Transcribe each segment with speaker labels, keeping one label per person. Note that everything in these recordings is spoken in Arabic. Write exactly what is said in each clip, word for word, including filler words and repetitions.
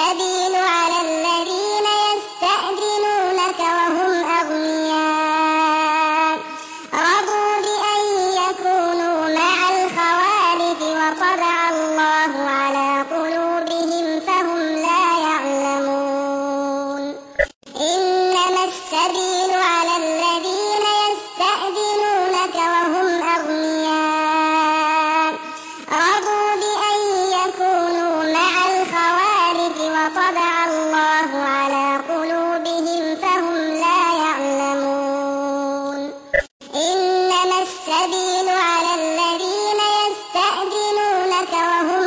Speaker 1: السبيل على الذين يستأذنونك وهم أغنياء رضوا بأن يكونوا مع الخوالف وطبع الله على قلوبهم فهم لا يعلمون إنما السبيل على الذين يستأذنونك وهم أغنياء رضوا بأن يكونوا مع الخوالف وطبع الله على قلوبهم فهم لا يعلمون إنما السبيل على الذين يستأذنونك وهم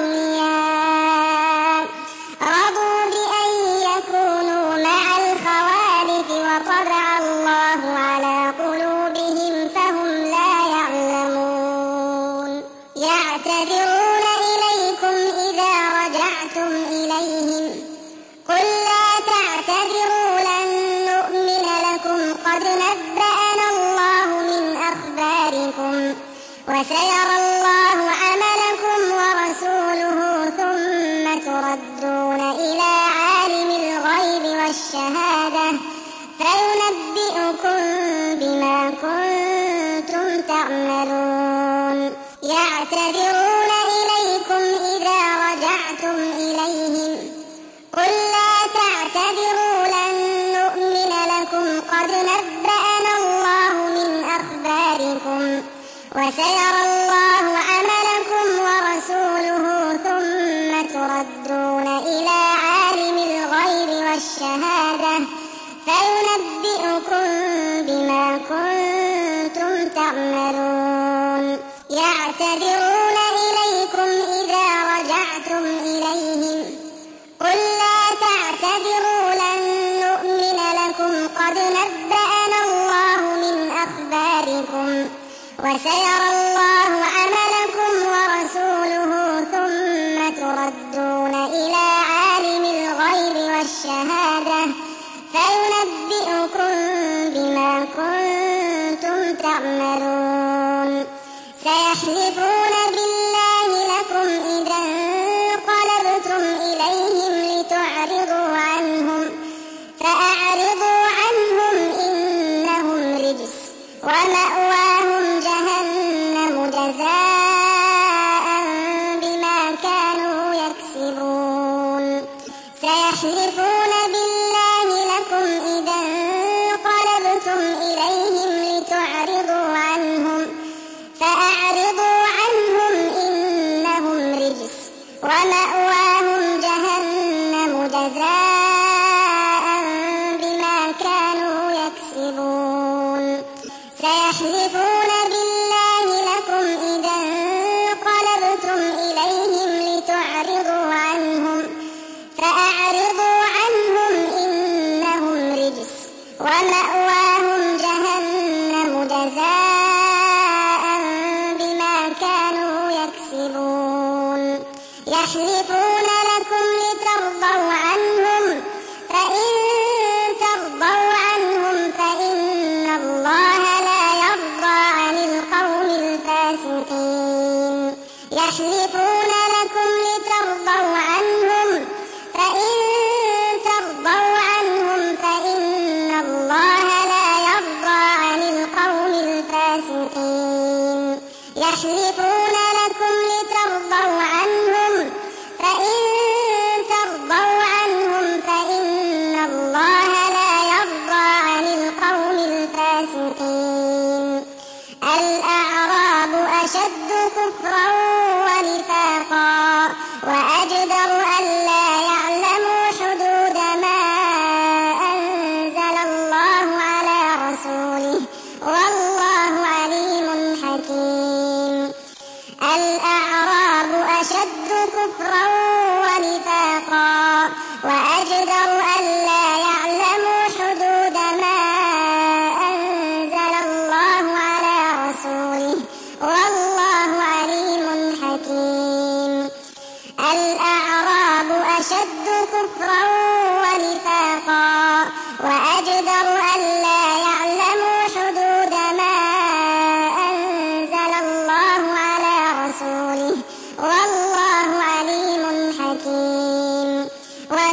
Speaker 1: أغنياء رضوا بأن يكونوا مع الخوالف وطبع الله على قلوبهم فهم لا يعلمون يعتذرون إليكم إذا رجعتم إليهم قل لا تعتذروا لن نؤمن لكم قد نبأنا الله من أخباركم وسيرى الله عملكم ورسوله ثم تردون إلى عالم الغيب والشهادة فينبئكم بما كنتم تعملون يعتذرون إليكم إذا رجعتم إليهم قل لا تعتذروا لن نؤمن لكم قد نبأنا الله من أخباركم وسيرى الله عملكم ورسوله ثم تردون إلى عالم الغيب والشهادة فينبئكم بما كنتم تعملون يعتذرون إليكم إذا رجعتم إليهم قل لا تعتذروا لن نؤمن لكم قد نبأنا الله من أخباركم وسيرى الله عملكم ورسوله ثم تردون إلى عالم الغيب والشهادة فينبئكم بما كنتم تعملون سيحلفون بالله لكم إذا انقلبتم إليهم لتعرضوا عنهم فأعرضوا عنهم إنهم رجس ومأواهم جهنم جزاء بما كانوا يكسبون سيحلفون بالله لكم إذا انقلبتم إليهم لتعرضوا عنهم فأعرضوا عنهم إنهم رجس ومأواهم جهنم جزاء بما كانوا يكسبون سيحلفون بالله لكم إذا انقلبتم إليهم لتعرضوا عنهم فأعرضوا عنهم إنهم رجس ومأواهم جهنم جزاء بما كانوا يكسبون يحلفون لكم لترضوا عنهم فإن ترضوا عنهم فإن الله لا يرضى عن القوم الفاسقين يحلفون لكم لترضوا عنهم فإن ترضوا عنهم فإن الله لا يرضى عن القوم الفاسقين يحلفون لكم لترضوا عنهم فإن ترضوا عنهم فإن الله لا يرضى عن القوم الفاسقين الأعراب أشد كفرا ونفاقا وأجدر ألا يعلموا حدود ما أنزل الله على رسوله والله عليم حكيم الأعراب أشد كفرا ونفاقا وأجدر ألا يعلموا حدود ما أنزل الله على رسوله والله عليم حكيم الأعراب أشد كفرا ونفاقا وأجدر ألا يعلموا حدود ما أنزل الله على رسوله والله عليم حكيم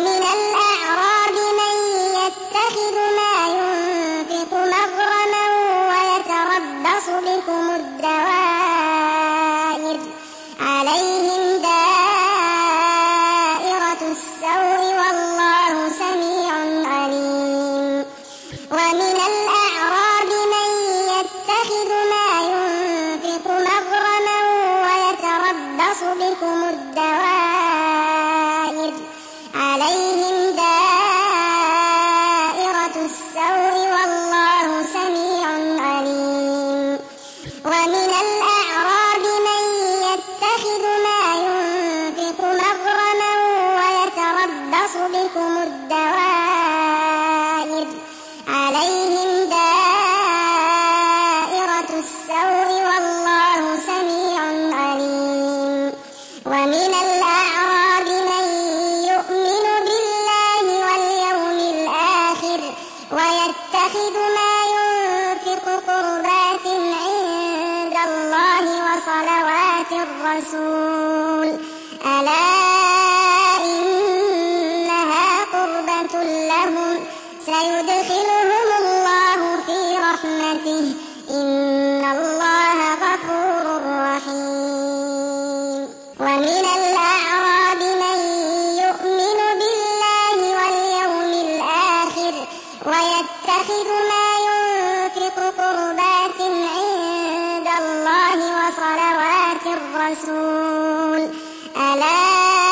Speaker 1: بكم الدوائر عليهم دائرة السوء والله سميع عليم ومن الأعراب من يؤمن بالله واليوم الآخر ويتخذ ما ينفق قربات عند الله وصلوات الرسول ألا إنها قربة لهم سيدخلهم الله في رحمته إن الله غفور رحيم ومن الأعراب من يؤمن بالله واليوم الآخر ويتخذ ما ينفق قربات عند الله وصلوات الرسول ألا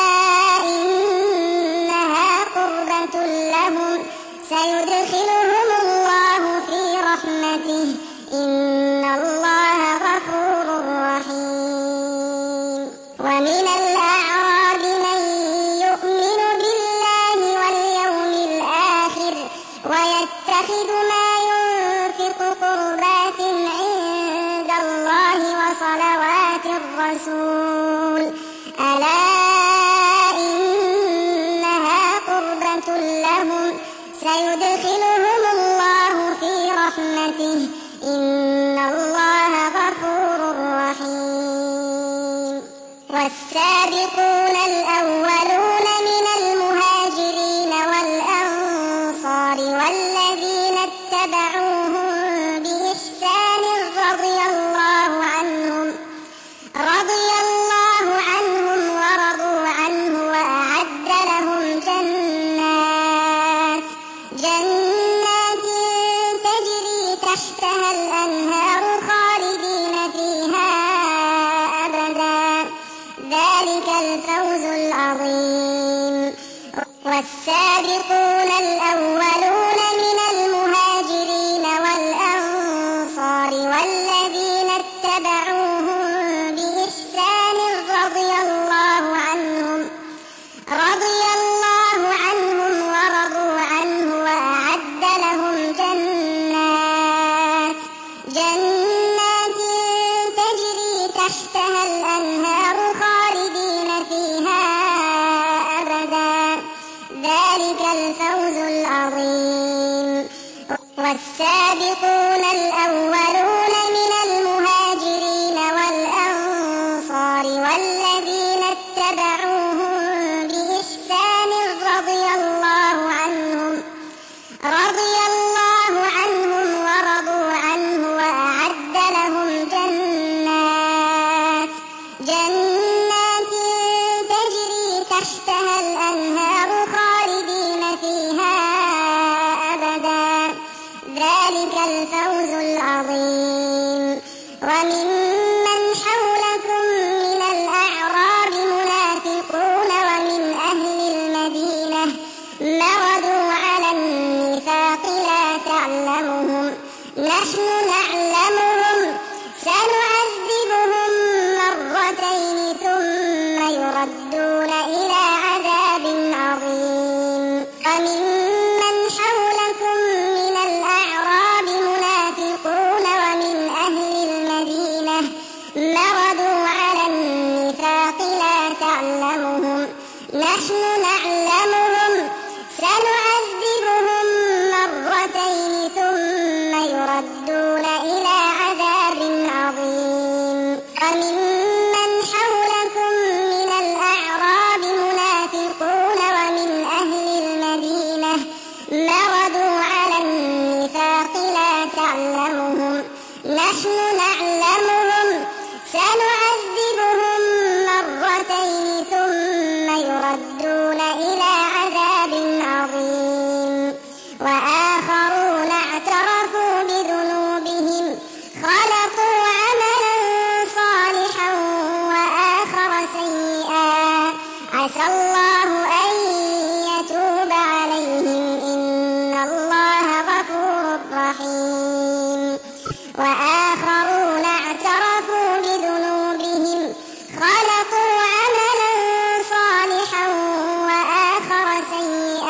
Speaker 1: إنها قربة لهم سيدخلهم الله في رحمته إن الله غفور رحيم ومن الأعراب من يؤمن بالله واليوم الآخر ويتخذ ما ينفق قربات عند الله وصلوات الرسول ألا إنها قربة لهم سيدخلهم الله في رحمته إن الله غفور رحيم والسابقون الأولون من المهاجرين والأنصار والذين اتبعوهم بإحسان رضي الله عنهم رضي الله عنهم ورضوا عنه وأعد لهم جنات جنات تجري تحتها الأنهار خالدين فيها أبدا ذلك الفوز العظيم والسابقون الأولون من المهاجرين والأنصار والذين اتبعوهم بإحسان رضي الله عنهم رضي الله عنهم ورضوا عنه وأعد لهم جنات جنات تجري تحتها الأنهار خالدين فيها أبدا ذلك الفوز العظيم والسابقون الأولون من المهاجرين والأنصار والذين اتبعوهم بإحسان رضي الله عنهم رضي الله عنهم ورضوا عنه وأعد لهم جنات جنات تجري تحتها الأنهار خالدين فيها أبدا ذلك الفوز العظيم وممن حولكم من الأعراب منافقون ومن أهل المدينة مردوا على النفاق لا تعلمهم نحن نعلمهم سنعذبهم مرتين ثم يردون إلى عذاب عظيم وممن حولكم من الأعراب منافقون ومن أهل المدينة مردوا على النفاق لا تعلمهم نحن نعلمهم سنعذبهم مرتين ثم يردون إلى عذاب عظيم وممن حولكم من الأعراب منافقون ومن أهل المدينة مردوا على النفاق لا تعلمهم نحن نعلمهم سنعذبهم مرتين ثم يردون إلى عذاب عظيم وآخرون اعترفوا بذنوبهم خلقوا عملا صالحا وآخر سيئا عسى الله أن يتوب عليهم إن الله غفور رحيم وآخرون اعترفوا بذنوبهم خلقوا عملا صالحا وآخر سيئا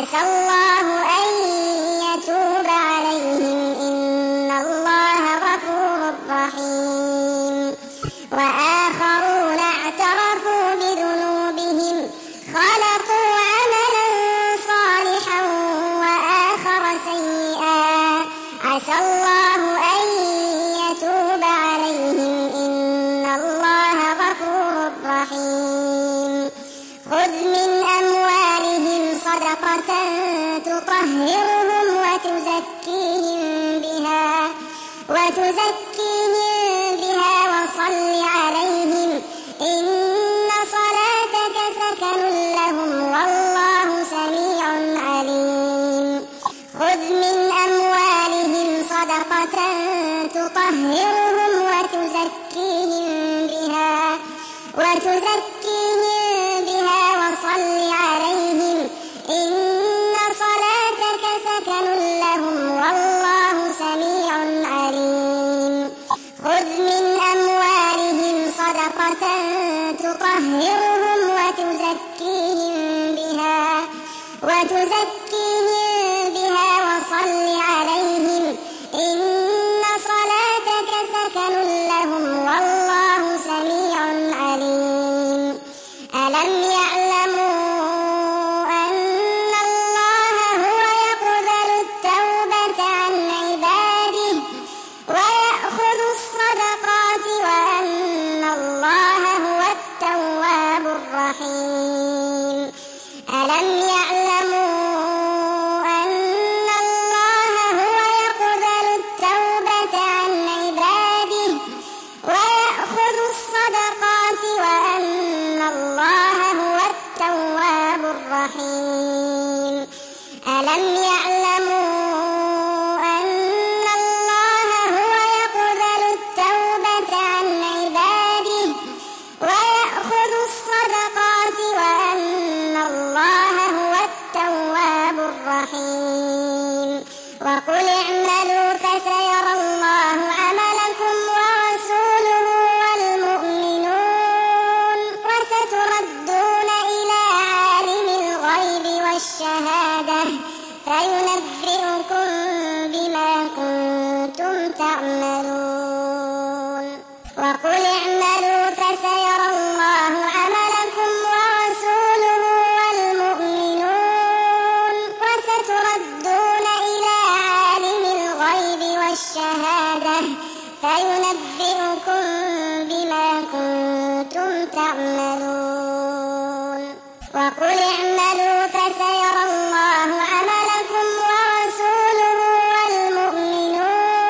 Speaker 1: عسى الله أن يتوب عليهم إن الله غفور رحيم. وآخرون اعترفوا بذنوبهم خلقوا عملا صالحا وآخر سيئا عسى الله أن يتوب عليهم إن الله غفور رحيم. خذ من أموالهم صدقة تطهرهم وتزكيهم بها وتزكيهم بها وصل عليهم إن صلاتك سكن لهم والله سميع عليم. خذ من أموالهم صدقة تطهرهم وتزكيهم بها وتزكيهم بها وصل عليهم إن صلاتك سكن لهم والله سميع عليم. خذ من أموالهم صدقة تطهرهم وتزكيهم بها وتزكيهم بها وصل عليهم إن صلاتك سكن لهم والله سميع عليم. ألم يعلموا أن الله هو يقبل التوبة عن عباده ويأخذ الصدقات وأن الله هو التواب الرحيم. ألم يعلموا أن الله هو يقبل التوبة عن عباده ويأخذ الصدقات وأن الله هو التواب الرحيم. ألم يعلموا أن الله هو يقبل التوبة عن عباده ويأخذ الصدقات وأن الله هو التواب الرحيم. وقل اعملوا فسيرى الله عملكم ورسوله والمؤمنون وستردون إلى عالم الغيب والشهادة فينبئكم بما كنتم تعملون. وقل اعملوا فسيرى الله عملكم ورسوله والمؤمنون وستردون إلى عالم الغيب والشهادة فينبئكم بما كنتم تعملون. وقل اعملوا فسيرى الله عملكم ورسوله والمؤمنون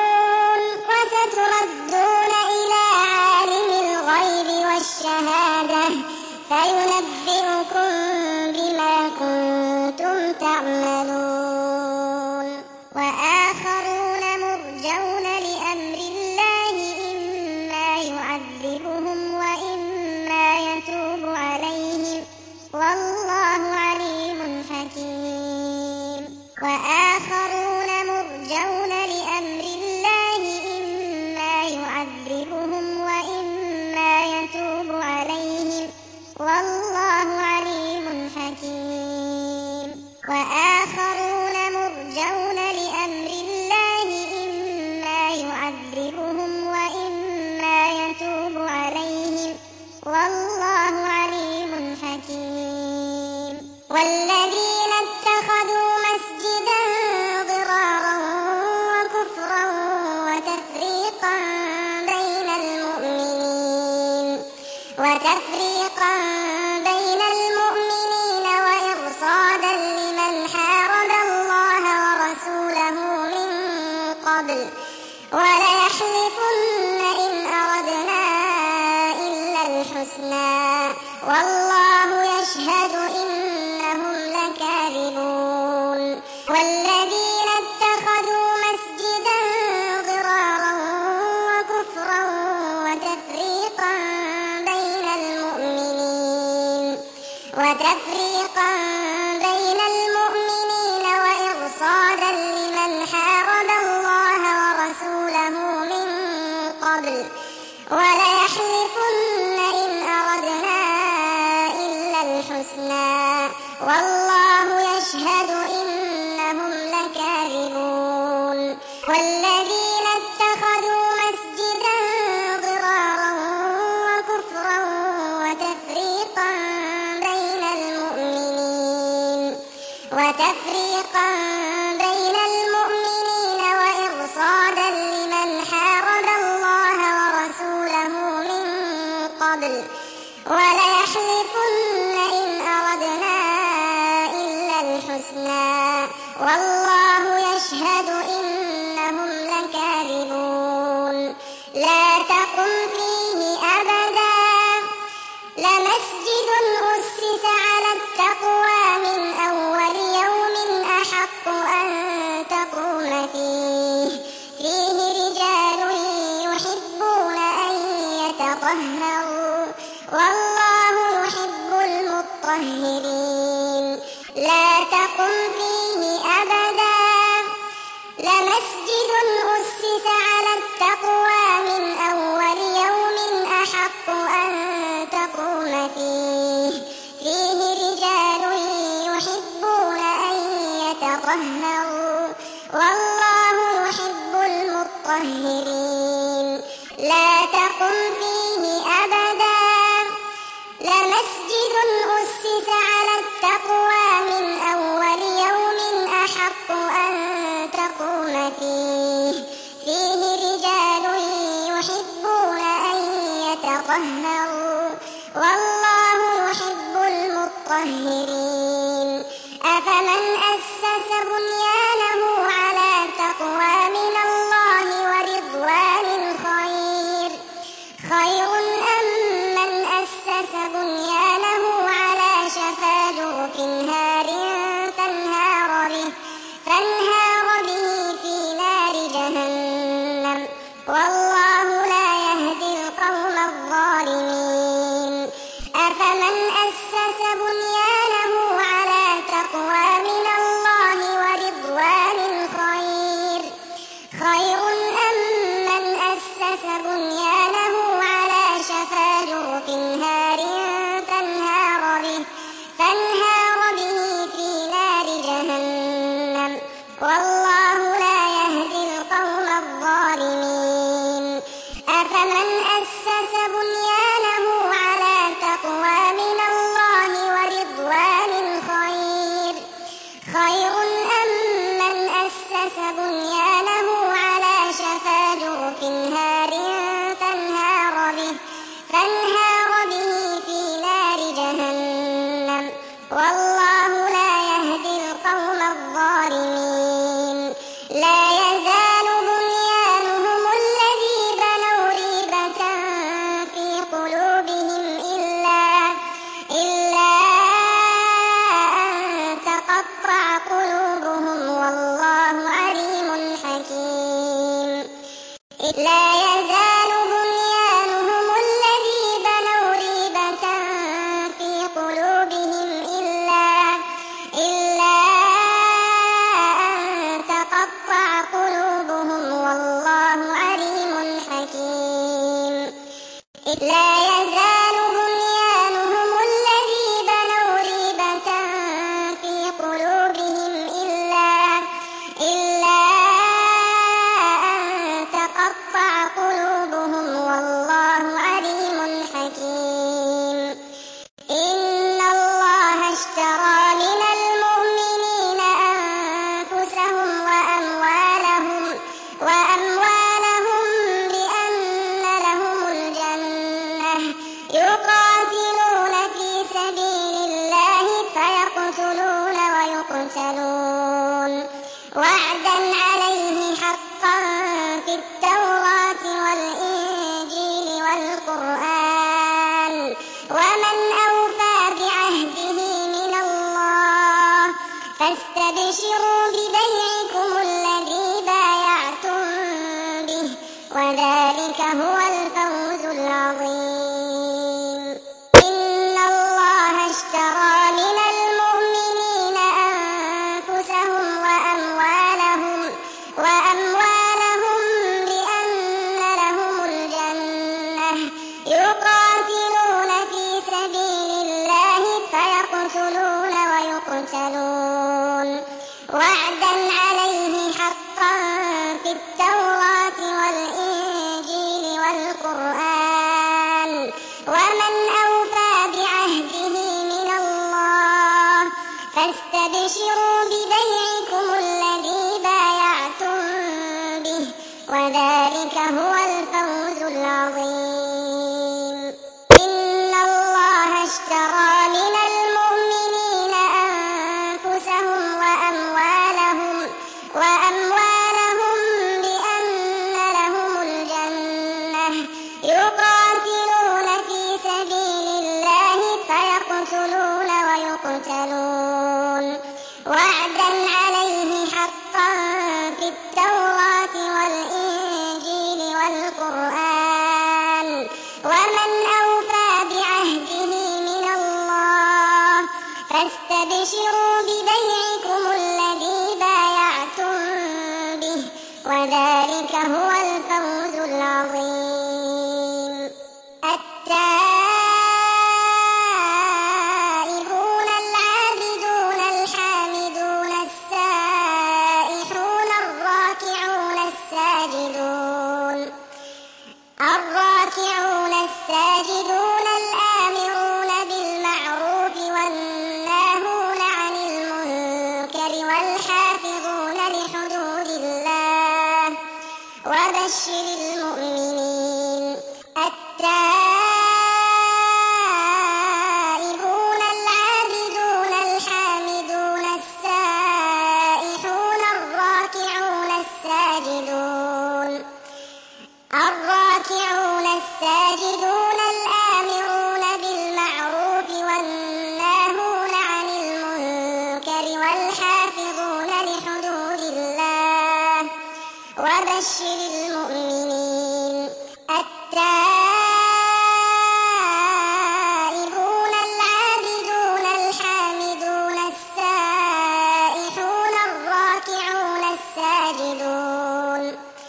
Speaker 1: وستردون إلى عالم الغيب والشهادة فينبئكم بما كنتم تعملون. وآخرون مرجون لأمر الله إما يعذبهم وإما يتوب عليهم والله عليم حكيم. وآخرون مرجون لأمر الله إما يعذبهم وإما يتوب عليهم والله عليم حكيم. وآخرون مرجون لأمر الله إما يعذبهم وإما يتوب عليهم والله عليم حكيم. والذين اتخذوا مسجدا ضرارا وكفرا وتفريقا بين المؤمنين وتفريقا بين المؤمنين وإرصادا لمن حارب الله ورسوله من قبل وليحلفن إن أردنا إلا الحسنى والله يشهد إنهم لكاذبون. والذين اتخذوا مسجدا ضرارا وكفرا وتفريقا بين المؤمنين وتفريقا بين المؤمنين وإرصادا لمن حارب الله ورسوله من قبل وليحلفن إن أردنا إلا الحسنى والله يشهد إنهم لكاذبون والذين اتخذوا مسجدا ضرارا وكفرا وتفريقا بين المؤمنين وتفريقا بين المؤمنين وإرصادا لمن حارب الله ورسوله من قبل وليحلفن إن أردنا إلا الحسنى والله يشهد إنهم لكاذبون لا تقم فيه أبدا لمسجد أسس على التقوى من أول يوم أحق أن تقوم فيه فيه رجال يحبون أن يتطهروا والله يحب المطهرين لا تقم فيه أبدا لمسجد أسس على التقوى من أول يوم أحق أن تقوم فيه فيه رجال يحبون أن يتطهروا والله يحب المطهرين لا تقم فيه أبدا لمسجد أسس على التقوى من أول يوم أحق أن تقوم فيه فيه رجال يحبون أن يتطهروا والله يحب المطهرين أفمن أسس بنيانه على تقوى من الله ورضوان خير خير أم من أسس بنيانه على شفا جرف هار فانهار به فانهار به في نار جهنم والله لا يهدي القوم الظالمين أفمن أسس بنيانه على تقوى من الله ورضوان خير خير أم من أسس بنيانه على شفا جرف هار فانهار به فانهار به في نار جهنم والله لا يهدي القوم الظالمين أفمن أسس بنيانه على تقوى من الله ورضوان خير خير أم من أسس بنيانه على شفا جرف هار فانهار به فانهار به في نار جهنم والله لا يهدي القوم الظالمين لا يزال بنيانهم الذي بنوا ريبة في قلوبهم إلا إلا أن تقطع قلوبهم والله عليم حكيم لا يزال بنيانهم الذي بنوا ريبة في قلوبهم إلا إلا أن تقطع قلوبهم والله عليم حكيم لا يزال بنيانهم الذي بنوا ريبة في قلوبهم إلا إلا أن تقطع قلوبهم والله عليم حكيم إن الله اشترى من المؤمنين أنفسهم وأموالهم وأموالهم بأن لهم الجنة يقاتلون في سبيل الله فيقتلون ويقتلون وعدا عليه حقا في التوراة والإنجيل والقرآن ومن أوفى بعهده من الله فاستبشروا ببيعكم الذي بايعتم به وذلك هو الفوز العظيم إن الله اشترى من المؤمنين أنفسهم وأموالهم وأموالهم بأن لهم الجنة يقاتلون في سبيل الله فيقتلون ويقتلون وعدا عليه حقا في التوراة والإنجيل والقرآن ومن أوفى بعهده من الله فاستبشروا ببيعكم الذي بايعتم به وذلك هو الفوز العظيم. إن الله اشترى من المؤمنين أنفسهم وأموالهم وأموالهم بأن لهم الجنة يقاتلون في سبيل الله فيقتلون ويقتلون وعدا عليه حقا في التوراة والإنجيل والقرآن ومن أوفى بعهده من الله فاستبشروا ببيعكم الذي بايعتم به وذلك هو الفوز العظيم. التائبون العابدون الحامدون السائحون الراكعون الساجدون الراكعون الساجدون الآمرون بالمعروف والناهون عن المنكر والحافظون لحدود الله وبشر المؤمنين. التائبون العابدون الحامدون السائحون الراكعون الساجدون الراكعون الساجدون الآمرون بالمعروف والناهون عن المنكر والحافظون لحدود الله وبشر المؤمنين. التائبون العابدون الحامدون السائحون الراكعون الساجدون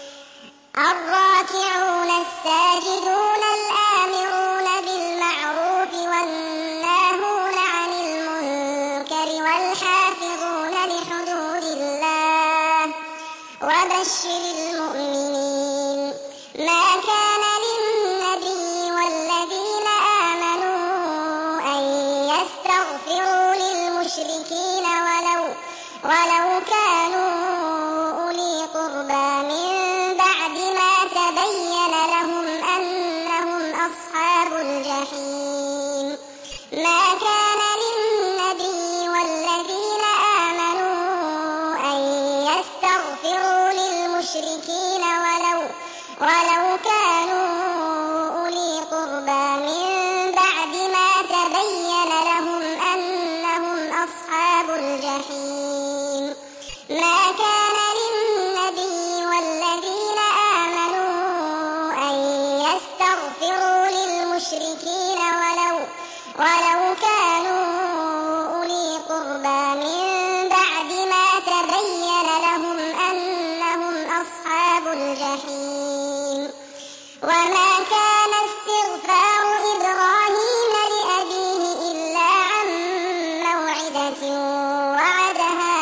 Speaker 1: الراكعون الساجدون الآمرون بالمعروف والناهون عن المنكر والحافظون لحدود الله وبشر المؤمنين. ما كان للنبي والذين آمنوا أن يستغفروا للمشركين ولو ولو كانوا أولي قربى من بعد ما تبين لهم أنهم أصحاب الجحيم. ما كان للنبي والذين آمنوا أن يستغفروا للمشركين ولو ولو كانوا أولي قربى من بعد ما تبين لهم أنهم أصحاب الجحيم. ما كان للنبي والذين آمنوا أن يستغفروا للمشركين ولو ولو كانوا أولي قربى من بعد ما تبين لهم أنهم أصحاب الجحيم. وما كان استغفار إبراهيم لأبيه إلا عن موعدة وعدها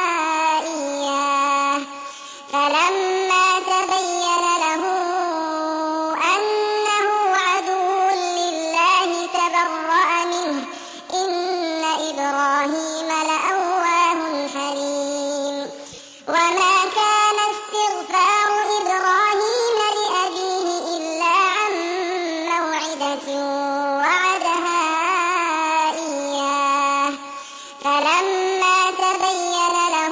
Speaker 1: إياه فلما تبين له أنه عدو لله تبرأ منه إن إبراهيم لأواه حليم. وما كان استغفار إبراهيم لأبيه إلا عن موعدة وعدها إياه فلما تبين له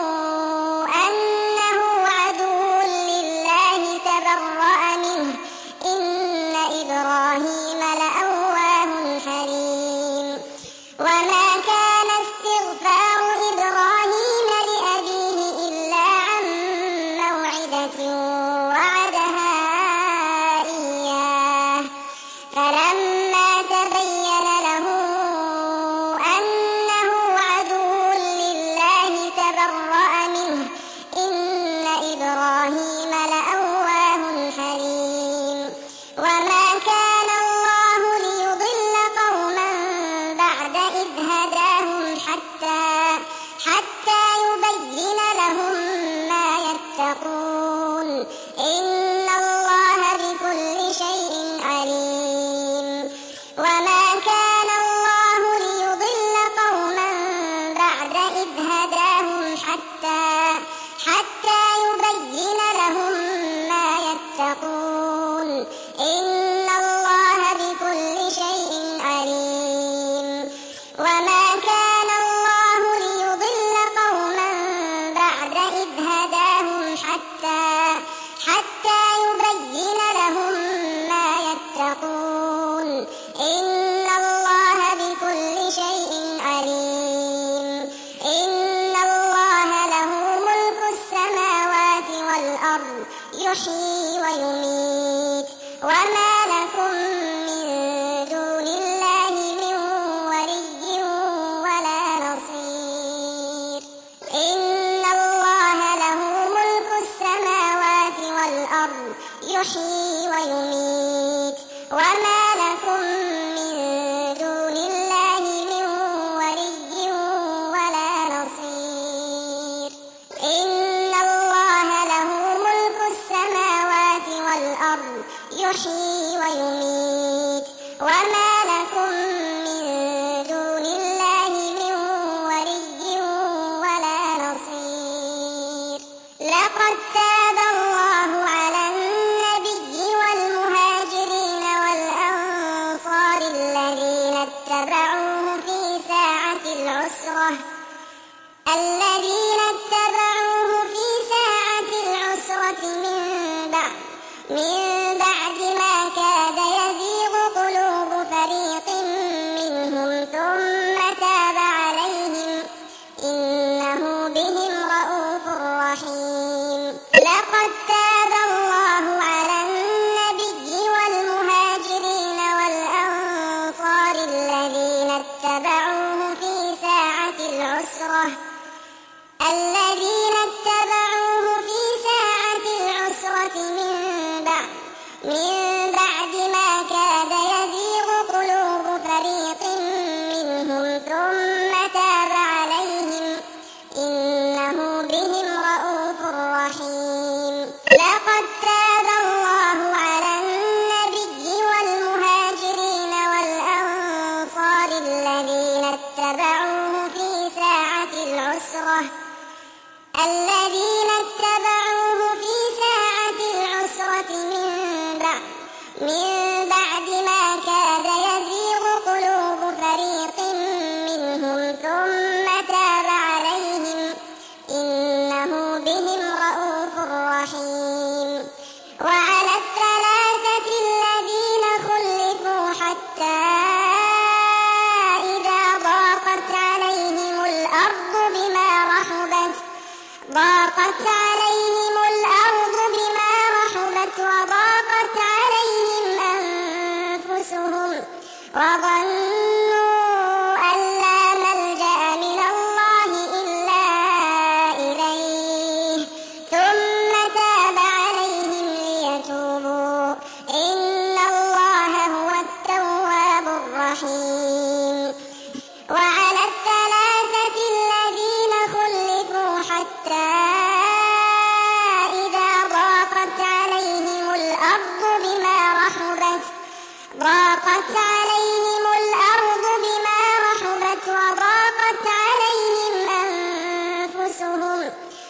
Speaker 1: أنه عدو لله تبرأ منه إن إبراهيم لأواه حليم. وما كان استغفار إبراهيم لأبيه إلا عن موعدة وعدها إياه فلما تبين له أنه عدو لله تبرأ منه إن إبراهيم لأواه حليم. وما كان الله ليضل قوما بعد إذ هداهم حتى يبين لهم ما يتقون إن الله بكل شيء عليم وما كان الله ليضل قوما بعد إذ هداهم حتى حتى يبين لهم ما يتقون إن الله بكل شيء عليم إن الله له ملك السماوات والأرض يحيي ويميت وما لكم من دون الله من ولي ولا نصير إن الله له ملك السماوات والأرض يحيي ويميت وما لكم من دون الله من ولي ولا نصير إن الله له ملك السماوات والأرض يحيي ويميت وما لكم من دون الله من ولي ولا نصير لقد تاب الله على النبي والمهاجرين والأنصار الذين اتبعوه في ساعة العسرة الذين اتبعوه في ساعة العسرة من بعد من بعد ما كاد يزيغ قلوب فريق منهم ثم تاب عليهم إنه بهم رءوف رحيم لقد تاب الله على النبي والمهاجرين والأنصار الذين اتبعوه في ساعة العسرة الذين اتبعوه في ساعة العسرة من بعد من بعد ما كاد يزيغ قلوب فريق منهم ثم تاب عليهم إنه بهم رءوف رحيم لقد تاب الله على النبي والمهاجرين والأنصار الذين اتبعوه في ساعة العسرة الذين اتبعوه في ساعة العسرة من بعد من بعد ما كاد يزيغ قلوب فريق منهم ثم تاب عليهم إنه بهم رءوف رحيم وعلى الثلاثة الذين خلفوا حتى إذا ضاقت عليهم الأرض بما رحبت ضاقت عليهم الأرض بما رحبت وضاقت عليهم أنفسهم وظنوا أن لا ملجأ من الله إلا إليه ثم تاب عليهم ليتوبوا إن الله هو التواب الرحيم وعلى الثلاثة الذين خلفوا حتى إذا ضاقت عليهم الأرض بما رحبت ضاقت عليهم الأرض بما رحبت وضاقت عليهم أنفسهم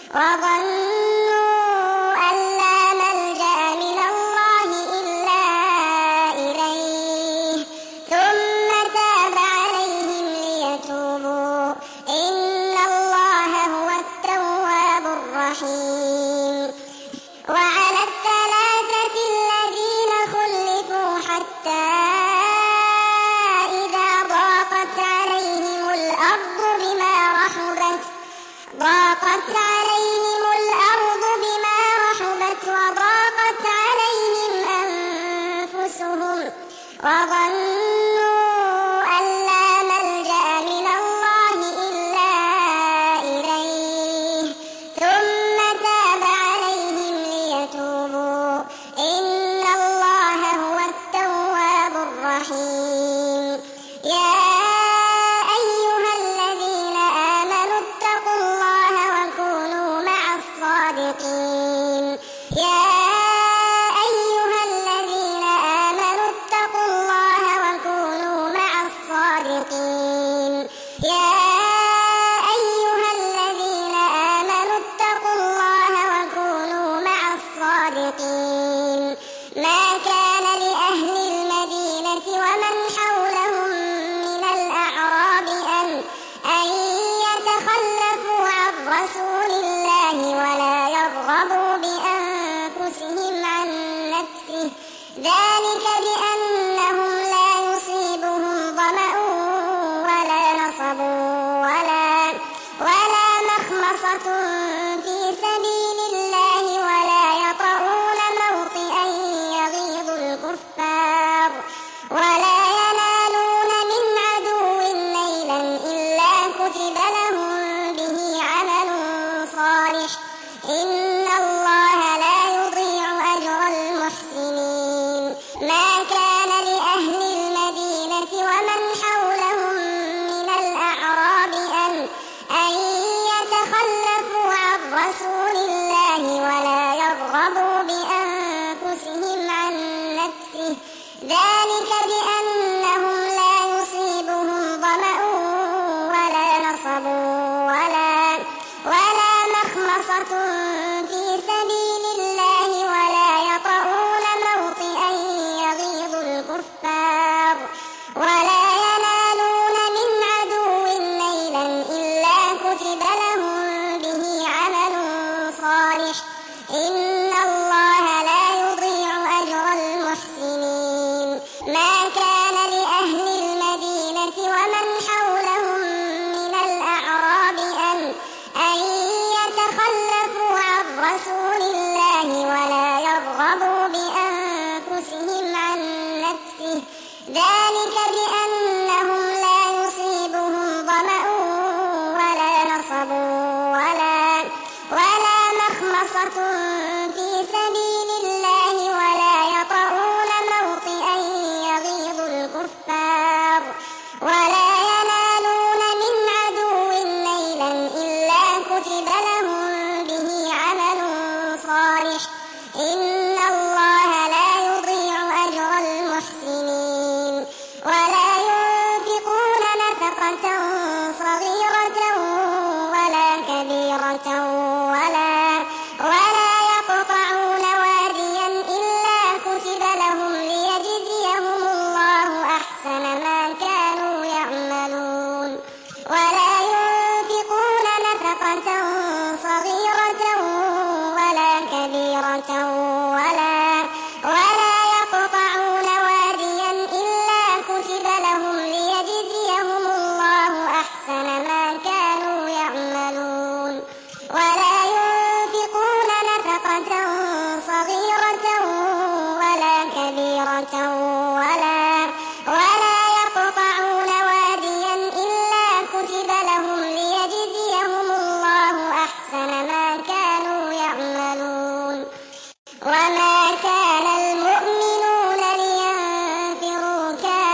Speaker 1: وظنوا أن لا ملجأ من الله إلا إليه ثم تاب عليهم ليتوبوا إن الله هو التواب الرحيم وعلى الثلاثة الذين خلفوا حتى إذا ضاقت عليهم الأرض بما رحبت ضاقت عليهم رسول الله ولا يرغبوا بأنفسهم عن نفسه ذلك بأنهم لا يصيبهم ظمأ ولا نصب ولا, ولا مخمصة في سبيل الله ولا يطعون موطئا يغيظ الكفار ولا ينالون من عدو نيلا إلا كتب لهم به عمل صالح إن الله لا يضيع أجر المحسنين ما كان لأهل المدينة ومن حولهم من الأعراب أن, أن يتخلفوا عن رسول الله ولا يرغبوا بأنفسهم عن نفسه ذلك بأنهم لا يصيبهم ظمأ ولا نصب ولا, ولا مخمصة في سبيل الله ولا يطعون موطئا يغيظ الكفار ولا ينالون من عدو نيلا إلا كتب لهم به عمل صالح إن الله لا يضيع أجر المحسنين ما كان لأهل المدينة ومن حولهم من الأعراب أن, أن يتخلفوا عن رسول الله ولا يرغبوا بأنفسهم عن نفسه ذلك بأنهم لا يصيبهم ظمأ ولا نصب ولا, ولا مخمصة في سبيل الله ولا يطعون موطئا يغيظ الكفار ولا ينالون من عدو نيلا إلا كتب لهم به عمل صالح إن الله لا يضيع أجر المحسنين ولا ينفقون نفقة صغيرة ولا كبيرة ولا, ولا يقطعون واديا إلا كتب لهم ليجزيهم الله أحسن ما كانوا يعملون ولا ينفقون نفقة صغيرة ولا كبيرة ولا, ولا يقطعون واديا إلا كتب لهم ليجزيهم الله أحسن ما كانوا يعملون ولا ينفقون نفقة صغيرة ولا كبيرة ولا, ولا يقطعون واديا إلا كتب لهم ليجزيهم الله أحسن ما كانوا يعملون وما كان المؤمنون لينفروا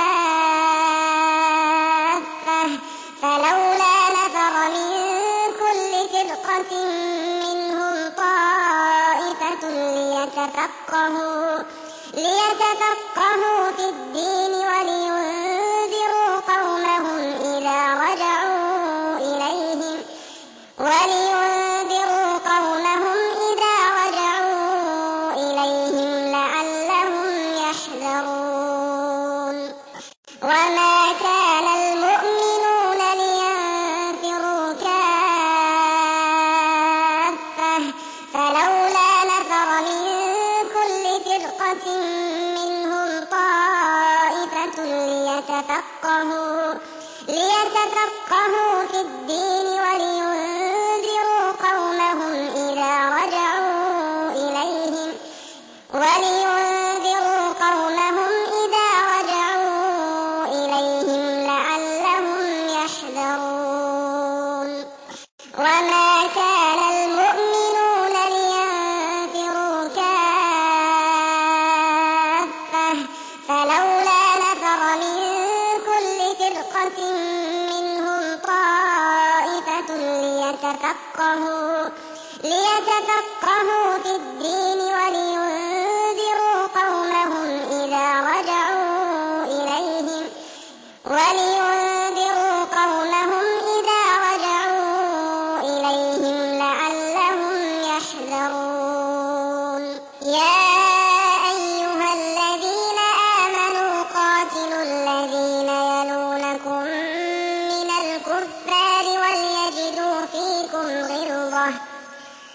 Speaker 1: كافة فلولا نفر من كل فرقة منهم طائفة ليتفقهوا, ليتفقهوا في الدين ولينذروا قومهم إذا رجعوا إليهم ولينذروا قومهم إذا رجعوا إليهم لعلهم يحذرون وما كان المؤمنون لينفروا كافة فلولا نفر من كل فرقة منهم طائفة ليتفقهوا, ليتفقهوا في الدين ولينذروا قومهم إذا رجعوا إليهم ولينذروا قومهم إذا رجعوا إليهم لعلهم يحذرون وما كان المؤمنون لينفروا كافة فلولا نفر من كل فرقة منهم طائفة ليتفقهوا, ليتفقهوا في الدين ولينذروا قومهم إذا رجعوا إليهم ولينذروا قومهم إذا رجعوا إليهم لعلهم يحذرون يا أيها الذين آمنوا قاتلوا الذين يلونكم من الكفار وليجدوا فيكم غلظة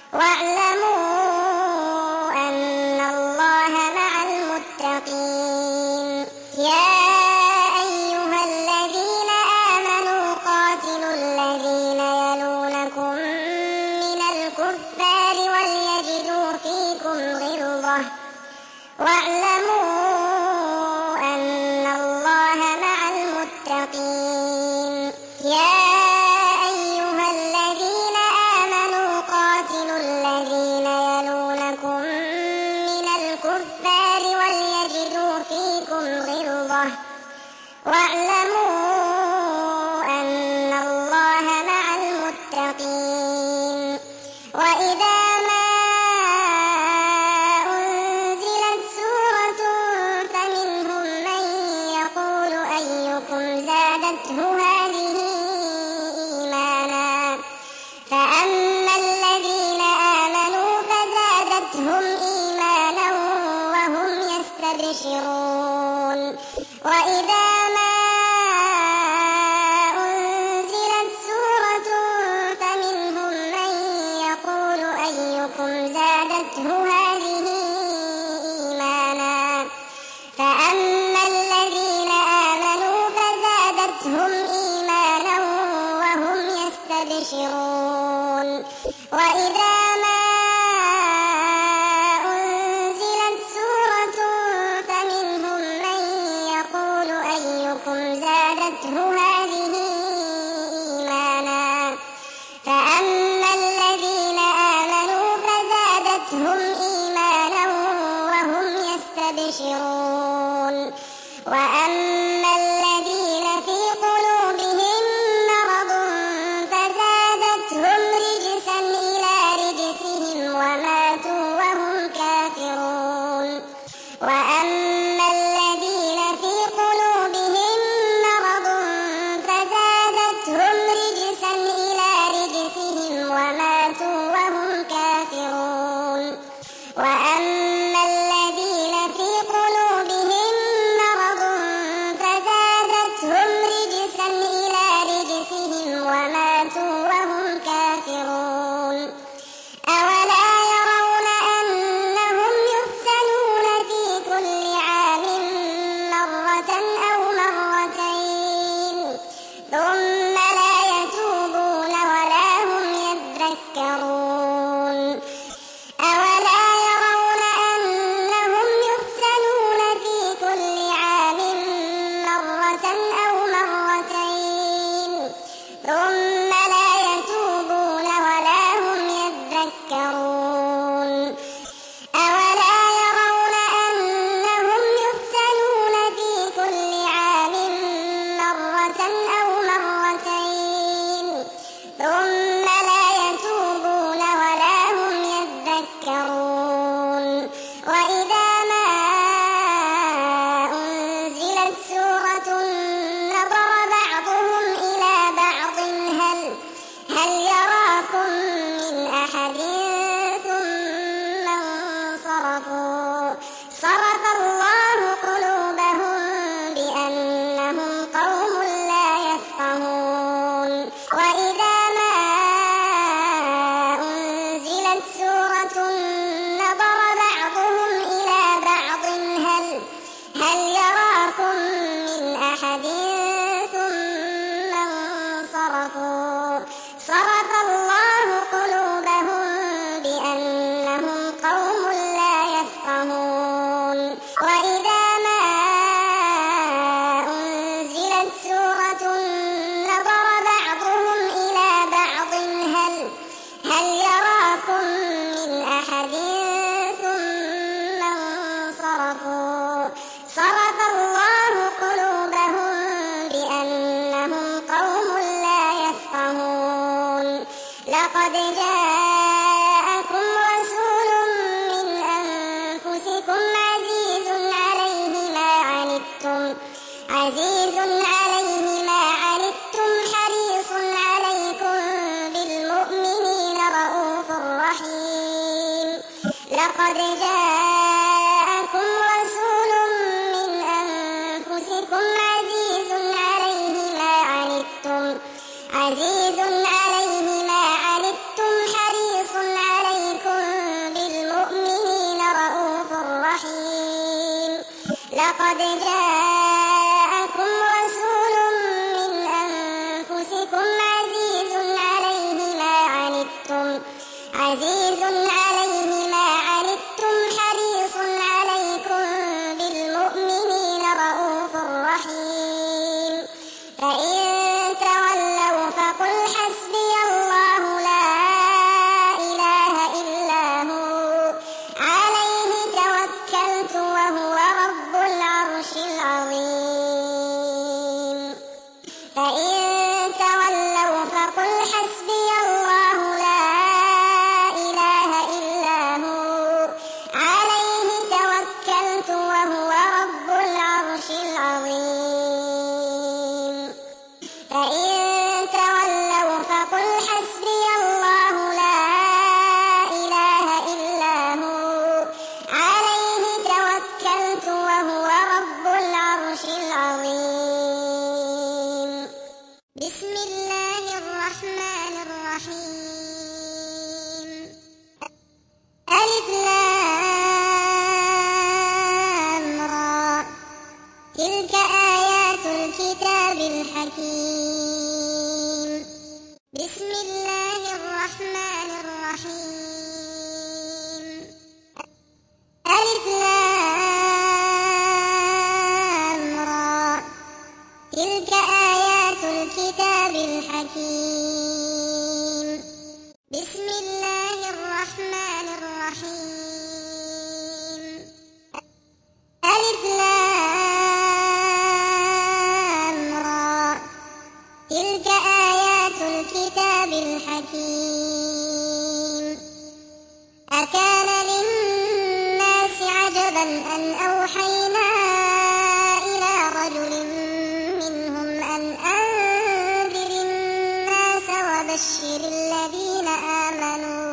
Speaker 1: واعلموا أن الله مع المتقين. يا أيها الذين آمنوا قاتلوا الذين يلونكم من الكفار وليجدوا فيكم غلظة واعلموا أن الله مع المتقين. يا أيها الذين آمنوا قاتلوا الذين يلونكم من الكفار وليجدوا فيكم غلظة واعلموا أن الله مع المتقين. وإذا ما أنزلت سورة فمنهم من يقول أيكم زادته هذه إيمانا فأما الذين آمنوا فزادتهم إيمانا وهم يستبشرون. وإذا ما أنزلت سورة فمنهم من يقول أيكم زادته هذه إيمانا فأما الذين آمنوا فزادتهم إيمانا وهم يستبشرون. وإذا ما أنزلت سورة فمنهم من يقول أيكم زادته هذه إيمانا فأما الذين آمنوا فزادتهم إيمانا وهم يستبشرون. وأما الذين في قلوبهم مرض فزادتهم رجسا إلى رجسهم وماتوا وهم كافرون. وأما الذين في قلوبهم مرض فزادتهم رجسا إلى رجسهم وماتوا وهم كافرون. وأما الذين في قلوبهم مرض فزادتهم رجسا إلى رجسهم وماتوا وهم كافرون. أولا يرون أنهم يفتنون في كل عام مرة أو مرتين ثم لا يتوبون ولا هم يذكرون. أولا يرون أنهم يفتنون في كل عام مرة أو مرتين ثم لا يتوبون ولا هم يذكرون. أولا يرون أنهم يفتنون في كل عام مرة أو مرتين ثم لا يتوبون ولا هم يذكرون. وإذا ما أنزلت سورة نظر بعضهم إلى بعض هل هل يراكم من أحد ثم انصرفوا صرف الله قلوبهم بأنهم قوم لا يفقهون. وإذا ما أنزلت سورة نظر بعضهم إلى بعض هل هل يراكم من أحد ثم انصرفوا صرف الله قلوبهم بأنهم قوم لا يفقهون. وإذا ما أنزلت سورة نظر بعضهم إلى بعض هل هل يراكم من أحد ثم انصرفوا صرف الله قلوبهم بأنهم قوم لا يفقهون. لقد جاءكم رسول من أنفسكم عزيز عليه ما عنتم عزيز عليه ما عنتم حريص عليكم بالمؤمنين رؤوف رحيم. لقد جاءكم رسول من أنفسكم عزيز عليه ما عنتم عزيز عليه ما عنتم حريص عليكم عزيز عليه ما عنتم حريص عليكم بالمؤمنين رءوف رحيم فإن تولوا فقل حسبي الله لا إله إلا هو عليه توكلت وهو رب العرش العظيم فإن تولوا فقل حسبي الله لا إله إلا هو عليه توكلت وهو رب العرش العظيم فإن تولوا فقل حسبي الله لا إله إلا هو عليه توكلت وهو رب العرش العظيم بسم الله الرحمن الرحيم ألف لام را تلك آيات الكتاب الحكيم بسم الله الرحمن الرحيم ألف لام را تلك آيات الكتاب الحكيم بسم الله الرحمن الرحيم ألف لام را تلك آيات الكتاب الحكيم أكان للناس عجبا أن أوحينا إلى رجل منهم أن أنذر الناس وبشر الذين آمنوا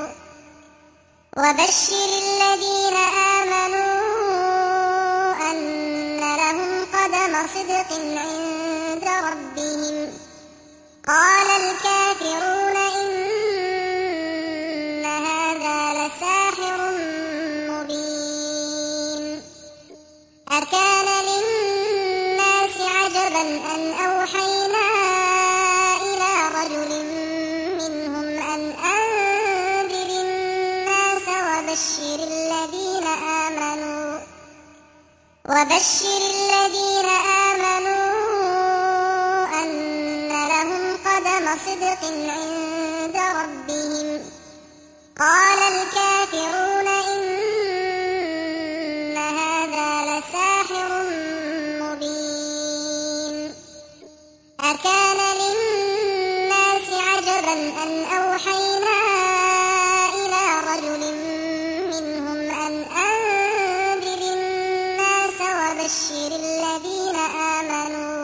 Speaker 1: وبشر الذين آمنوا أن لهم قدم صدق عند ربهم قال الكافرون إن هذا لساحر مبين أكان للناس عجبا أن أوحينا إلى رجل منهم أن أنذر الناس وبشر الذين آمنوا وبشر الذين آمنوا أن لهم قدم صدق عند ربهم قال الكافرون إن هذا لساحر مبين أكان للناس عجبا أن أوحينا إلى رجل منهم أن أنذر الناس وبشر الذين آمنوا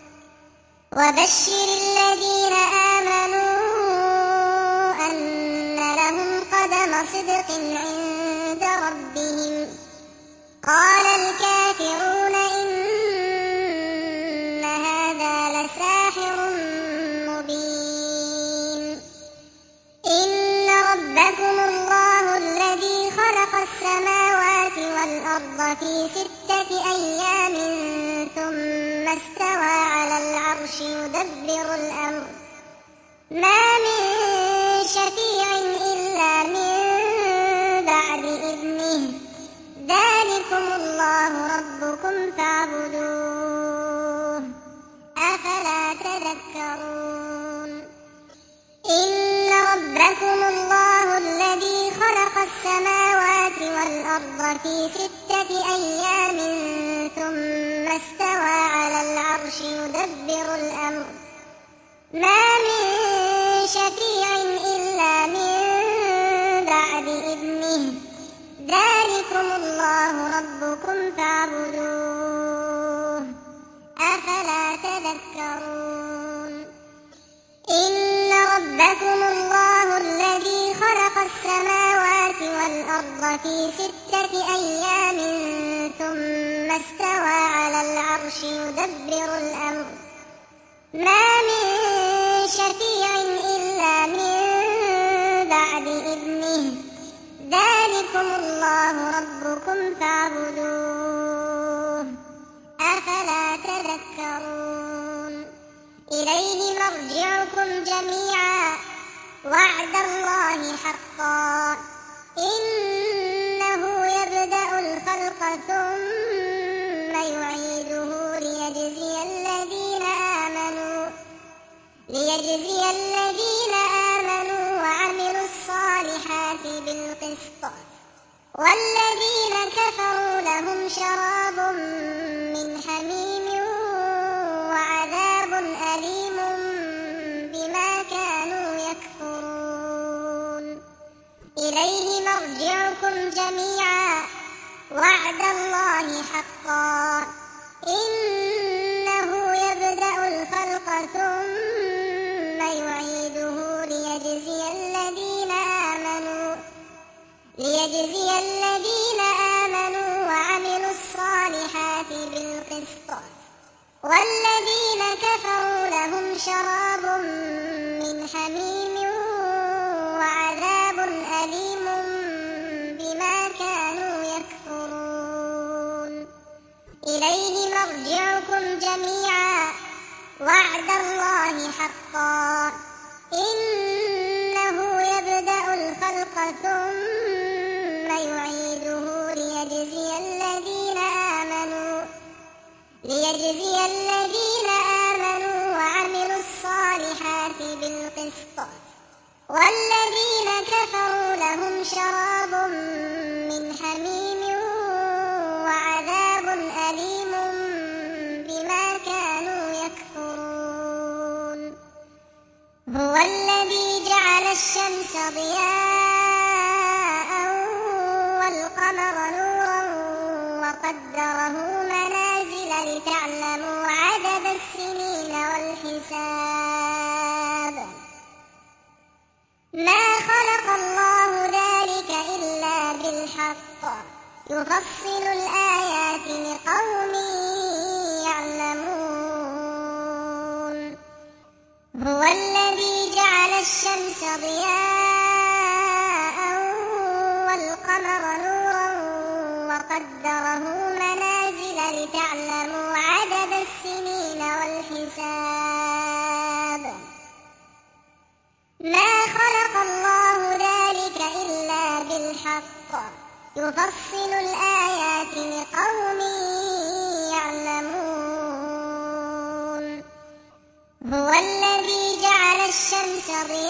Speaker 1: وبشر الذين آمنوا أن لهم قدم صدق عند ربهم قال الكافرون إن هذا لساحر مبين إن ربكم الله الذي خلق السماوات والأرض في ستة أيام ثم استوى على العرش يدبر الأمر ما من شفيع إلا من بعد إذنه ذلكم الله ربكم فاعبدوه أفلا تذكرون إن ربكم الله الذي خلق السماوات والأرض في ستة أيام ثم استوى على العرش يدبر الأمر ما من شفيع إلا من بعد إذنه ذلكم الله ربكم فاعبدوه أفلا تذكرون إن ربكم الله الذي خلق السماوات والأرض في ستة أيام ثم استوى على العرش يدبر الأمر ما من شفيع إلا من بعد إذنه ذلكم الله ربكم فاعبدوه أفلا تذكرون إليه مرجعكم جميعا وعد الله حقا إنه يبدأ الخلق ثم يعيده ليجزي الذين آمنوا ليجزي الذين آمنوا وعملوا الصالحات بالقسط والذين كفروا لهم شراب من حميم وعذاب أليم بما كانوا يكفرون إليه مرجعكم جميعا وعد الله حقا إنه يبدأ الخلق ثم يعيده ليجزي الذين آمنوا ليجزي الذين آمنوا وعملوا الصالحات بالقسط والذين كفروا لهم شراب من حميم وعذاب أليم بما كانوا يكفرون إليه مرجعكم جميعا وعد الله حقا إنه يبدأ الخلق ثم يعيده ليجزي الذين آمنوا ليجزي الذين آمنوا وعملوا الصالحات بالقسط والذين كفروا لهم شراب من حميم وعذاب أليم بما كانوا يكفرون هو الذي جعل الشمس ضياء والقمر نورا وقدره منازل لتعلموا عدد السنين والحساب ما خلق الله ذلك إلا بالحق يفصل الآيات لقوم يعلمون هو الذي جعل الشمس ضياء والقمر نورا وقدره منازل لتعلموا عدد السنين والحساب ما خلق الله ذلك إلا بالحق يفصل الآيات لقوم يعلمون هو الذي جعل الشمس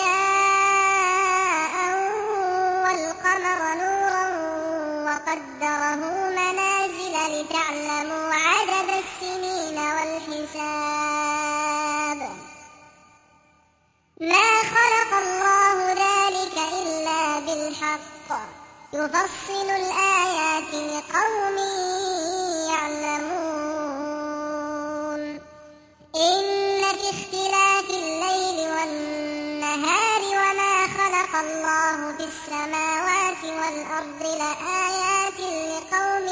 Speaker 1: ضياء والقمر نورا وقدره منازل لتعلموا عدد السنين والحساب ما خلق الله ذلك إلا بالحق يفصل الآيات لقوم يعلمون إن في اختلاف الليل والنهار وما خلق الله في السماوات والأرض لآيات لقوم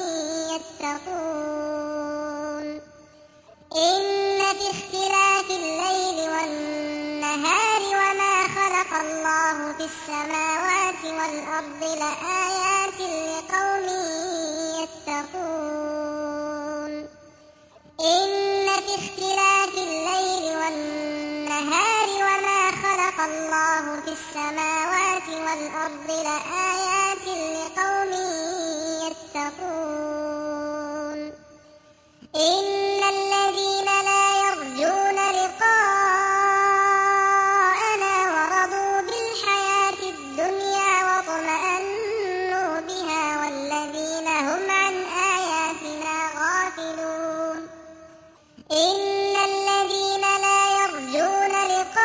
Speaker 1: يتقون إن في اختلاف الليل والنهار وما خلق الله في السماوات والأرض لآيات لقوم يتقون إن في اختلاف الليل والنهار وما خلق الله في السماوات والأرض لآيات لقوم يتقون إن الذين لا يرجون لقاءنا ورضوا بالحياة الدنيا واطمأنوا بها والذين هم عن آياتنا غافلون إن الذين لا يرجون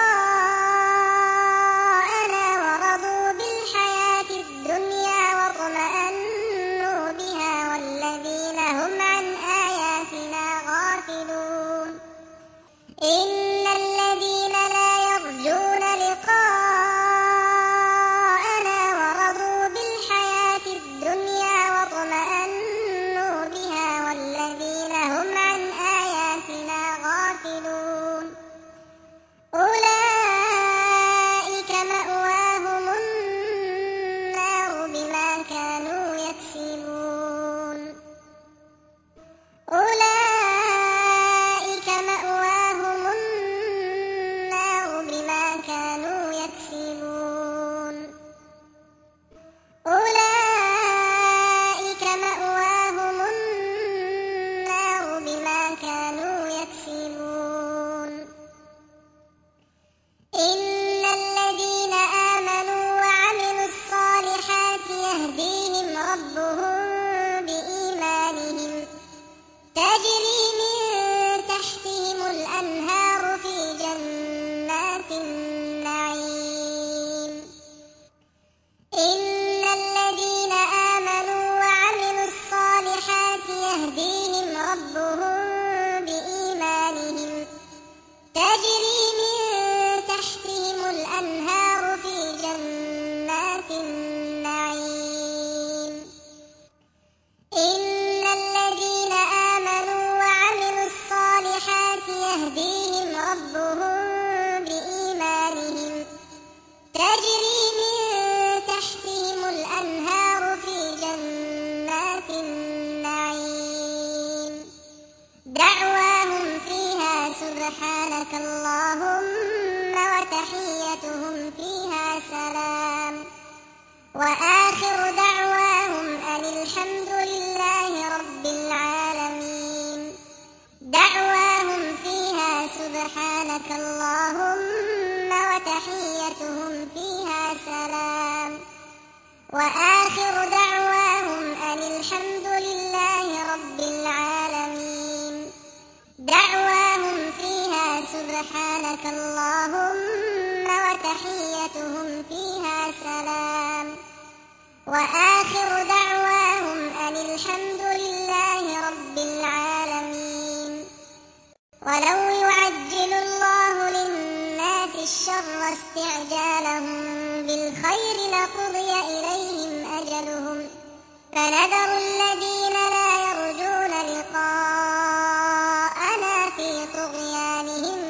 Speaker 1: لقاءنا ورضوا بالحياة الدنيا واطمأنوا بها والذين هم عن آياتنا غافلون وآخر دعواهم أن الحمد لله رب العالمين. دعواهم فيها سبحانك اللهم وتحيتهم فيها سلام. وآخر دعواهم أن الحمد لله رب العالمين. دعواهم فيها سبحانك اللهم وتحيتهم فيها سلام. وآخر دعواهم أن الحمد لله رب العالمين. ولو يعجل الله للناس الشر استعجالهم بالخير لقضي إليهم أجلهم فنذر الذين لا يرجون لقاءنا في طغيانهم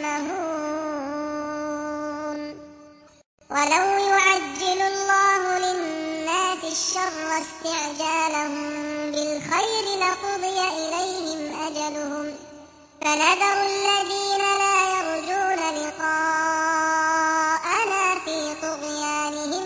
Speaker 1: يعمهون. ولو يعجل الله للناس الشر استعجالهم بالخير لقضي إليهم أجلهم فنذر الذين لا يرجون لقاءنا في طغيانهم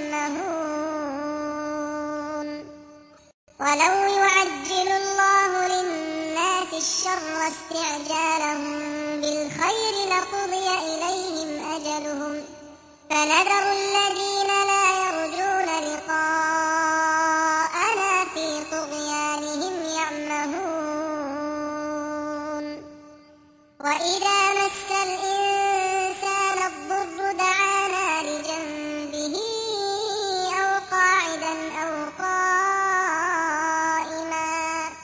Speaker 1: يعمهون. ولو يعجل الله للناس الشر استعجالهم بالخير لقضي إليهم أجلهم فنذر الذين لا يرجون لقاءنا في طغيانهم يعمهون. وإذا مس الإنسان الضر دعانا لجنبه أو قاعدا أو قائما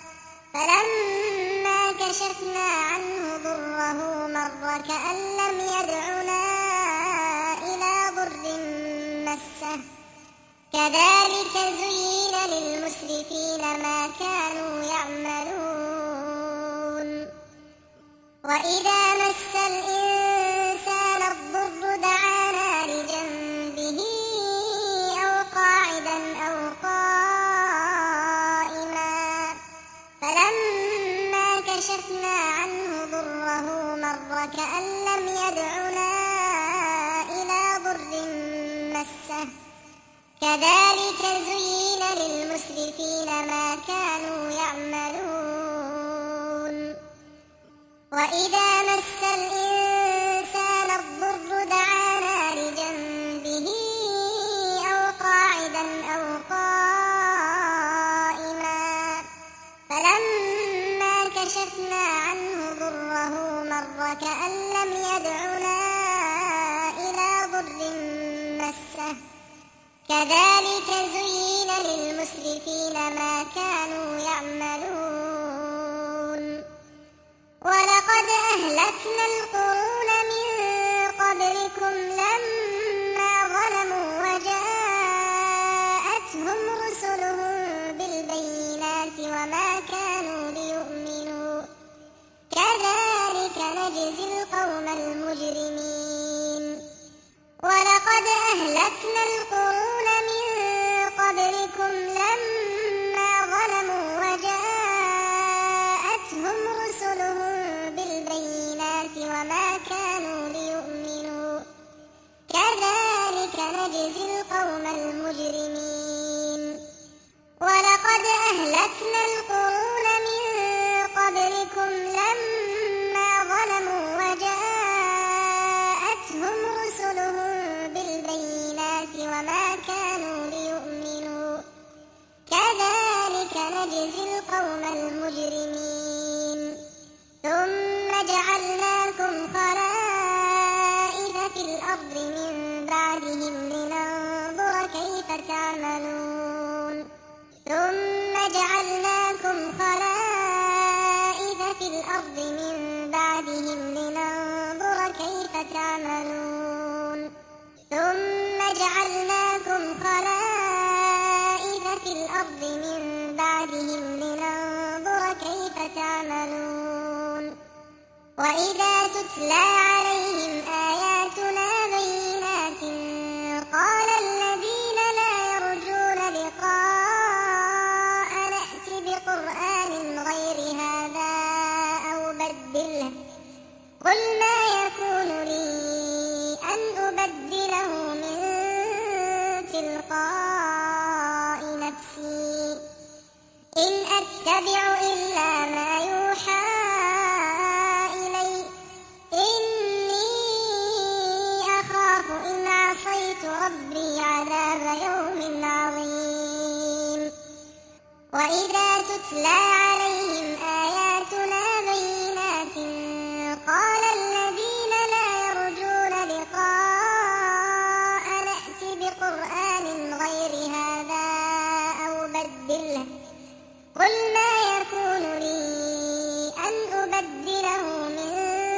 Speaker 1: فلما كشفنا عنه ضره مر كأن لم يدعنا إلى ضر مسه كذلك زين للمسرفين ما كانوا يعملون. وإذا مس الإنسان الضر دعانا لجنبه أو قاعدا أو قائما فلما كشفنا عنه ضره مر كأن لم يدعنا إلى ضر مسه كذلك زين للمسرفين ما كانوا يعملون. وإذا مس الإنسان الضر دعانا لجنبه أو قاعدا أو قائما فلما كشفنا عنه ضره مر كأن لم يدعنا إلى ضر مسه كذلك زين للمسرفين ما كانوا يعملون. ولقد أهلكنا القرون من قبلكم لما ظلموا وجاءتهم رسلهم بالبينات وما كانوا ليؤمنوا كذلك نجزي القوم المجرمين. ولقد أهلكنا القرون من قبلكم لما ظلموا وجاءتهم رسلهم بالبينات وما كانوا ليؤمنوا كذلك نجزي القوم المجرمين. ولقد أهلكنا القرون من قبلكم لما ظلموا وجاءتهم رسلهم بالبينات وما كانوا ليؤمنوا كذلك نجزي القوم المجرمين. ثم جعلناكم خلائف في الأرض من بعدهم لننظر كيف تعملون. ثم جعلناكم خلائف في الأرض من بعدهم لننظر كيف تعملون. ثم جعلناكم خلائف في الأرض من بعدهم لننظر كيف تعملون. وإذا تتلى عليهم آياتنا بينات قال الذين لا يرجون لقاء نأت بقرآن غير هذا أو بدله قل ما يكون لي أن أبدله من تلقاء تلقاء نفسي إن أتبع إلا ما يوحى إلي إني أخاف إن عصيت ربي عذاب يوم عظيم وإذا تتلى عليهم آياتنا بينات قال الذين لا يرجون لقاء نأت بقرآن غير هذا أو بدله قل ما يكون لي أن أبدله من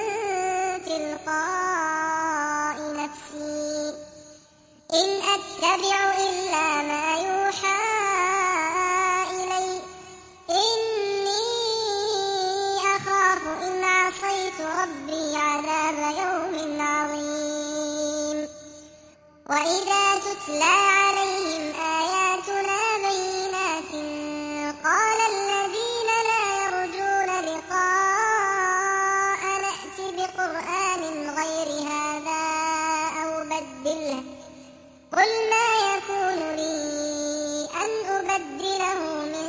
Speaker 1: تلقاء نفسي إن أتبع إلا ما يوحى إلي إني أخاف إن عصيت ربي عذاب يوم عظيم وإذا تتلى عليهم آياتنا بينات قال الذين لا يرجون لقاء نأت بقرآن غير هذا أو بدله قل ما يكون لي أن أبدله من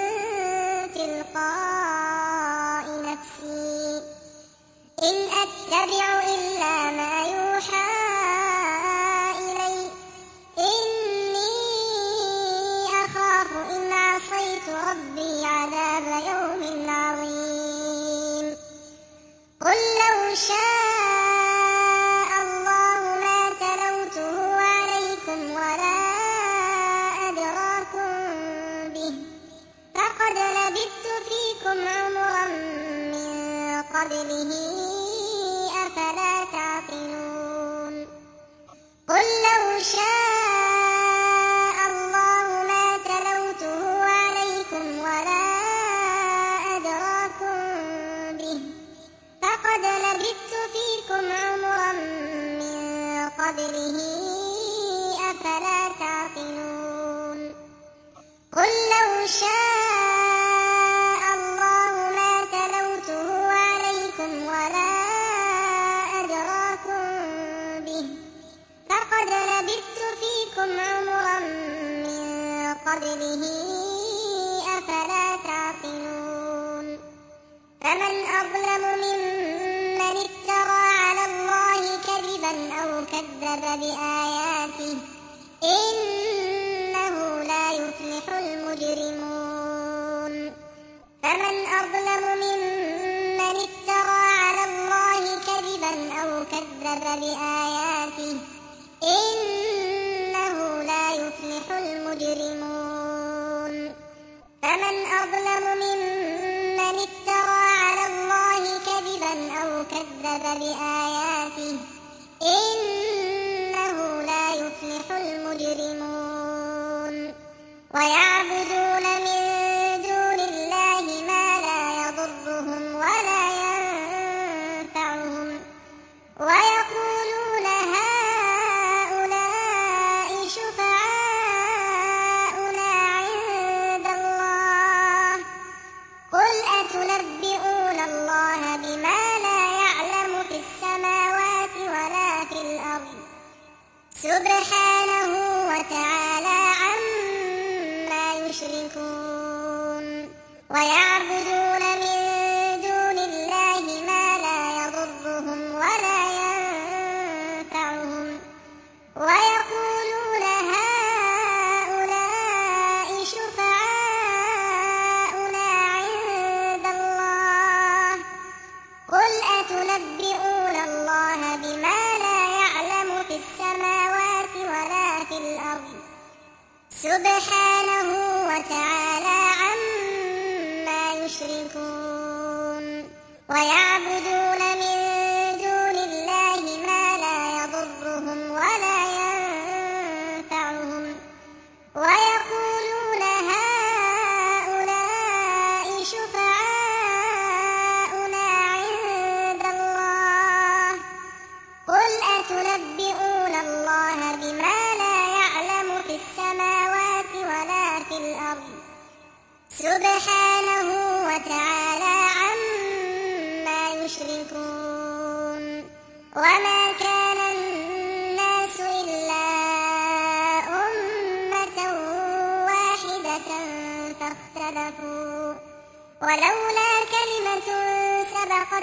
Speaker 1: تلقاء نفسي إن أتبع إلا ما يوحى إلي إني أخاف إن عصيت ربي عذاب يوم عظيم قل لو شاء الله ما تلوته عليكم ولا أدراكم به فقد لبثت فيكم عمرا من قبله أفلا تعقلون قل لو شاء الله ما تلوته عليكم ولا أدراكم به فقد لبثت فيكم عمرا من قبله أفلا تعقلون قل لو شاء الله ما تلوته عليكم ولا أدراكم به فقد لبثت فيكم عمرا من قبله أفلا تعقلون فمن أظلم ممن افترى على الله كذبا أو كذب بآياته إنه لا يفلح المجرمون فمن أظلم ممن افترى على الله كذبا أو كذب بآياته إنه لا يفلح المجرمون فمن أظلم ممن افترى على الله كذبا أو كذب بآياته إنه لا يفلح المجرمون ويعبدون من دون الله ما لا يضرهم ولا ينفعهم ويقولون هؤلاء شفعاؤنا عند الله قل أتنبئون الله بما لا يعلم في السماوات ولا في الأرض سبحانه وتعالى عما يشركون ويعبدون من دون الله ما لا يضرهم ولا ينفعهم ويقولون هؤلاء شفعاؤنا عند الله قل أتنبئون الله بما لا يعلم في السماوات ولا في الأرض سبحانه وتعالى عما يشركون ويعبدون من دون الله ما لا يضرهم ولا ينفعهم ويقولون هؤلاء شفعاؤنا عند الله قل أتنبئون الله بما لا يعلم في السماوات ولا في الأرض سبحانه وتعالى عما يشركون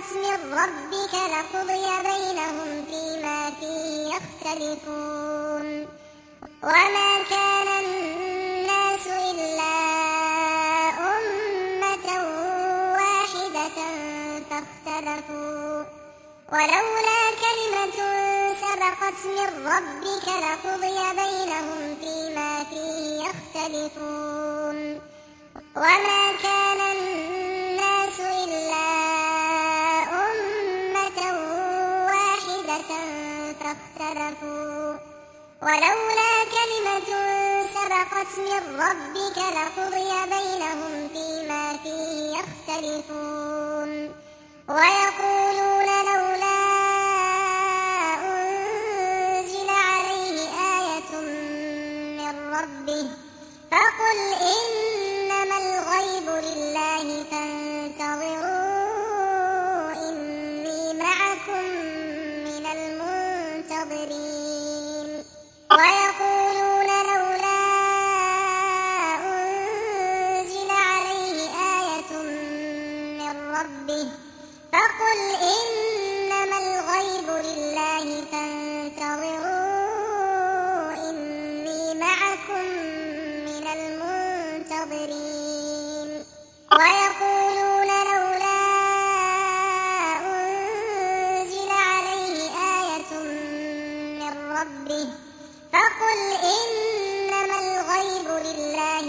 Speaker 1: من ربك لقضي بينهم فيما فيه يختلفون وما كان الناس إلا أمة واحدة فاختلفوا ولولا كلمة سبقت من ربك لقضي بينهم فيما فيه يختلفون وما كان الناس إلا أمة واحدة فاختلفوا ولولا كلمة سبقت من ربك لقضي بينهم فيما فيه يختلفون ويقولون لولا أنزل عليه آية من ربه فقل إنما الغيب لله فانتظروا إني معكم من المنتظرين ويقولون لولا أنزل عليه آية من ربه فقل إنما الغيب لله فانتظروا إني معكم من المنتظرين ويقولون لولا أنزل عليه آية من ربه فقل إنما الغيب لله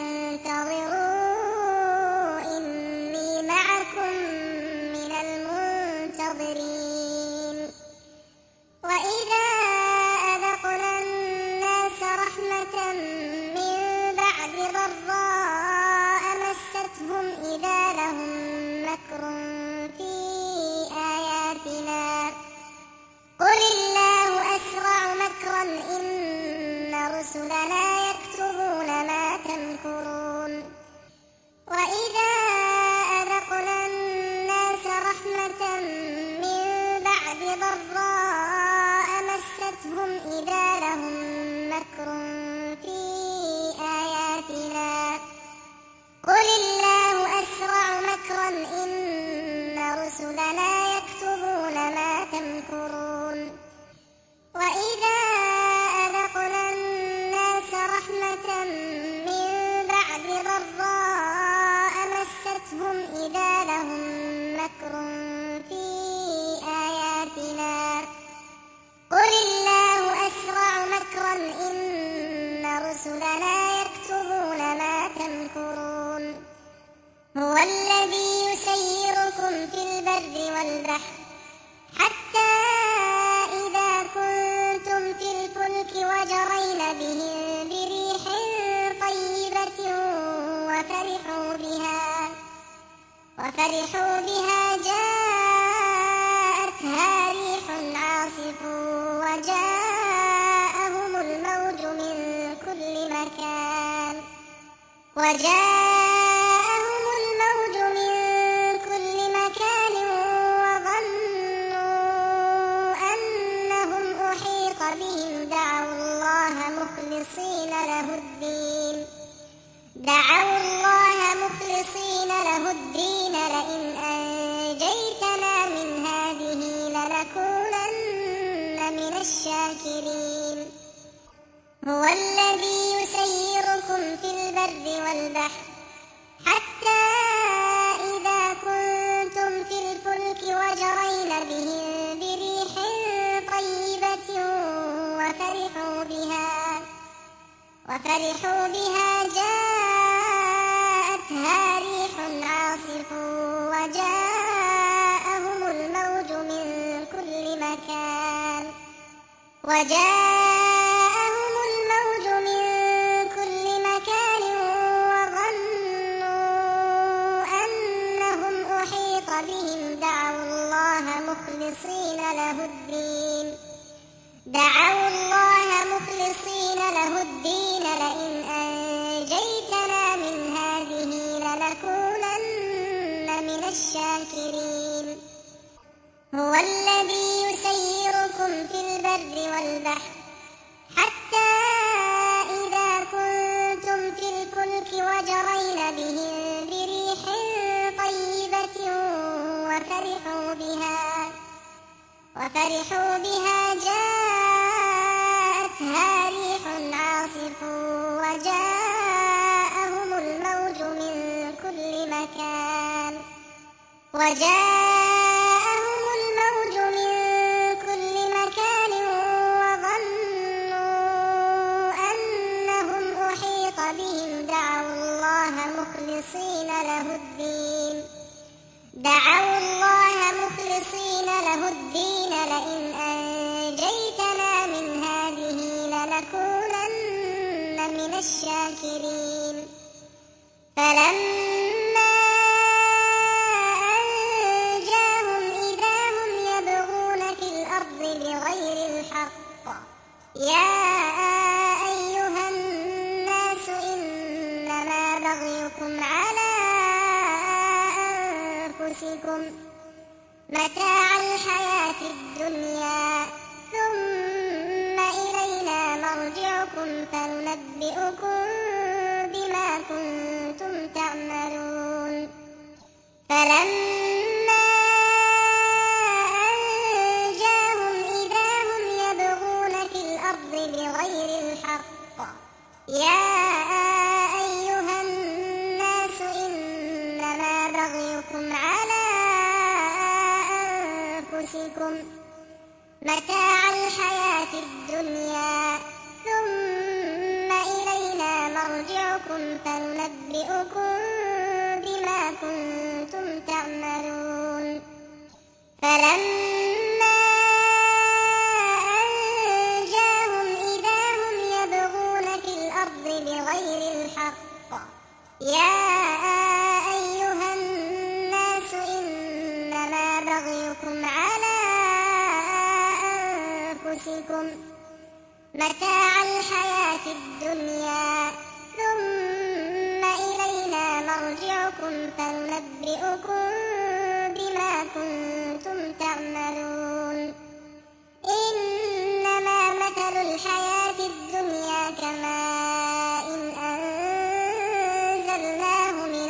Speaker 1: فانتظروا إني معكم من المنتظرين وإذا أذقنا الناس رحمة من بعد ضراء مستهم إذا لهم مكر في آياتنا قل الله أسرع مكرا إن رسلنا يكتبون ما تمكرون وإذا أذقنا الناس رحمة من بعد ضراء مستهم إذا لهم مكر في آياتنا قل الله أسرع مكرا إن رسلنا يكتبون ما تمكرون وإذا أذقنا الناس رحمة من بعد ضراء مستهم إذا لهم مكر في آياتنا قل الله أسرع مكرا إن رسلنا يكتبون ما تمكرون هو الذي يسيركم في البر والبحر حتى إذا كنتم في الفلك وجرين بهم بريح طيبة وفرحوا بها وفرحوا بها جاءتها ريح عاصف وجاءهم الموج من كل مكان وجاءهم الموج من كل مكان وظنوا أنهم أحيط بهم دعوا الله مخلصين له الدين دعوا الله مخلصين له الدين لئن أنجيتنا من هذه لنكونن من الشاكرين هو الذي يسيركم في البر والبحر حتى إذا كنتم في الفلك وجرين بهم بريح طيبة وفرحوا بها وفرحوا بها جاءتها ريح عاصف وجاءهم الموج من كل مكان وجاءهم الموج من كل مكان وظنوا أنهم أحيط بهم دعوا الله مخلصين له الدين دعوا الله مخلصين له الدين لئن أنجيتنا من هذه لنكونن من الشاكرين هو الذي يسيركم في البر والبحر حتى إذا كنتم في الفلك وجرين بهم بريح طيبة وفرحوا فأتتها ريح عاصف وجاءهم الموج من كل مكان وجاءهم الموج من كل مكان وظنوا أنهم أحيط بهم دعوا الله مخلصين له الدين دعوا الله مخلصين له الدين لئن أنجيتنا من هذه لنكونن من الشاكرين فلما أنجاهم إذا هم يبغون في الأرض بغير الحق يا أيها الناس إنما بغيكم على أنفسكم متاع الحياة الدنيا ثم إلينا مرجعكم فننبئكم بما كنتم تعملون فلما أنجاهم إذا هم يبغون في الأرض بغير الحق يا أيها الناس إنما بغيكم على أنفسكم متاع الحياة الدنيا ثم إلينا مرجعكم فننبئكم بما كنتم تعملون فلما أنجاهم إذا هم يبغون في الأرض بغير الحق يا أيها الناس إنما بغيكم على أنفسكم متاع الحياة الدنيا ثم إلينا مرجعكم فننبئكم بما كنتم تعملون إنما مثل الحياة الدنيا كماء أنزلناه من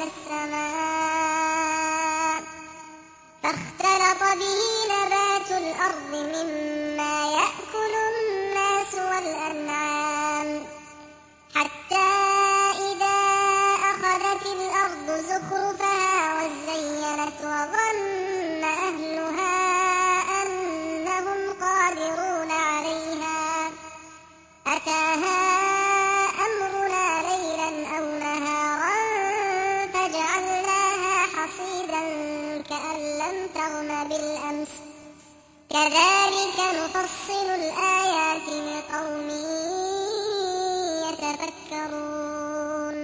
Speaker 1: السماء فاختلط به نبات الأرض مما يأكل الناس والأنعام حتى إذا أخذت الأرض زخرفها وزينت وظن أهلها أنهم قادرون عليها أتاها أمرنا ليلا أو نهارا فجعلناها حصيدا كأن لم تغن بالأمس كذلك نفصل الآيات لقوم يتفكرون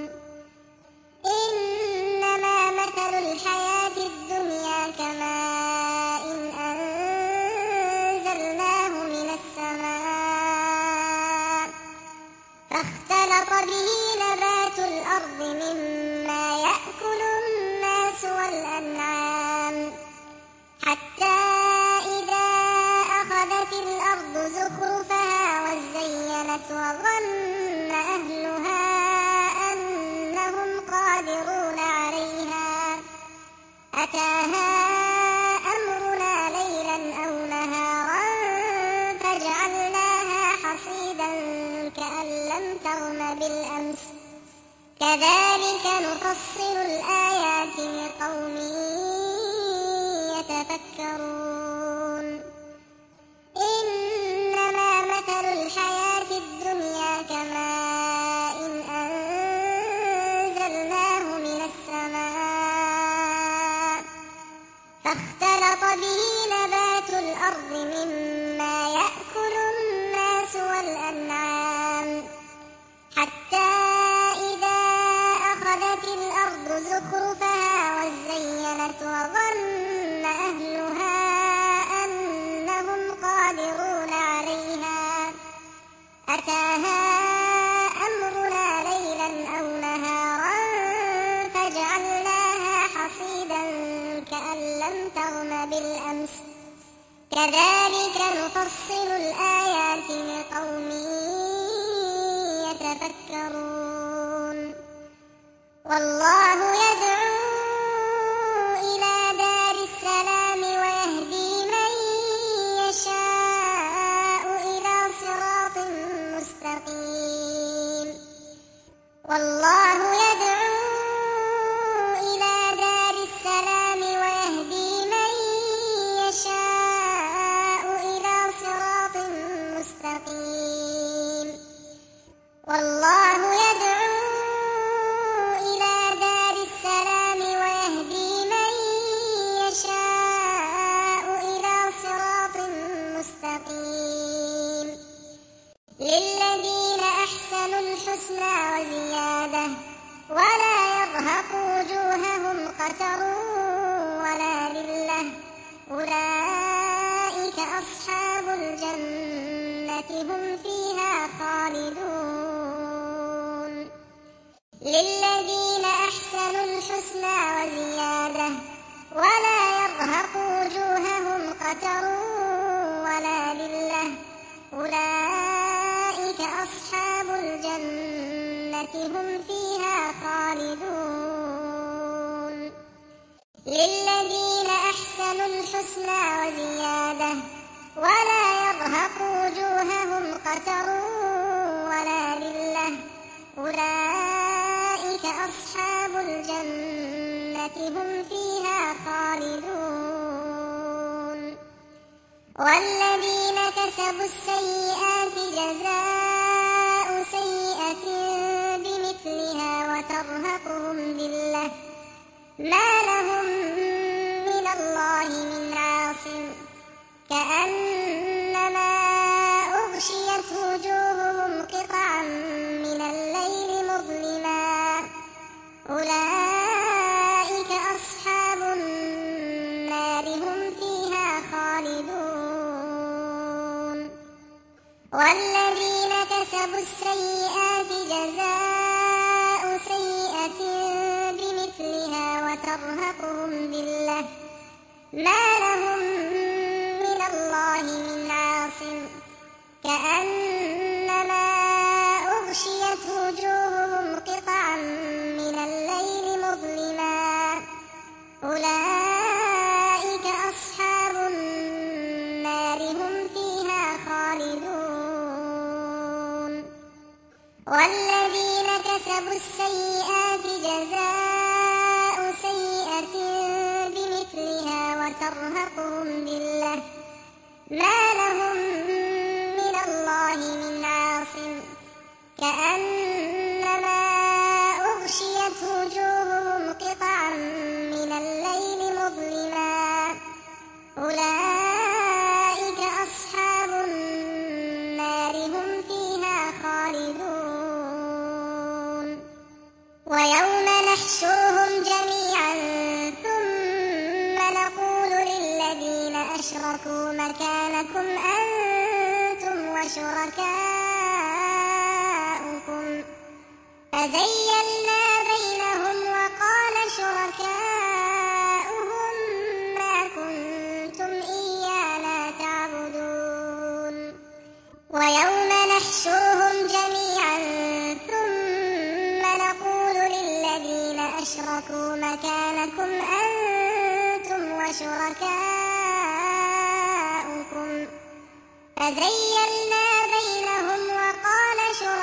Speaker 1: إنما مثل الحياة الدنيا كماء أنزلناه من السماء فاختلط به نبات الأرض مما يأكل الناس والأنعام حتى إذا أخذت الأرض زخرفها وزينت وظن أهلها أنهم قادرون عليها أتاها أمرنا ليلا أو نهارا فجعلناها حصيدا كأن لم تغن بالأمس كذلك نفصل الآيات لقوم يتفكرون إنما مثل الحياة الدنيا كماء أنزلناه من السماء فاختلط به نبات الأرض مما يأكل الناس والأنعام حتى إذا أخذت الأرض زخرفها وزينت وظن أهلها أنهم قادرون عليها أتاها أمرنا ليلا أو نهارا فجعلناها حصيدا كأن لم تغن بالأمس كذلك نفصل الآيات لقوم يتفكرون والله يدعو إلى دار السلام ويهدي من يشاء إلى صراط مستقيم والله يدعو إلى دار السلام ويهدي من يشاء إلى صراط مستقيم للذين أحسنوا الحسنى وزيادة ولا يرهق وجوههم قتر ولا ذلة أولئك أصحاب الجنة هم فيها خالدون للذين أحسنوا الحسنى وزيادة ولا يرهق وجوههم قتر ولا ذلة أولئك أصحاب الجنة هم فيها خالدون للذين أحسنوا الحسنى وزيادة ولا يرهق وجوههم قتر ولا ذلة أولئك أصحاب الجنة هم فيها خالدون والذين كسبوا السيئات جزاء سيئة بمثلها وترهقهم ذلة ما لهم من الله من عاصم كأنما أغشيت وجوههم قطعا من الليل مظلما أولئك أصحاب النار هم فيها خالدون والذين كسبوا السيئات جزاء سيئة بمثلها وترهقهم ذلة ما لهم من الله من عاصم كأنما أغشيت وجوههم قطعا من الليل مظلما أولئك أصحاب النار هم فيها خالدون والذين كسبوا السيئات جزاء سيئة بمثلها وترهقهم ذلة ما لهم من الله من عاصم كأنما أغشيت وجوههم قطعا من الليل مظلما أولئك أصحاب النار هم فيها خالدون ويوم نحشرهم جميعا ثم نقول للذين أشركوا مكانكم أنتم وشركاؤكم فزيّلنا بينهم وقال شركاؤهم ما كنتم إيانا تعبدون ويوم نحشرهم جميعا ثم نقول للذين أشركوا مكانكم أنتم وشركاؤكم فزيّلنا بينهم وقال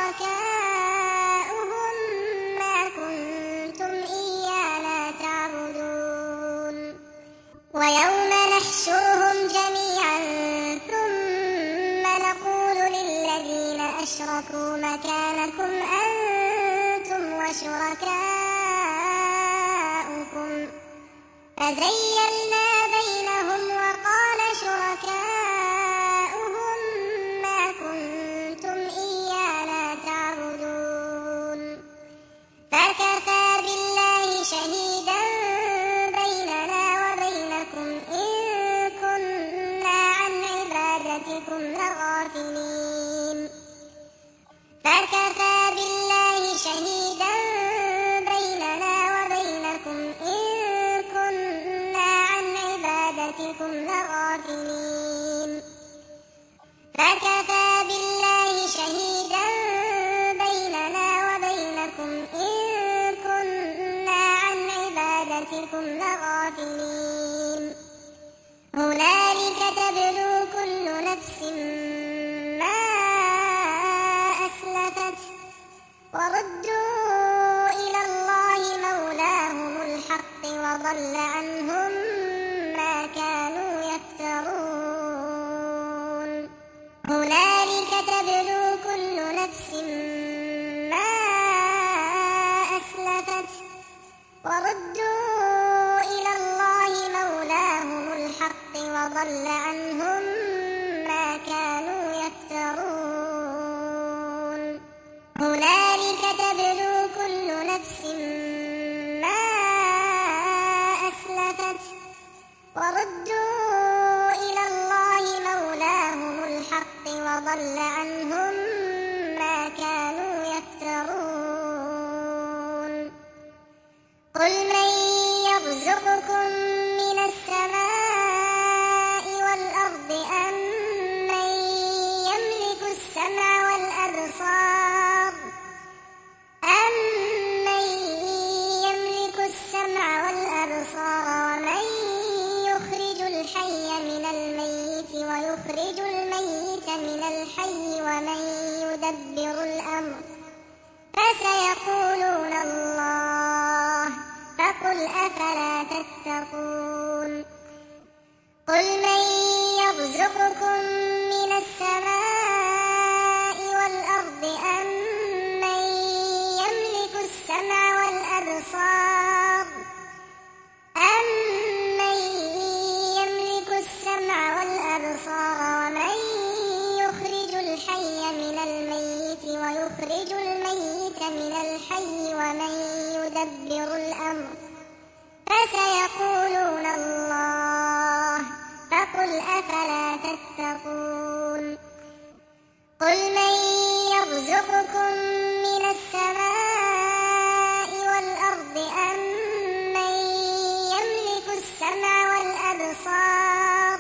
Speaker 1: شركاؤهم ما كنتم إيانا تعبدون ويوم نحشرهم جميعا ثم نقول للذين أشركوا مكانكم أنتم وشركاؤكم فزيّلنا بينهم وقال شركاؤهم ما كنتم إيانا تعبدون فكفى بالله شهيدا بيننا وبينكم إن كنا عن عبادتكم لغافلين فكفى بالله شهيدا بيننا وبينكم إن كنا عن عبادتكم لغافلين فكفى بالله شهيدا بيننا وبينكم إن كنا عن عبادتكم لغافلين هنالك تبلو كل نفس ما أسلفت وردوا إلى الله مولاهم الحق وضل عنهم ما كانوا يفترون هنالك نفس ما أسلفت وردوا إلى الله مولاهم الحق وضل عنهم ما كانوا يفترون هنالك تبلو كل نفس ما أسلفت وردوا إلى الله مولاهم الحق وضل عنهم ما كانوا يفترون قل من يرزقكم من السماء والأرض أم من يملك السمع والأبصار أَمَّن يَمْلِكُ السَّمْعَ وَالْأَبْصَارَ وَمَن يُخْرِجُ الْحَيَّ مِنَ الْمَيِّتِ وَيُخْرِجُ الْمَيِّتَ مِنَ الْحَيِّ وَمَن يُدَبِّرُ الْأَمْرَ فَسَيَقُولُونَ اللَّهُ فَقُلْ أَفَلَا تَتَّقُونَ قُلْ مَن يَرْزُقُكُم مِّنَ السَّمَاءِ وَالْأَرْضِ أَمَّن يَمْلِكُ السَّمْعَ وَالْأَبْصَارَ أَمَّن يَمْلِكُ السَّمْعَ وَالْأَبْصَارَ وَمَن يُخْرِجُ الْحَيَّ مِنَ الْمَيِّتِ وَيُخْرِجُ الْمَيِّتَ مِنَ الْحَيِّ وَمَن يُدَبِّرُ الْأَمْرَ فَسَيَقُولُونَ اللَّهُ فَقُلْ أَفَلَا تَتَّقُونَ قُلْ مَن يَرْزُقُكُم مِّنَ السَّمَاءِ وَالْأَرْضِ أَمَّن يَمْلِكُ السَّمْعَ وَالْأَبْصَارَ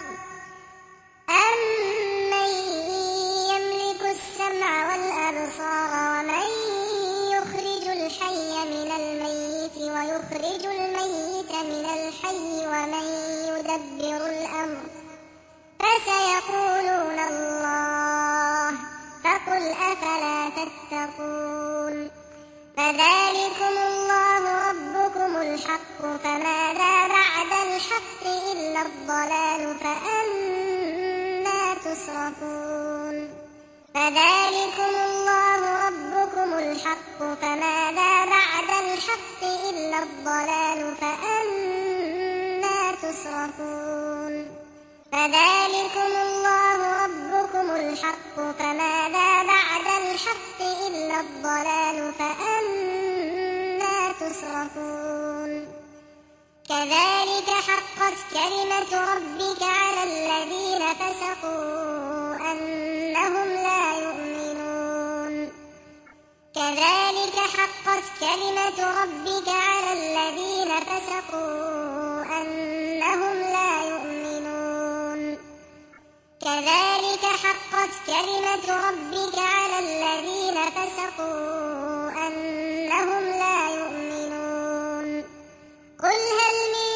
Speaker 1: أَمَّن يَمْلِكُ السَّمْعَ وَالْأَبْصَارَ وَمَن يُخْرِجُ الْحَيَّ مِنَ الْمَيِّتِ وَيُخْرِجُ الْمَيِّتَ مِنَ الْحَيِّ وَمَن يُدَبِّرُ الْأَمْرَ فَسَيَقُولُونَ اللَّهُ فَقُلْ أَفَلَا تَتَّقُونَ فَذَلِكُمُ اللَّهُ رَبُّكُمُ الْحَقُّ فَمَاذَا بَعْدَ الْحَقِّ إِلَّا الضَّلَالُ فَأَنَّىٰ تُصْرَفُونَ فَذَلِكُمُ اللَّهُ رَبُّكُمُ الْحَقُّ فَمَاذَا بَعْدَ الْحَقِّ إِلَّا الضَّلَالُ فَأَنَّىٰ تُصْرَفُونَ فَذَلِكُمُ اللَّهُ رَبُّكُمُ الْحَقُّ فَمَاذَا بَعْدَ الْحَقِّ إِلَّا الضَّلَالُ فَأَنَّىٰ تُصْرَفُونَ كَذَٰلِكَ حَقَّتْ كَلِمَةُ رَبِّكَ عَلَى الَّذِينَ فَسَقُوا أَنَّهُمْ لَا يُؤْمِنُونَ كَذَٰلِكَ حَقَّتْ كَلِمَةُ رَبِّكَ عَلَى الَّذِينَ فَسَقُوا أَنَّهُمْ لَا يُؤْمِنُونَ كَذَٰلِكَ حَقَّتْ كَلِمَةُ رَبِّكَ عَلَى الَّذِينَ فَسَقُوا أَنَّهُمْ لَا يُؤْمِنُونَ قُلْ هَلْ مِن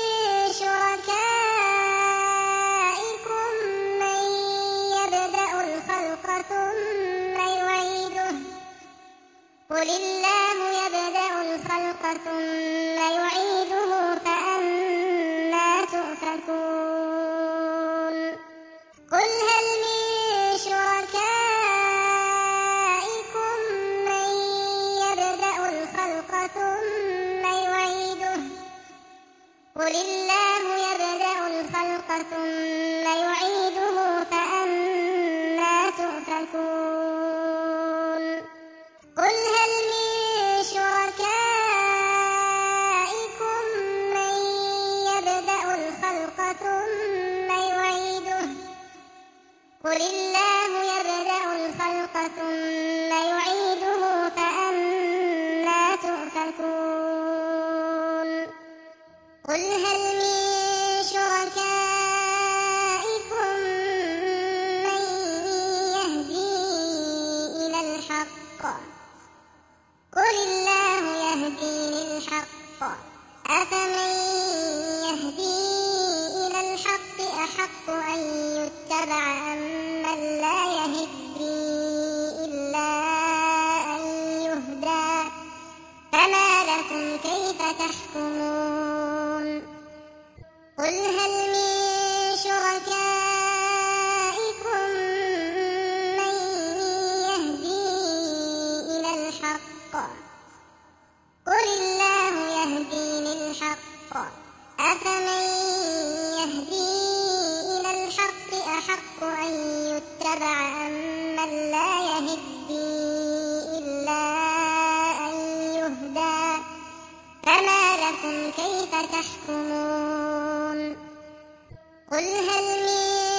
Speaker 1: شُرَكَائِكُم مَّن يَبْدَأُ الْخَلْقَ ثُمَّ يُعِيدُهُ قُلِ اللَّهُ يَبْدَأُ الْخَلْقَ ثُمَّ يُعِيدُهُ فَأَنَّىٰ تُؤْفَكُونَ قُلْ هَلْ مِن شُرَكَائِكُم مَّن يَبْدَأُ الْخَلْقَ ثُمَّ يُعِيدُهُ قُلِ اللَّهُ يَبْدَأُ الْخَلْقَ ثُمَّ يُعِيدُهُ فَأَنَّىٰ تُؤْفَكُونَ قُلْ هَلْ مِن شُرَكَائِكُم مَّن يَبْدَأُ الْخَلْقَ ثُمَّ يُعِيدُهُ قُلِ اللَّهُ يَبْدَأُ الْخَلْقَ ثُمَّ يُعِيدُهُ فَأَنَّىٰ تُؤْفَكُونَ قُلْ هَلْ مِن شُرَكَائِكُم مَّن يَهْدِي إِلَى الْحَقِّ قُلِ اللَّهُ يَهْدِي لِلْحَقِّ أَفَمَن يَهْدِي إِلَى الْحَقِّ أَحَقُّ أَن يُتَّبَعَ أَمَّن لَّا يَهِدِّي إِلَّا أَن يُهْدَىٰ فَمَا لَكُمْ كَيْفَ تَحْكُمُونَ قُلْ هَلْ مِن شُرَكَائِكُم مَّن يَهْدِي قل الله يهدي للحق أفمن يهدي إلى الحق أحق أن يتبع أمن لا يهدي إلا أن يهدى فما لكم كيف تحكمون قل هل من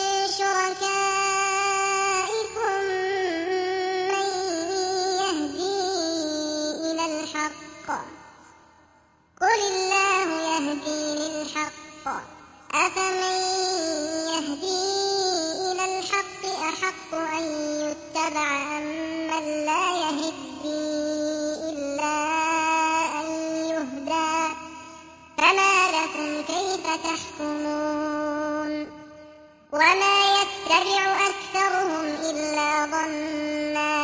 Speaker 1: شركائكم من يهدي إلى الحق قل الله يهدي للحق أفمن يهدي إلى الحق أحق أن يتبع أمن لا يهدي إلا أن يهدى فما لكم كيف تحكمون وما يتبع أكثرهم إلا ظنا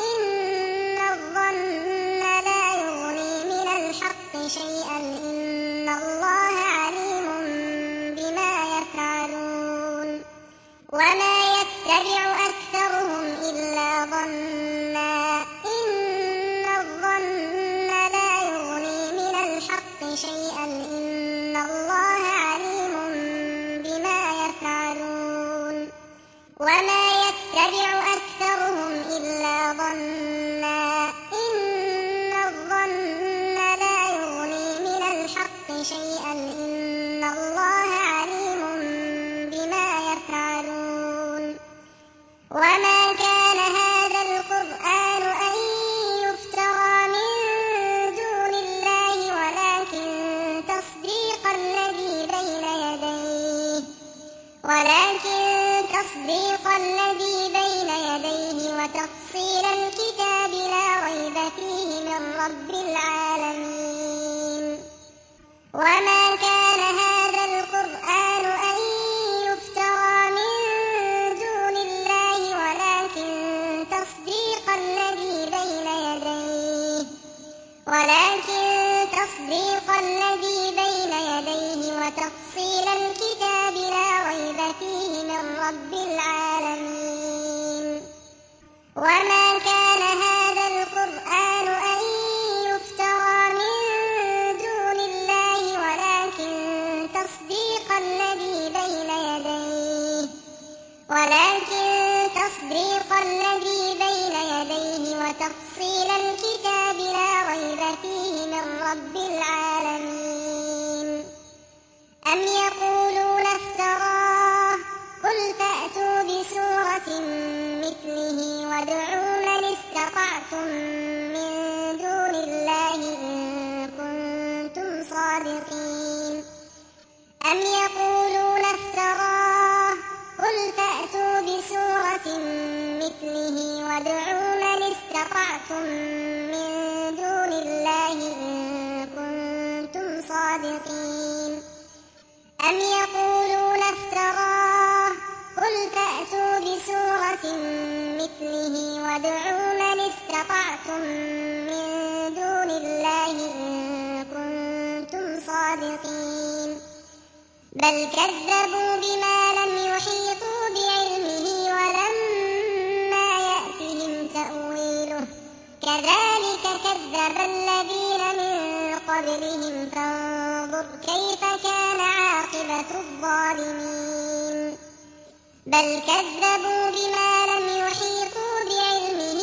Speaker 1: إن الظن لا يغني من الحق شيئا إن الله عليم بما يفعلون وما يتبع أكثرهم إلا ظنا إن الظن لا يغني من الحق شيئا إن الله عليم بما يفعلون وما يتبع أكثرهم إلا ظنا إن الظن لا يغني من الحق شيئا إن الله عليم بما يفعلون وما كان هذا القرآن أن يفترى من دون الله ولكن تصديق الذي بين يديه ولكن تصديق الذي بين يديه وتفصيل الكتاب لا ريب فيه من رب العالمين وما كان هذا القرآن أن يفترى من دون الله ولكن تصديق الذي بين يديه ولكن تصديق الذي بين يديه وتفصيل الكتاب لا ريب فيه من رب العالمين وما كان هذا القرآن أن يفترى من دون الله ولكن تصديق الذي بين يديه ولكن تصديق الذي بين يديه وتفصيل الكتاب لا ريب فيه من رب العالمين أم يقولون افتراه قل فأتوا بسورة مثله وادعوا من استطعتم من دون الله إن كنتم صادقين أم يقولون افتراه قل فأتوا بسورة مثله وادعوا من استطعتم من دون الله إن كنتم صادقين أم يقولون افتراه قل فأتوا بسورة مثله وادعوا من استطعتم من دون الله إن كنتم صادقين بل كذبوا بما لم يحيطوا بعلمه ولما يأتهم تأويله كذلك كذب الذين من قبلهم فانظر كيف كان عاقبة الظالمين بل كذبوا بما لم يحيطوا بعلمه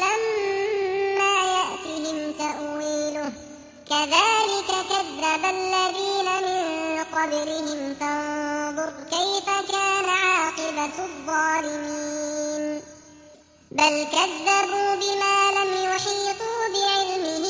Speaker 1: ولما يأتهم تأويله كذلك كذب الذين من قبلهم فانظر كيف كان عاقبة الظالمين بل كذبوا بما لم يحيطوا بعلمه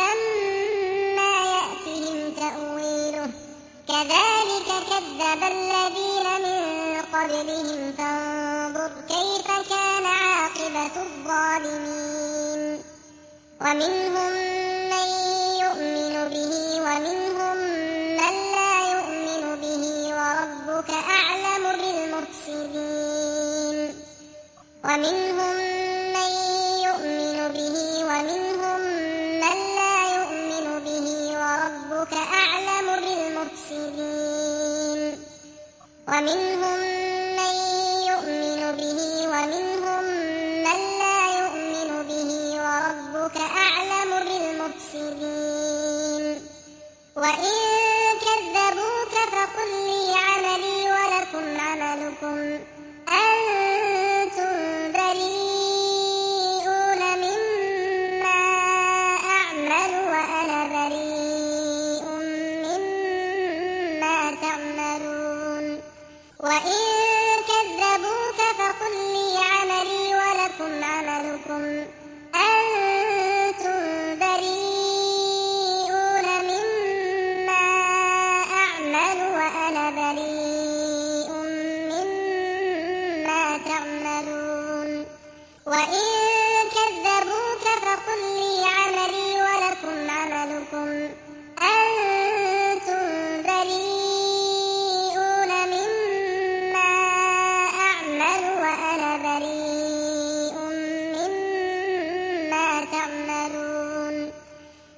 Speaker 1: ولما يأتهم تأويله كذلك كذب الذين من قبلهم فانظر كيف كان عاقبة الظالمين ومنهم من يؤمن به ومنهم من لا يؤمن به وربك أعلم بالمفسدين ومنهم من يؤمن به ومنهم من لا يؤمن به وربك أعلم بالمفسدين ومنهم من يؤمن به ومنهم من لا يؤمن به وربك أعلم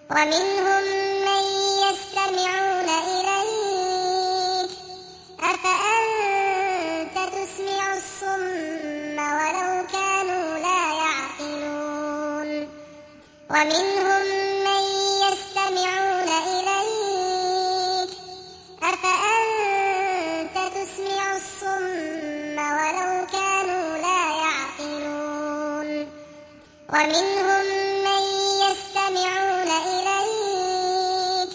Speaker 1: ومنهم من يستمعون إليك أفأنت تسمع الصم ولو كانوا لا يعقلون ومنهم من يستمعون إليك أفأنت تسمع الصم ولو كانوا لا يعقلون ومنهم من يستمعون إليك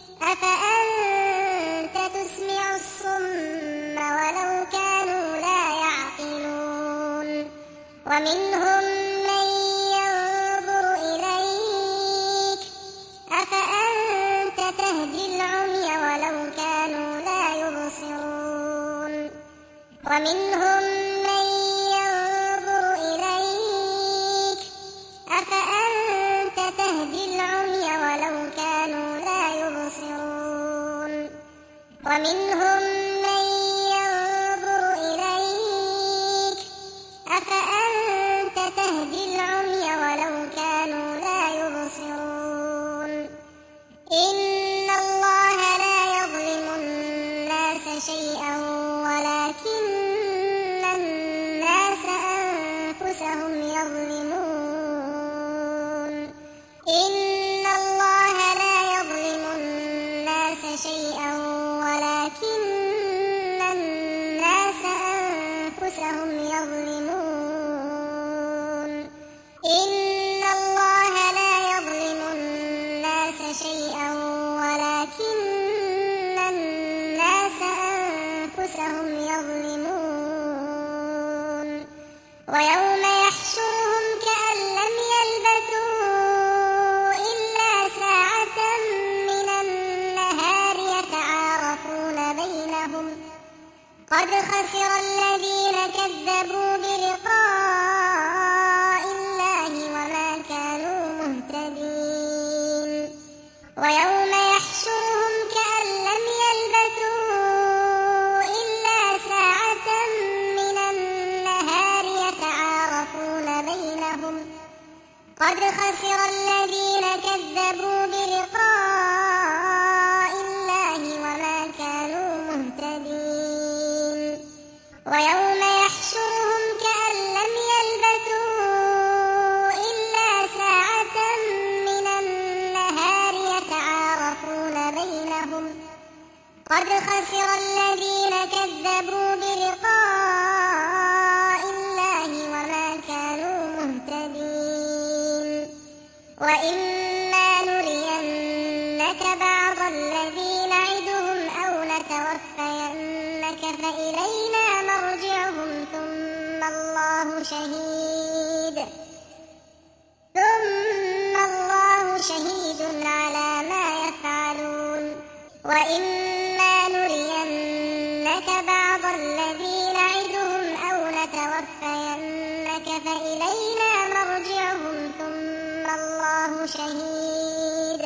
Speaker 1: أفأنت تسمع الصم ولو كانوا لا يعقلون ومنهم من ينظر إليك أفأنت تهدي العمي ولو كانوا لا يبصرون ومنهم من ينظر إليك أفأنت تهدي العمي ولو كانوا لا يبصرون ومنهم من ينظر إليك أفأنت تهدي العمي ولو كانوا لا يبصرون إن الله لا يظلم الناس شيئا ولكن الناس أنفسهم يظلمون إن الله لا يظلم الناس شيئا ولكن الناس أنفسهم يظلمون إن الله لا يظلم الناس شيئا ولكن الناس أنفسهم يظلمون ويوم يحشرهم كأن لم يلبثوا إلا ساعة من النهار يتعارفون بينهم قد خسر الذين كذبوا بلقاء الله وما كانوا مهتدين ويوم يحشرهم كأن لم يلبثوا إلا ساعة من النهار يتعارفون بينهم قد خسر الذين كذبوا بلقاء الله وما كانوا مهتدين ويوم يحشرهم كأن لم يلبثوا إلا ساعة من النهار يتعارفون بينهم قد خسر الذين كذبوا بلقاء الله وما كانوا مهتدين وإما نرينك بعض الذي نعدهم أو نتوفينك فإلينا مرجعهم ثم الله شهيد ثم الله شهيد على ما يفعلون وإما نرينك بعض الذي نعدهم أو نتوفينك فإلينا مرجعهم ثم الله شهيد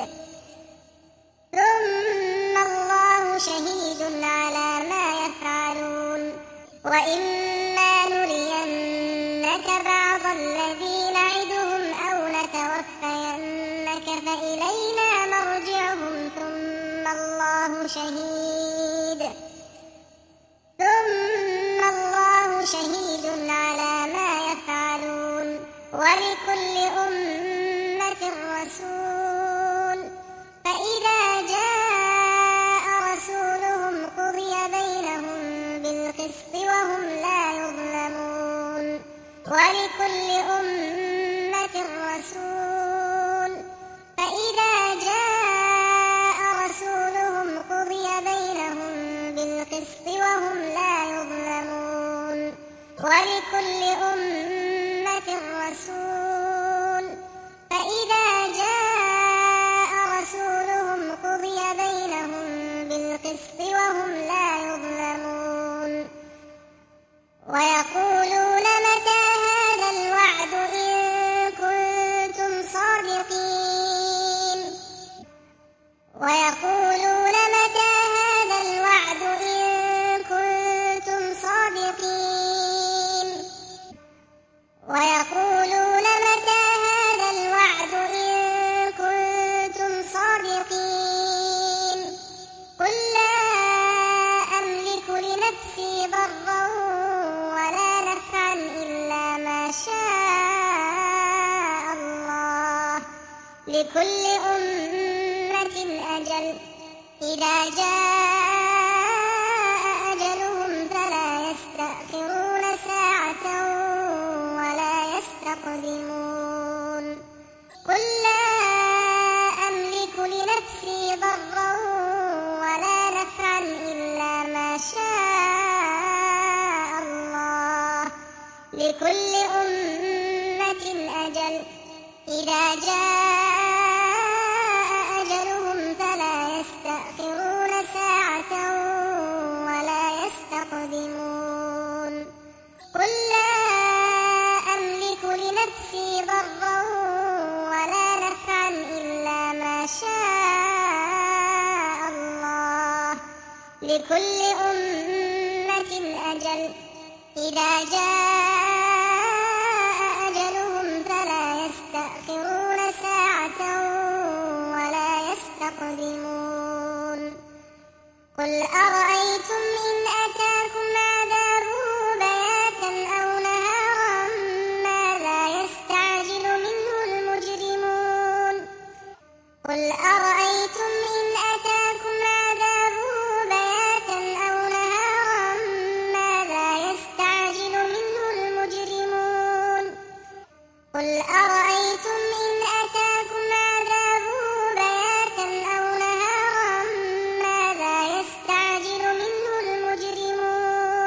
Speaker 1: ثم الله شهيد على ما يفعلون وإما نرينك بعض الذي نعدهم أو نتوفينك فإلينا مرجعهم ثم الله شهيد ثم الله شهيد على ما يفعلون ولكل أمة رسول فإذا جاء رسولهم قضي بينهم بالقسط وهم لا يظلمون ولكل أمة رسول فإذا جاء رسولهم قضي بينهم بالقسط وهم لا يظلمون ولكل أمة رسول فإذا جاء رسولهم قضي بينهم بالقسط وهم لا يظلمون ويقولون متى هذا الوعد إن كنتم صادقين لكل أمة أجل إذا جاء أجلهم فلا يستأخرون ساعة ولا يستقدمون قل لا أملك لنفسي ضرا ولا نفعا إلا ما شاء الله لكل أمة أجل إذا جاء أجلهم فلا يستأخرون ساعة ولا يستقدمون قل لا أملك لنفسي ضرا ولا نفعا إلا ما شاء الله لكل أمة أجل إذا جاء أجلهم فلا يستأخرون ساعة ولا يستقدمون قل أرأيتم إن أتاكم عذابه بياتا أو نهارا ماذا يستعجل منه المجرمون قل أرأيتم إن أتاكم عذابه بياتا أو نهارا ماذا يستعجل منه المجرمون قل أرأيتم إن أتاكم عذابه بياتا أو نهارا ماذا يستعجل منه المجرمون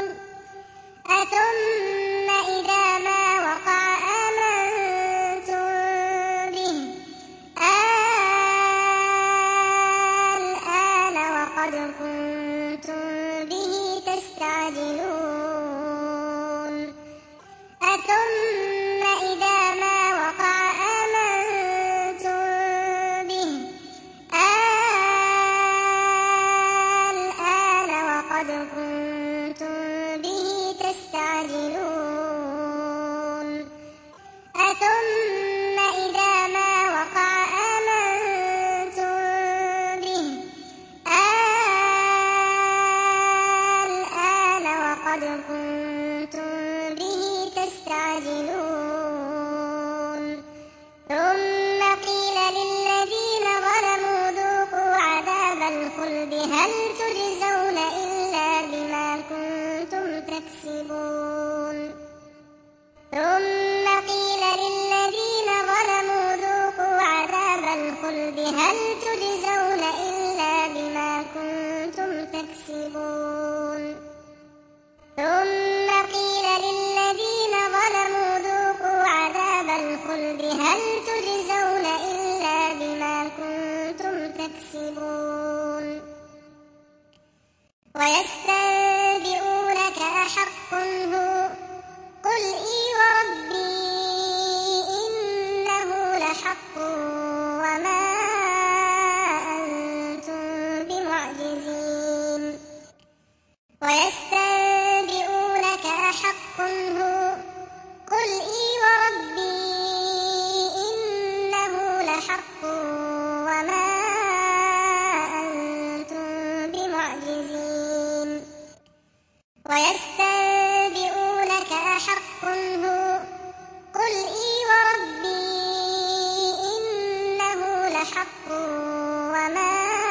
Speaker 1: أثم إذا ما وقع آمنتم به الآن وقد كنتم به تستعجلون أثم إذا ما وقع آمنتم به الآن وقد كنتم به تستعجلون أثم إذا ما وقع آمنتم به الآن وقد كنتم به تستعجلون ثم قيل للذين ظلموا ذوقوا عذاب الخلد هل تجزون إلا بما كنتم تكسبون ثم قيل للذين ظلموا ذوقوا عذاب الخلد هل تجزون إلا بما كنتم تكسبون ثم قيل للذين ظلموا ذوقوا عذاب الخلد هل تجزون إلا بما كنتم تكسبون ويستنبئونك أحق هو قل إي وربي إنه لحق وما أنتم بمعجزين ويستنبئونك أحق هو قل إي وربي إنه لحق وما أنتم بمعجزين ويستنبئونك أحق هو قل إي وربي إنه لحق وما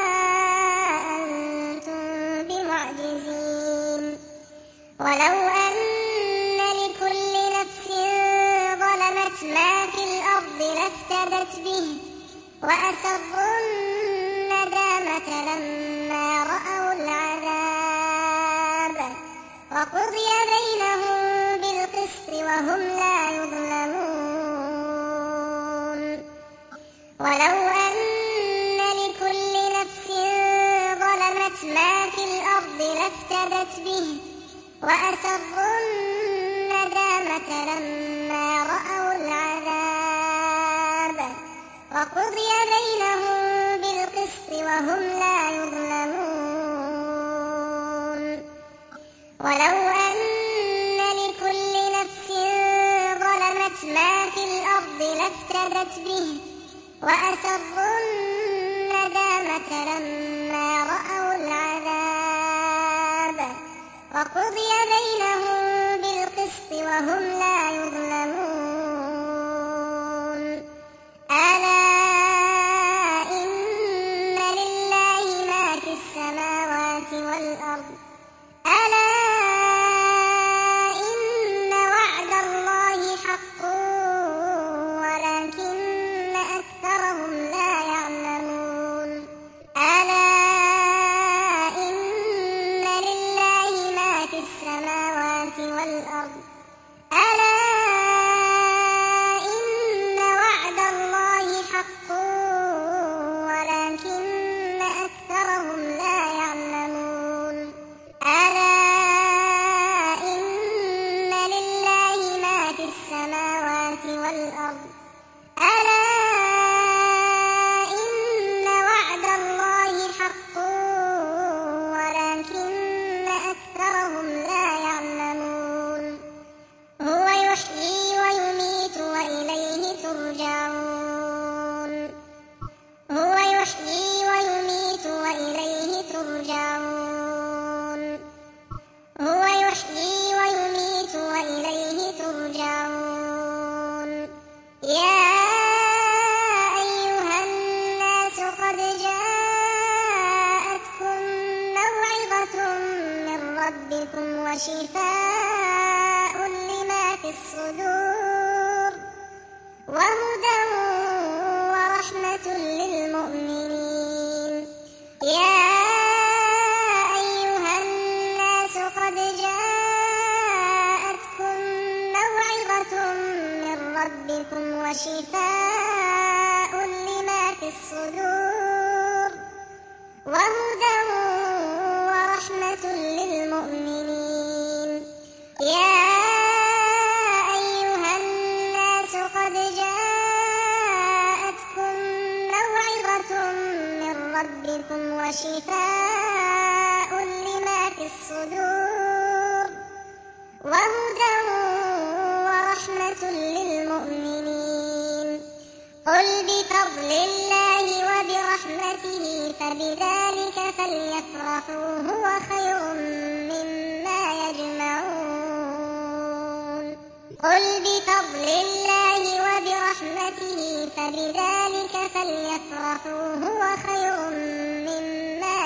Speaker 1: أنتم بمعجزين ولو أن لكل نفس ظلمت ما في الأرض لافتدت به وأسروا الندامة لما رأوا العذاب وقضي بينهم بالقسط وهم لا يظلمون ولو أن لكل نفس ظلمت ما في الأرض لافتدت به وأسروا الندامة لما رأوا العذاب وقضي بينهم بالقسط وهم لا يظلمون ولو أن لكل نفس ظلمت ما في الأرض لافتدت به وأسروا الندامة لما رأوا العذاب وقضي بينهم بالقسط وهم لا يظلمون ألا وشفاء لما في الصدور وهدى ورحمة للمؤمنين. يا أيها الناس قد جاءتكم موعظة من ربكم وشفاء لما في الصدور وهدى ورحمة للمؤمنين. قل بفضل الله وبرحمته فبذلك فليفرحوا هو خير مما يجمعون. قل بفضل الله وبرحمته فبذلك فليفرحوا هو خير مما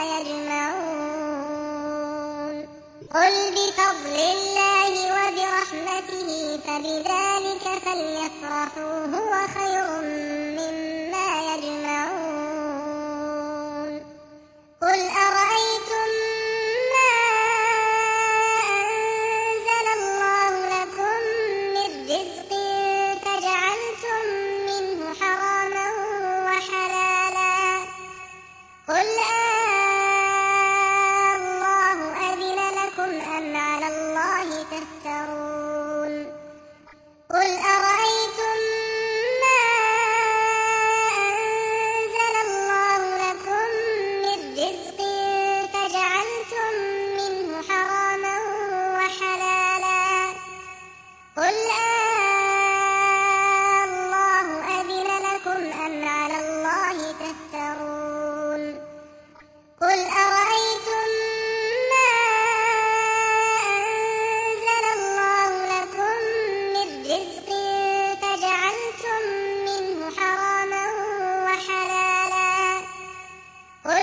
Speaker 1: يجمعون. قل بفضل الله وبرحمته فبذلك فليفرحوا هو خير مما يجمعون. قل أرأيتم ما أنزل الله لكم من رزق فجعلتم منه حراما وحلالا قل الله أذن لكم أم على الله تفترون. قل أرأيتم ما أنزل الله لكم من رزق فجعلتم منه حراما وحلالا قل الله أذن لكم أم على الله تفترون. قل أرأيتم ما أنزل الله لكم من رزق فجعلتم منه حراما وحلالا قل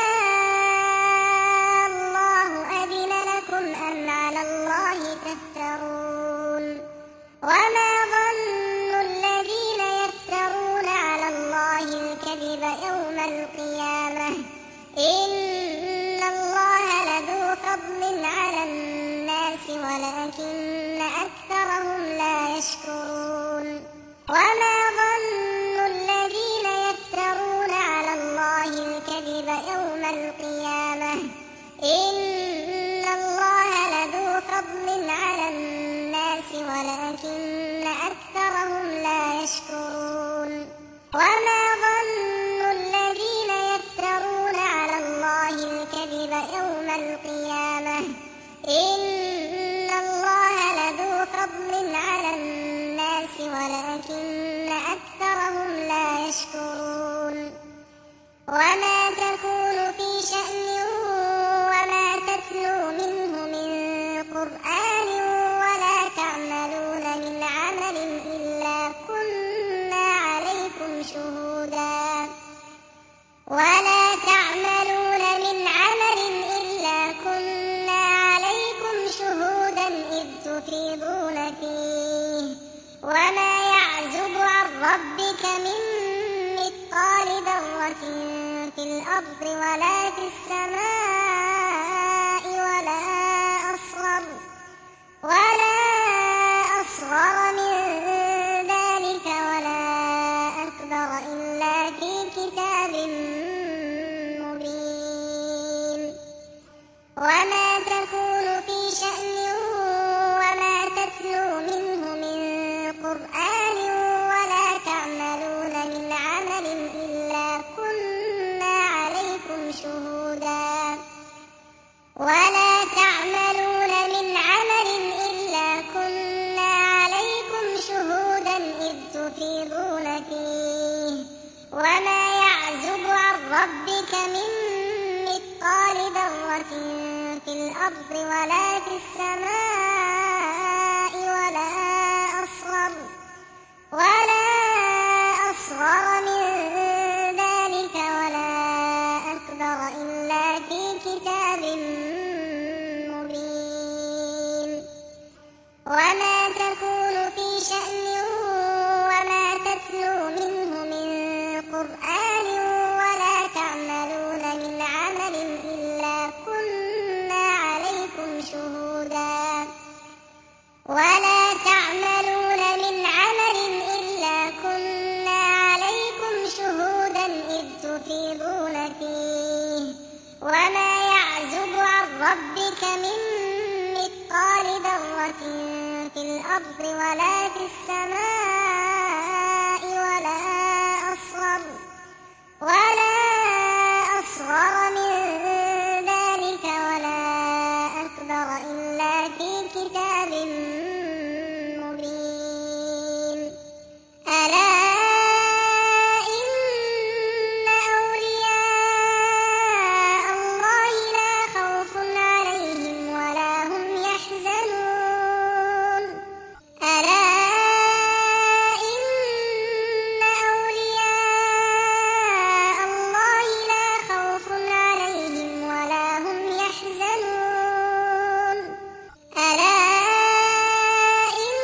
Speaker 1: الله أذن لكم أم على الله تفترون. وما ظن الذين يفترون على الله الكذب يوم القيامة إن الله لذو فضل على الناس ولكن أكثرهم لا يشكرون. وما ظن الذين يفترون على الله الكذب يوم القيامة إن الله لذو فضل على الناس ولكن أكثرهم لا يشكرون. وما ظن الذين يفترون على الله الكذب يوم القيامة إن الله لذو فضل على الناس ولكن أكثرهم لا يشكرون. وما تكون في شأن وما تتلو منه من قرآن ولا تعملون من عمل إلا كنا عليكم شهودا ولا تعملون من عمل إلا كنا عليكم شهودا إذ تفيضون فيه وما يعزب عن ربك من مثقال ذرة في الأرض ولا في السماء ولا أصغر ولا أصغر من ذلك ولا أكبر إلا في كتاب مبين. وما تكون في شأن وما تتلو منه من قرآن ولا تعملون من عمل إلا كنا عليكم شهودا ولا تعملون من عمل إلا كنا عليكم شهودا إذ تفيضون فيه وما يعزب عن ربك من مثقال ذرة في الأرض ولا في السماء ولا أصغر ولا أصغر من ذلك ولا أكبر إلا في كتاب مبين. وما تكون في شأن وما تتلو منه من قرآن ولا تعملون من عمل إلا كنا عليكم شهودا ولا تعملون من عمل إلا كنا الأرض ولا في السماء ولا أصغر ولا أصغر من ذلك ولا أكبر إلا في كتاب مبين. ألا إن أولياء الله لا خوف عليهم ولا هم يحزنون. ألا إن أولياء الله لا خوف عليهم ولا هم يحزنون. ألا إن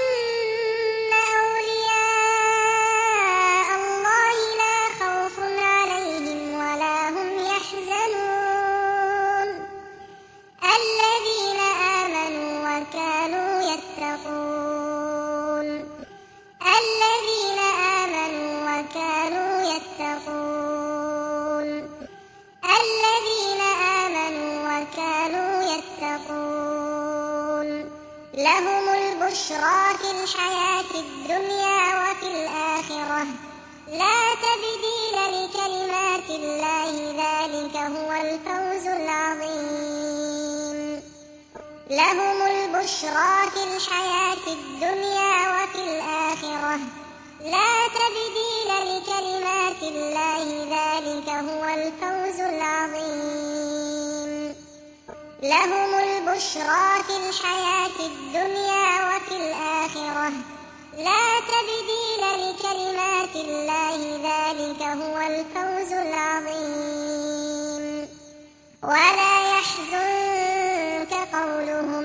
Speaker 1: أولياء الله لا خوف عليهم ولا هم يحزنون. الذين آمنوا وكانوا يتقون. الذين آمنوا وكانوا يتقون. الذين آمنوا وكانوا يتقون. لهم البشرى في الحياة الدنيا وفي الآخرة لا تبديل لكلمات الله ذلك هو الفوز العظيم. لهم البشرى في الحياة الدنيا وفي الآخرة لا تبديل لكلمات الله ذلك هو الفوز العظيم. لهم البشرى في الحياة الدنيا وفي الآخرة لا تبديل لكلمات الله ذلك هو الفوز العظيم. ولا يحزنك قولهم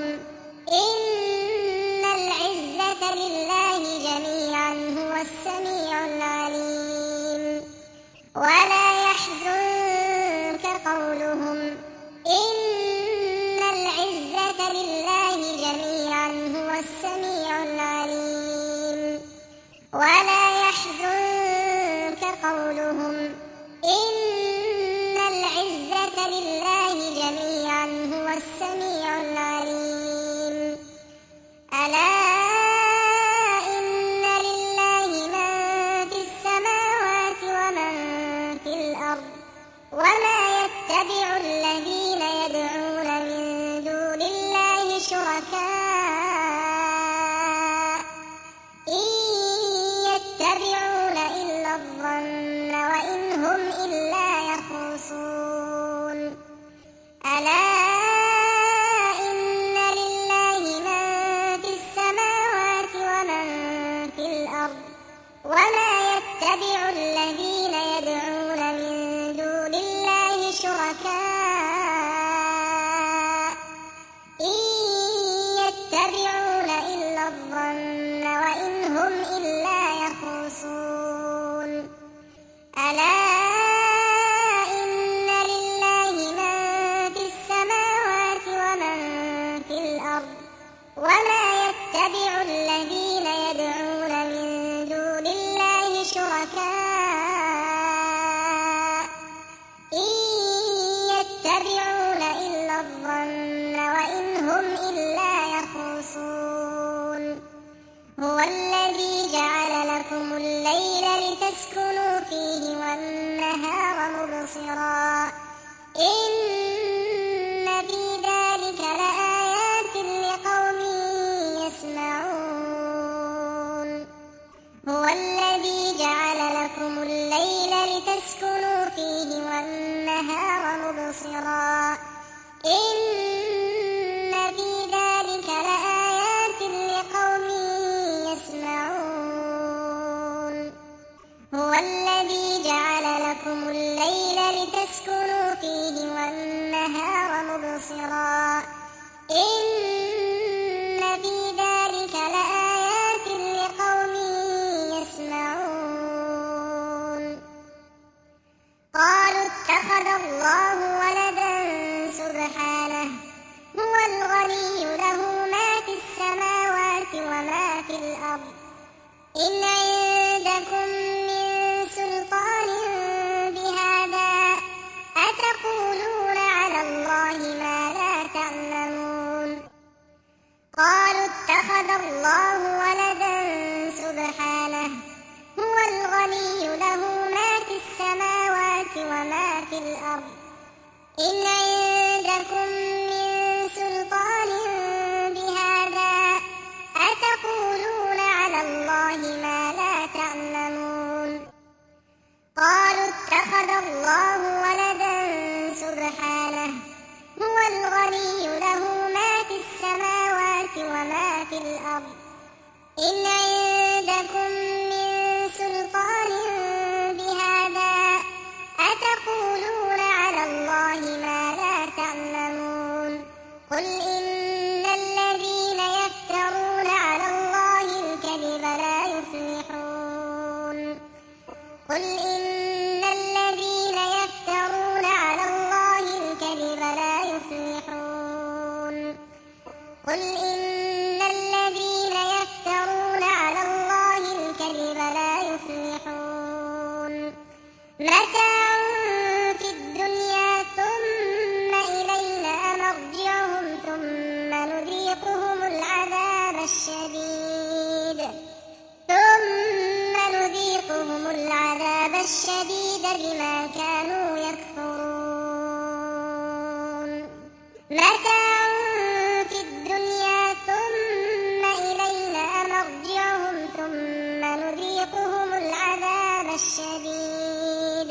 Speaker 1: إن العزة لله جميعا هو السميع العليم. ولا يحزنك قولهم إن العزة لله جميعا هو السميع العليم. ولا يحزنك قولهم إن العزة لله جميعا هو السميع العليم. ألا إن لله من في السماوات ومن في الأرض وما يتبع الذين يدعون من دون الله شركاء إن يتبعون إلا الظن وإن هم إلا يخرصون. ألا إن لله من في السماوات ومن في الأرض وما يتبع الذين يدعون من دون الله شركاء إن يتبعون إلا الظن وإن هم إلا يخرصون. ألا إن لله من في السماوات ومن في الأرض وما يتبع الذين يدعون من دون الله شركاء إن يتبعون إلا الظن وإن هم إلا يخرصون. هو الذي جعل لكم الليل لتسكنوا فيه والنهار مبصرا إن في ذلك لآيات لقوم يسمعون. هو الذي جعل لكم الليل لتسكنوا فيه والنهار مبصرا إن في ذلك لآيات لقوم يسمعون. هو الذي جعل لكم الليل لتسكنوا فيه والنهار مبصرا إن في ذلك لآيات لقوم يسمعون. قالوا اتخذ الله ولدا سبحانه هو الغني له ما في السماوات وما في الأرض إن عندكم من سلطان بهذا أتقولون على الله ما لا تعلمون. السماوات وما في الأرض إن عندكم من سلطان بهذا أتقولون على الله ما لا تعلمون قالوا اتخذ الله ولدا سبحانه هو الغني له ما في السماوات وما في الأرض إن عندكم من سلطان بهذا أتقولون على الله ما لا تعلمون قل إن الذين يفترون على الله الكذب لا يفلحون قل إن الذين يفترون على الله الكذب لا يفلحون قل إن الذين يفترون على الله الكذب لا يفلحون متاع في الدنيا ثم إلينا مرجعهم ثم نذيقهم العذاب الشديد ثم نذيقهم العذاب الشديد بما كانوا يكفرون متاع في الدنيا ثم إلينا مرجعهم ثم نذيقهم العذاب الشديد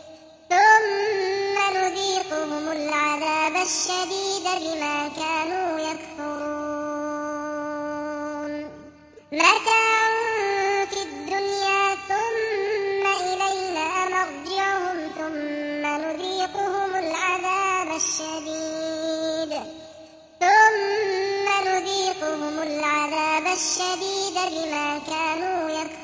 Speaker 1: ثم نذيقهم العذاب الشديد بما كانوا يكفرون متاع في الدنيا ثم إلينا مرجعهم ثم نذيقهم العذاب الشديد ثم نذيقهم العذاب الشديد بما كانوا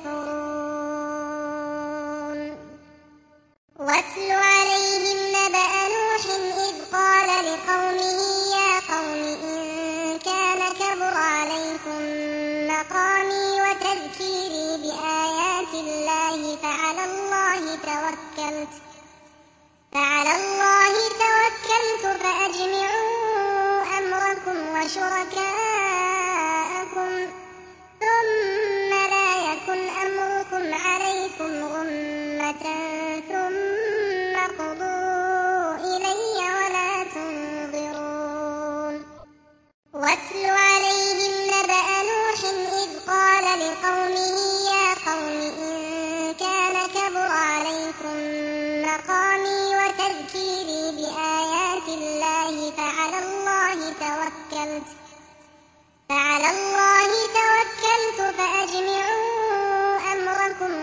Speaker 1: يكفرون واتل عليهم نبأ نوح إذ قال لقومه يا قوم إن كان كبر عليكم مقامي وتذكيري بآيات الله فعلى الله توكلت فعلى الله توكلت فأجمعوا أمركم وشركاءكم ثم لا يكن أمركم عليكم غمة ثم قضوا إلي ولا تنظرون واتل عليهم نبأ نوح إذ قال لقومه يا قوم إن كان كبر عليكم مقامي وتذكيري بآيات الله فعلى الله توكلت فعلى الله توكلت فأجمعوا أمركم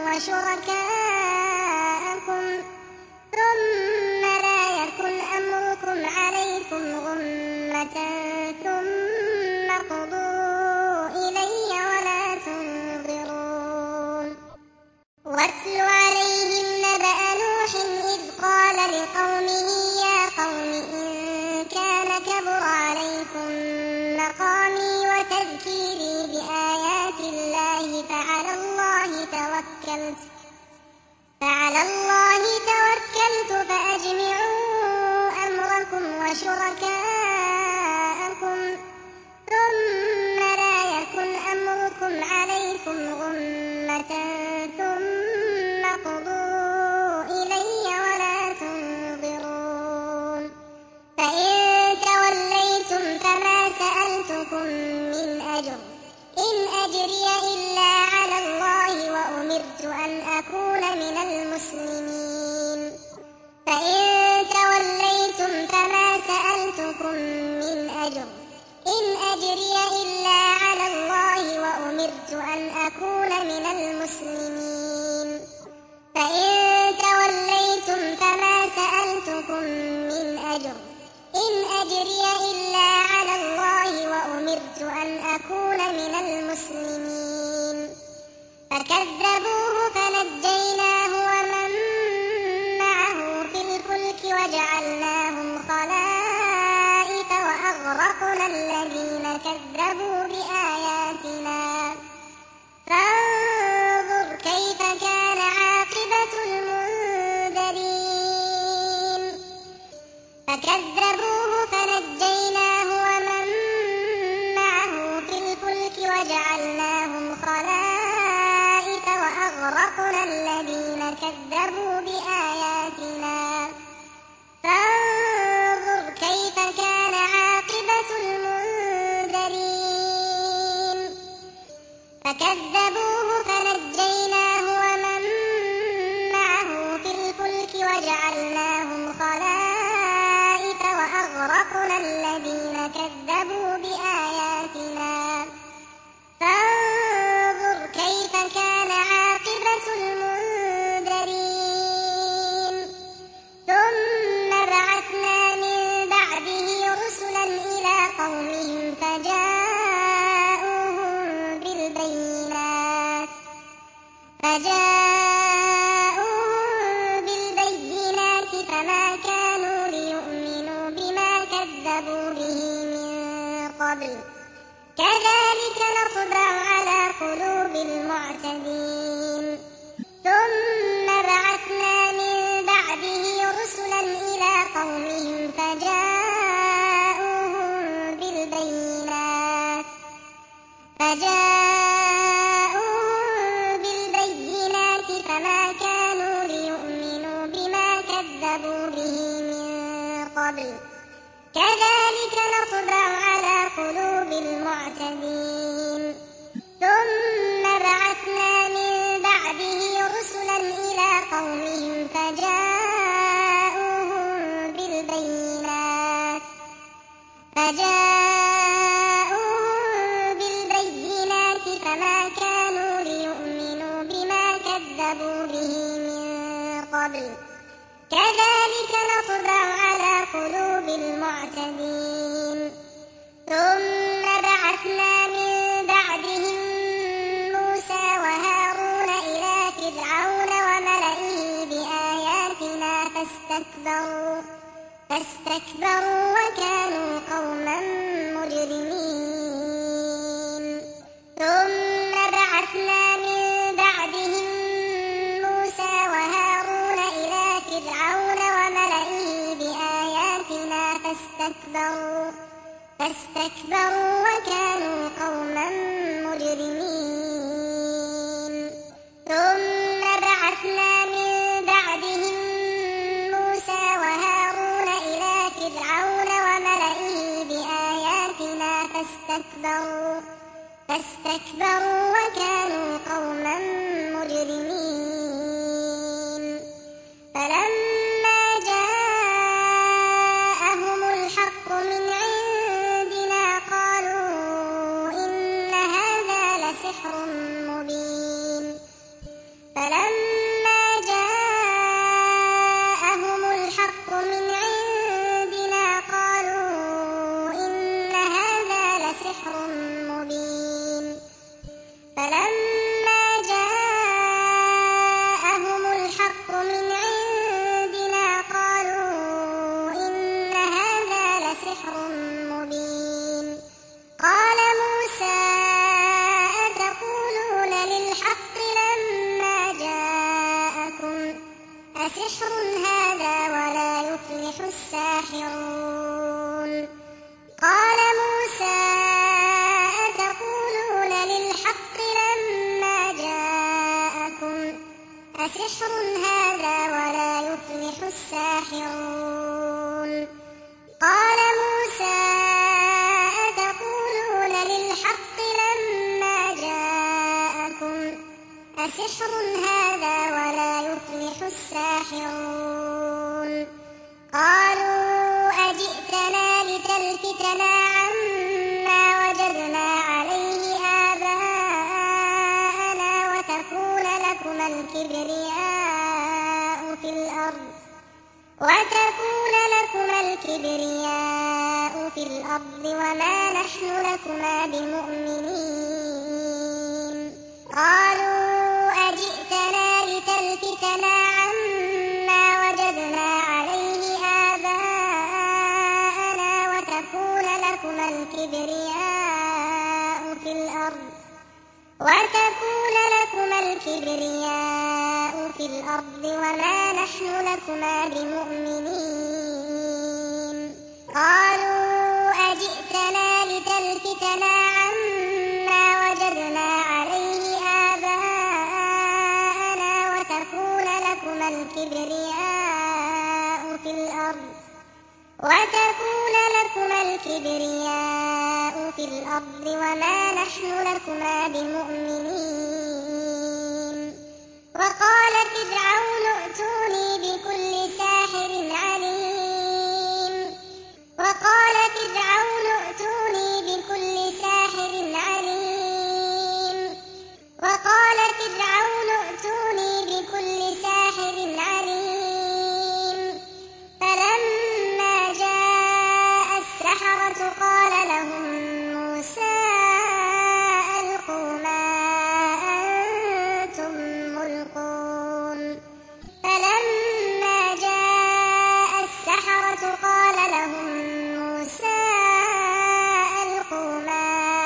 Speaker 1: وشركاءكم ثم لا يكن أمركم عليكم غمة ثم قضوا إلي ولا تنظرون واتل عليهم نبأ نوح إذ قال لقومه يا قوم إن كان كبر عليكم مقامي وتذكيري بآيات الله فعلى الله توكلت فعلى الله توكلت فأجمعوا أمركم وشركاءكم ثم لا يكن أمركم عليكم غمة ثم قضوا إلي ولا تنظرون فإن توليتم فما سألتكم من أجر إن أجري إلا على الله وأمرت أن أكون من المسلمين فإن توليتم فما سألتكم من أجر إن أجري إلا على الله وأمرت أن أكون من المسلمين فإن توليتم فما سألتكم من أجر إن أجري إلا على الله وأمرت أن أكون من المسلمين فكذبوه فنجيناه ومن معه في الفلك وجعلناهم خلائف وأغرقنا الذين كذبوا بآياتنا فانظر كيف كان عاقبة المنذرين فكذبوه فنجيناه ومن معه في الفلك وجعلناهم خلائف وأغرقنا الذين كذبوا بآياتنا فكذبوه فنجيناه ومن معه في الفلك وجعلناهم خلائف وأغرقنا الذين كذبوا بآياتنا فانظر كيف كان عاقبة المنذرين ثم بعثنا من بعده رسلا إلى قومهم فجاءوهم بالبينات فجاءوهم بالبينات فما كانوا ليؤمنوا بما كذبوا به من قبل كذلك نطبع على قلوب المعتدين ثم بعثنا من بعده رسلا إلى قومهم فجاءوهم بالبينات فجاءوهم بالبينات فما كانوا ليؤمنوا بما كذبوا به من قبل كذلك نطبع على قلوب المعتدين ثم بعثنا من بعده رسلا إلى قومهم فجاءوهم بالبينات فجاءوهم بالبينات فما كانوا ليؤمنوا بما كذبوا به من قبل كذلك نطبع على قلوب المعتدين ثم بعثنا من بعدهم موسى وهارون إلى فرعون وملئه بآياتنا فاستكبروا فاستكبروا وكانوا قوما مجرمين ثم بعثنا من بعدهم موسى وهارون إلى فرعون وملئه بآياتنا فاستكبروا فاستكبروا وكانوا قوما مجرمين ثم بعثنا من بعدهم موسى وهارون إلى فرعون وملئه بآياتنا فاستكبروا فاستكبروا وكانوا قوما مجرمين فلما جاءهم الحق من عندنا قالوا إن هذا لسحر مبين فلما جاءهم الحق من عندنا قالوا إن هذا لسحر مبين فلما جاءهم الحق من عندنا قالوا إن هذا لسحر مبين قال موسى أتقولون للحق لما جاءكم أسحر هذا ولا يفلح الساحرون قال موسى أتقولون للحق لما جاءكم أسحر هذا ولا يفلح الساحرون قال موسى أتقولون للحق لما جاءكم أسحر هذا ولا يفلح الساحرون قالوا أجئتنا لتلفتنا عما وجدنا عليه آباءنا وتكون لكما الكبرياء في الأرض وتكون لكما الكبرياء في الأرض وما نحن لكما بمؤمنين قالوا أجئتنا لتلفتنا عما وجدنا عليه آباءنا وتكون لكما الكبرياء في الأرض وتكون لكما الكبرياء في الأرض وما نحن لكما بمؤمنين قالوا أجئتنا لتلفتنا عما وجدنا عليه آباءنا وتكون لكما الكبرياء في الأرض وتكون لكما الكبرياء في الأرض الأرض وما نحن لكما بمؤمنين وقال فرعون ائتوني بكل ساحر عليم وقال فرعون ائتوني بكل ساحر عليم وقال فرعون ائتوني بكل ساحر عليم فلما جاء السحرة قال لهم موسى ألقوا ما أنتم ملقون فلما جاء السحرة قال لهم موسى ألقوا ما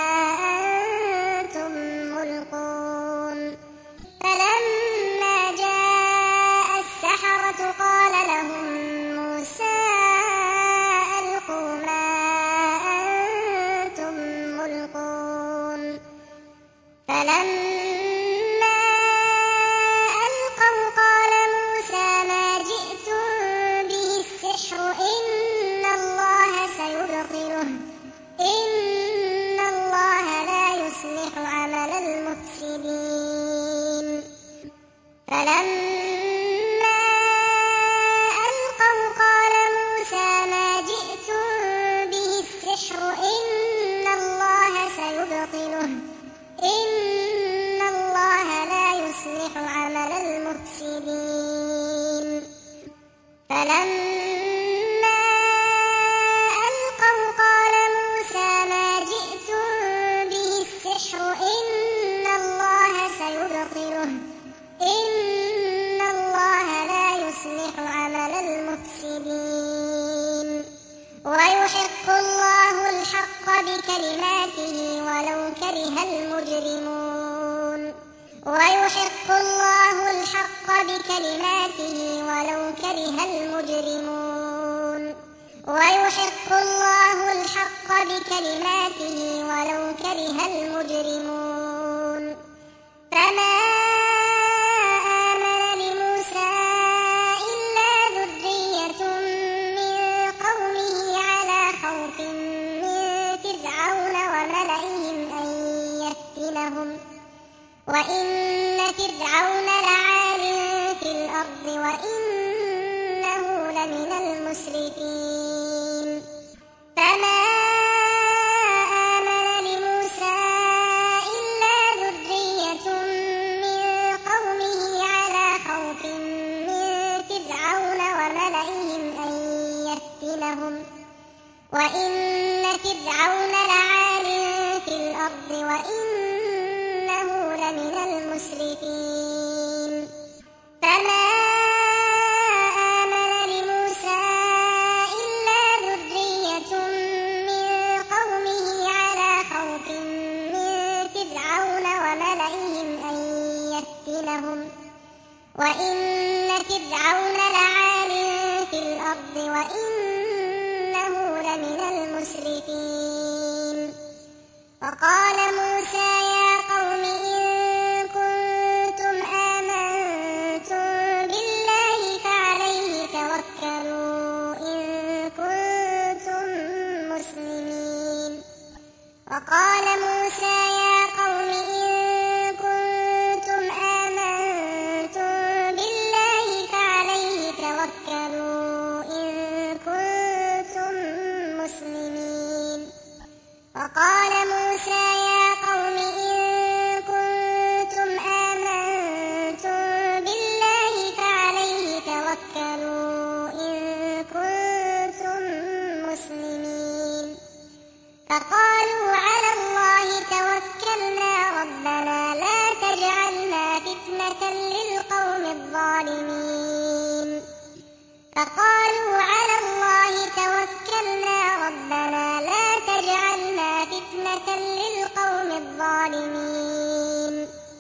Speaker 1: أنتم ملقون فلما جاء السحرة قال لهم موسى ألقوا ما أنتم ملقون فلما ألقوا قال موسى ما جئتم به السحر إن الله سيبطله إن الله لا يصلح عمل المفسدين فلما ألقوا قال موسى ما جئتم به السحر إن الله سيبطله إن الله لا يصلح عمل المفسدين فلما ألقوا قال موسى ما جئتم به السحر إن الله سيبطله إن الله لا يصلح عمل المفسدين ويحق الله الحق بكلماته ولو كره المجرمون ويحق الله الحق بكلماته ولو كره المجرمون ويحق الله الحق بكلماته ولو كره المجرمون فما آمن لموسى إلا ذرية من قومه على خوف من فرعون وملئهم أن يفتنهم وإن فرعون لعال في الأرض وإنه لمن المسرفين فما آمن لموسى إلا ذرية من قومه على خوف من فرعون وملئهم أن يفتنهم وإن فرعون لعال في الأرض وإنه لمن المسرفين فما آمن لموسى إلا ذرية من قومه على خوف من فرعون وملئهم أن يفتنهم وإن فرعون لعال في الأرض وإنه لمن المسرفين وقال موسى يا قوم إن كنتم آمنتم بالله فعليه توكلوا إن كنتم مسلمين وقال موسى يا قوم إن كنتم آمنتم بالله فعليه توكلوا إن كنتم مسلمين وقال موسى يا قوم إن كنتم آمنتم بالله فعليه توكلوا إن كنتم مسلمين فقالوا على الله توكلنا ربنا لا تجعلنا فتنة للقوم الظالمين فقالوا على الله توكلنا ربنا لا تجعلنا فتنة للقوم الظالمين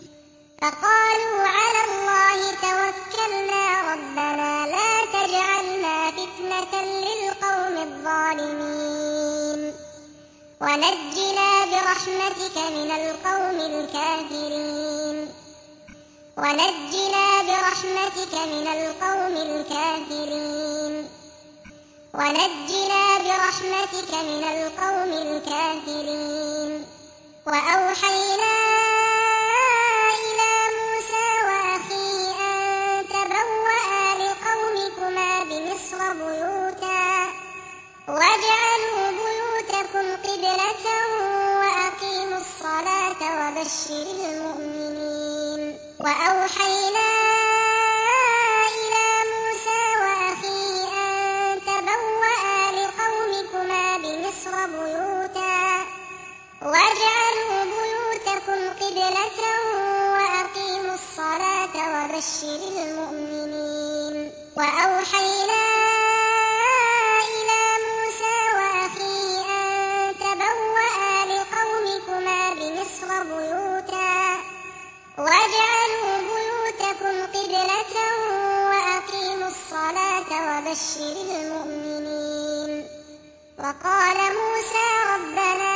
Speaker 1: فقالوا على الله توكلنا ربنا لا تجعلنا فتنة للقوم الظالمين ونجنا برحمتك من القوم الكافرين ونجنا برحمتك من القوم الكافرين ونجنا برحمتك من القوم الكافرين وأوحينا إلى موسى وأخيه أن تبوأ لقومكما بمصر بيوتا واجعلوا بيوتكم قبلة وأقيموا الصلاة وبشر المؤمنين. وأوحينا إلى موسى وأخيه أن تبوأ لقومكما بمصر بيوتا واجعلوا بيوتكم قبلة وأقيموا الصلاة وبشر المؤمنين. وأوحينا إلى موسى وأخيه أن تبوأ لقومكما بمصر بيوتا واجعلوا بيوتكم قبلة وأقيموا الصلاة وبشر المؤمنين. وقال موسى ربنا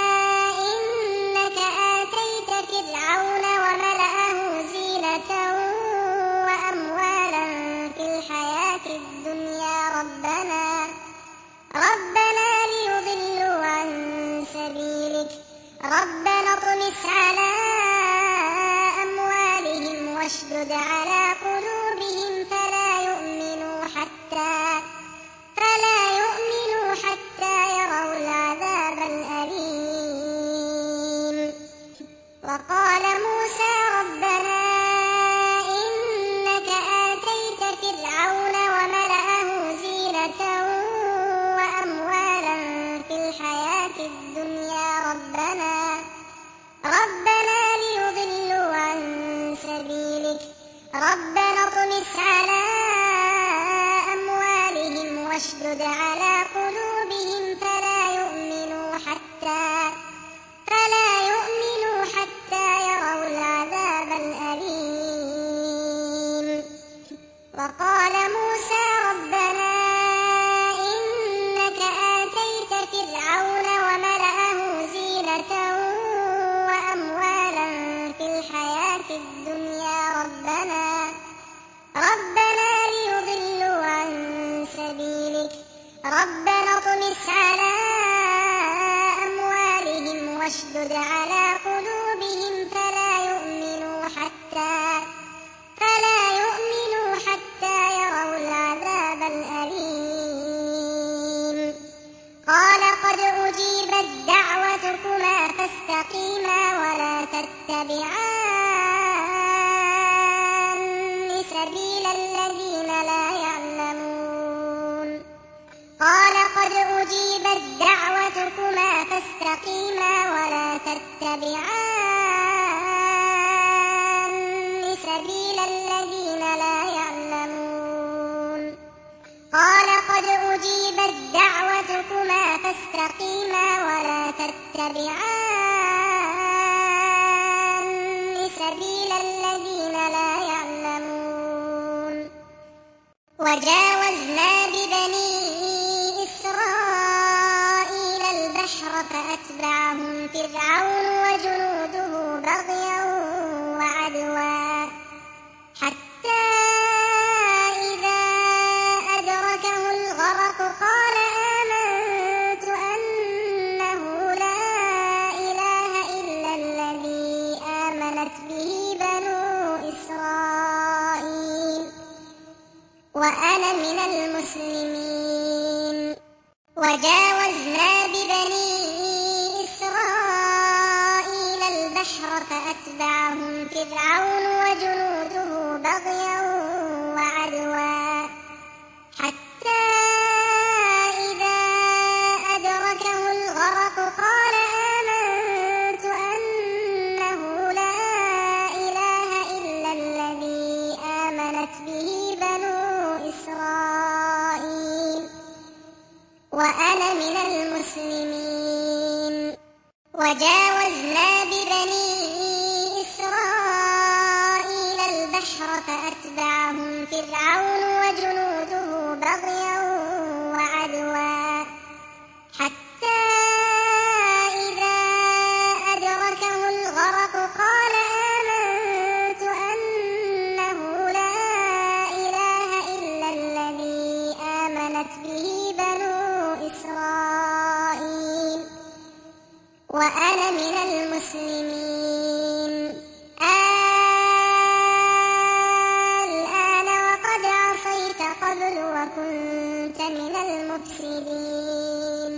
Speaker 1: إنك آتيت فرعون وملأه زينة وأموالا في الحياة الدنيا ربنا ربنا ليضلوا عن سبيلك ربنا اطمس على أموالهم واشدد على قلوبهم فلا يؤمنوا حتى فلا يؤمنوا حتى يروا العذاب الأليم. وقال موسى ربنا إنك آتيت فرعون وملأه زينة وأموالا في الحياة الدنيا ربنا ربنا ليضلوا عن سبيلك ربنا اطمس على أموالهم واشدد على قلوبهم فلا يؤمنوا حتى فلا يؤمنوا حتى يروا العذاب الأليم. وقال موسى ربنا إنك آتيت فرعون وملأه زينة وأموالا في الحياة الدنيا ربنا ربنا ليضلوا عن سبيلك ربنا اطمس على أموالهم واشدد على قلوبهم فلا يؤمنوا حتى فلا يؤمنوا حتى يروا العذاب الأليم. قال قد أجيبت دعوتكما فاستقيما ولا تتبعان سبيل الذين لا يعلمون. قال قد أجيبت دعوتكما فاستقيما ولا تتبعان سبيل الذين لا يعلمون. قال قد أجيبت دعوتكما فاستقيما ولا تتبعان سبيل الذين لا يعلمون. وجاوزنا ببني إسرائيل البحر فأتبعهم فرعون وجنوده بغيا وعدوا حتى إذا أدركه الغرق قال آمنت أنه لا إله إلا الذي آمنت به بنو إسرائيل وأنا من المسلمين. وجاوزنا ببني إسرائيل البحر فأتبعهم فرعون وجنوده بغيا وعدوا حتى إذا أدركه الغرق قال آمنت أنه لا إله إلا الذي آمنت به بنو إسرائيل وأنا من المسلمين. وجاوزنا ببني إسرائيل البحر فأتبعهم فرعون وجنوده بغيا وعدوا حتى إذا أدركه الغرق قال آمنت أنه لا إله إلا الذي آمنت به بنو إسرائيل وأنا من المسلمين. المسلمين الآن وقد عصيت قبل وكنت من المفسدين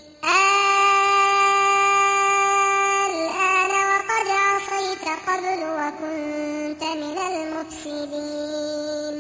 Speaker 1: الآن وقد عصيت قبل وكنت من المفسدين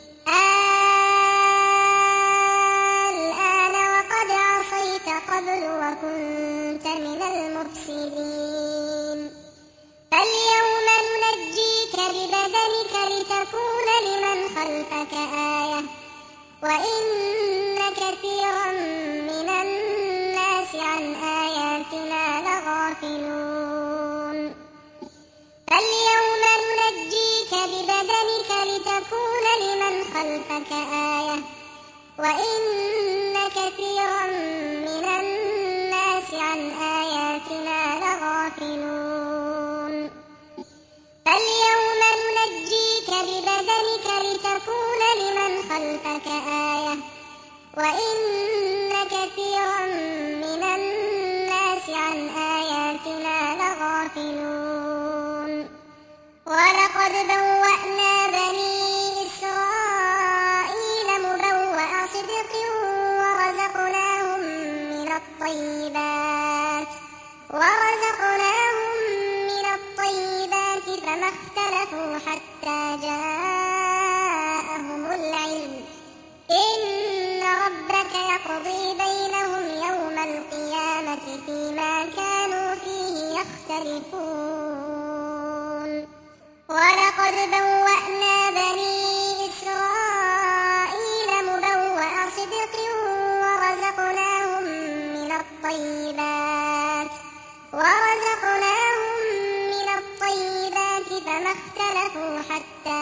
Speaker 1: الآن وقد عصيت قبل وكنت من المفسدين فاليوم ننجيك ببدنك لتكون لمن خلفك آية وإن كثيرا من الناس عن آياتنا لغافلون فاليوم ننجيك ببدنك لتكون لمن خلفك آية وإن كثيرا من الناس عن آياتنا لغافلون فاليوم ننجيك ببدنك لتكون لمن خلفك آية وإن كثيرا من الناس عن آياتنا لغافلون ولقد بوأنا بني إسرائيل مبوأ صدق ورزقناهم من الطيبات ورزقناهم من الطيبات فما اختلفوا حتى جاءهم العلم إن ربك يقضي بينهم يوم القيامة فيما كانوا فيه يختلفون ولقد بوأنا بني إسرائيل مبوأ صدق ورزقناهم من الطيبات ورزقناهم من الطيبات فما اختلفوا حتى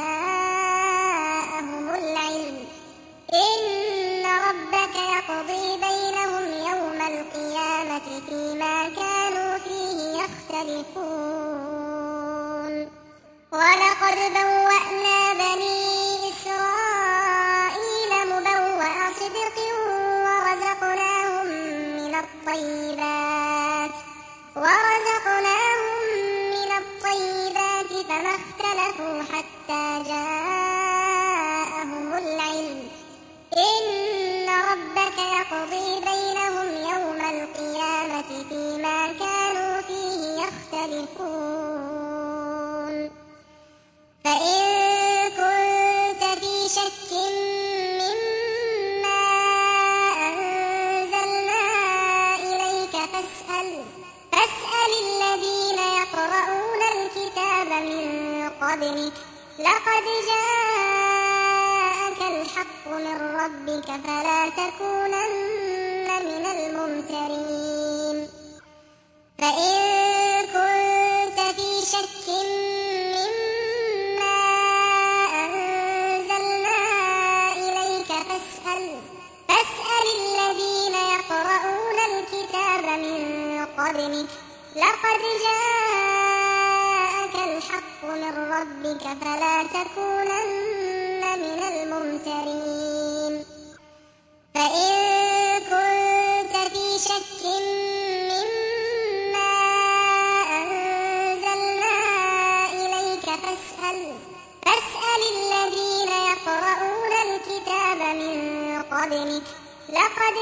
Speaker 1: جاءهم العلم إن ربك يقضي بينهم يوم القيامة فيما كانوا فيه يختلفون ولقد بوأنا بني إسرائيل مبوأ صدق ورزقناهم من الطيبات ورزقناهم من الطيبات فما اختلفوا حتى جاءهم العلم إن ربك يقضي بينهم يوم القيامة فيما كانوا فيه يختلفون فإن كنت في شك مما أنزلنا إليك فاسأل فاسأل الذين يقرؤون الكتاب من قبلك لقد جاءك الحق من ربك فلا تكونن من الممترين فإن كنت في شك مما أنزلنا إليك فاسأل فاسأل الذين يقرؤون الكتاب من قبلك لقد جاءك الحق من ربك فلا تكونن من الممترين فإن كنت في شك مما أنزلنا إليك فاسأل فاسأل الذين يقرؤون الكتاب من قبلك لقد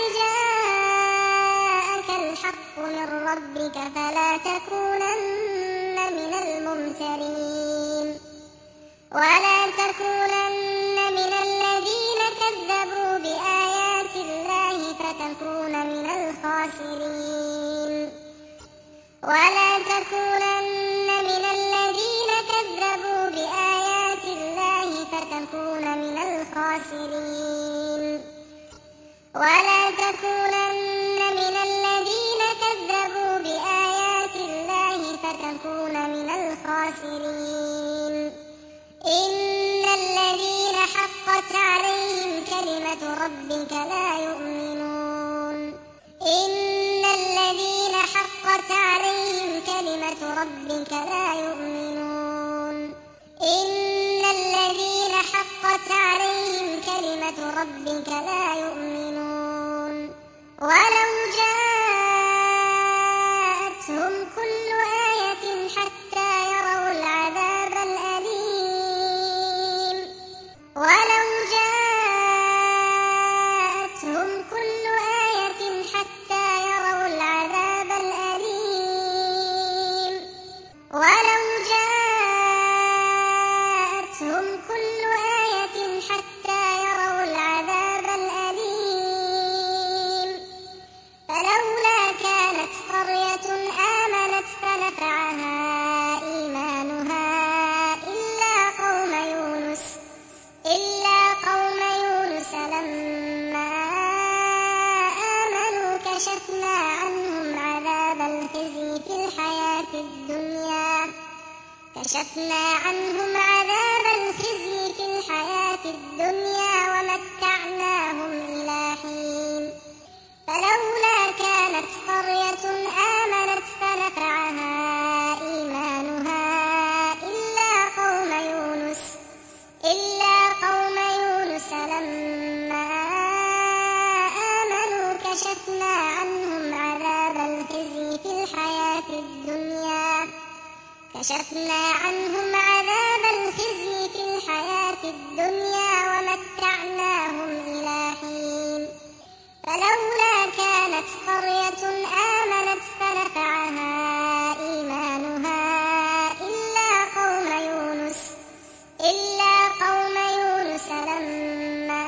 Speaker 1: جاءك الحق من ربك فلا تكونن من الممترين ولا تكونن من الذين كذبوا بآيات الله فتكون من الخاسرين ولا تكونن من الذين كذبوا بآيات الله فتكون من الخاسرين ولا تكونن من الذين كذبوا بآيات الله فتكون من الخاسرين إن الذين حقت عليهم كلمة ربك لا يؤمنون إن الذين حقت عليهم كلمة ربك لا يؤمنون إن الذين حقت عليهم كلمة ربك لا يؤمنون ولو جاءتهم كل آية كشفنا عنهم عذاب الخزي في الحياة الدنيا ومتعناهم إلى حين فلولا كانت قرية آمنت فنفعها إيمانها إلا قوم يونس إلا قوم يونس لما آمنوا كشفنا عنهم عذاب الخزي في الحياة الدنيا كشفنا عنهم عذاب الخزي في الحياة الدنيا ومتعناهم إلى حين فلولا كانت قرية آمنت فنفعها إيمانها إلا قوم يونس إلا قوم يونس لما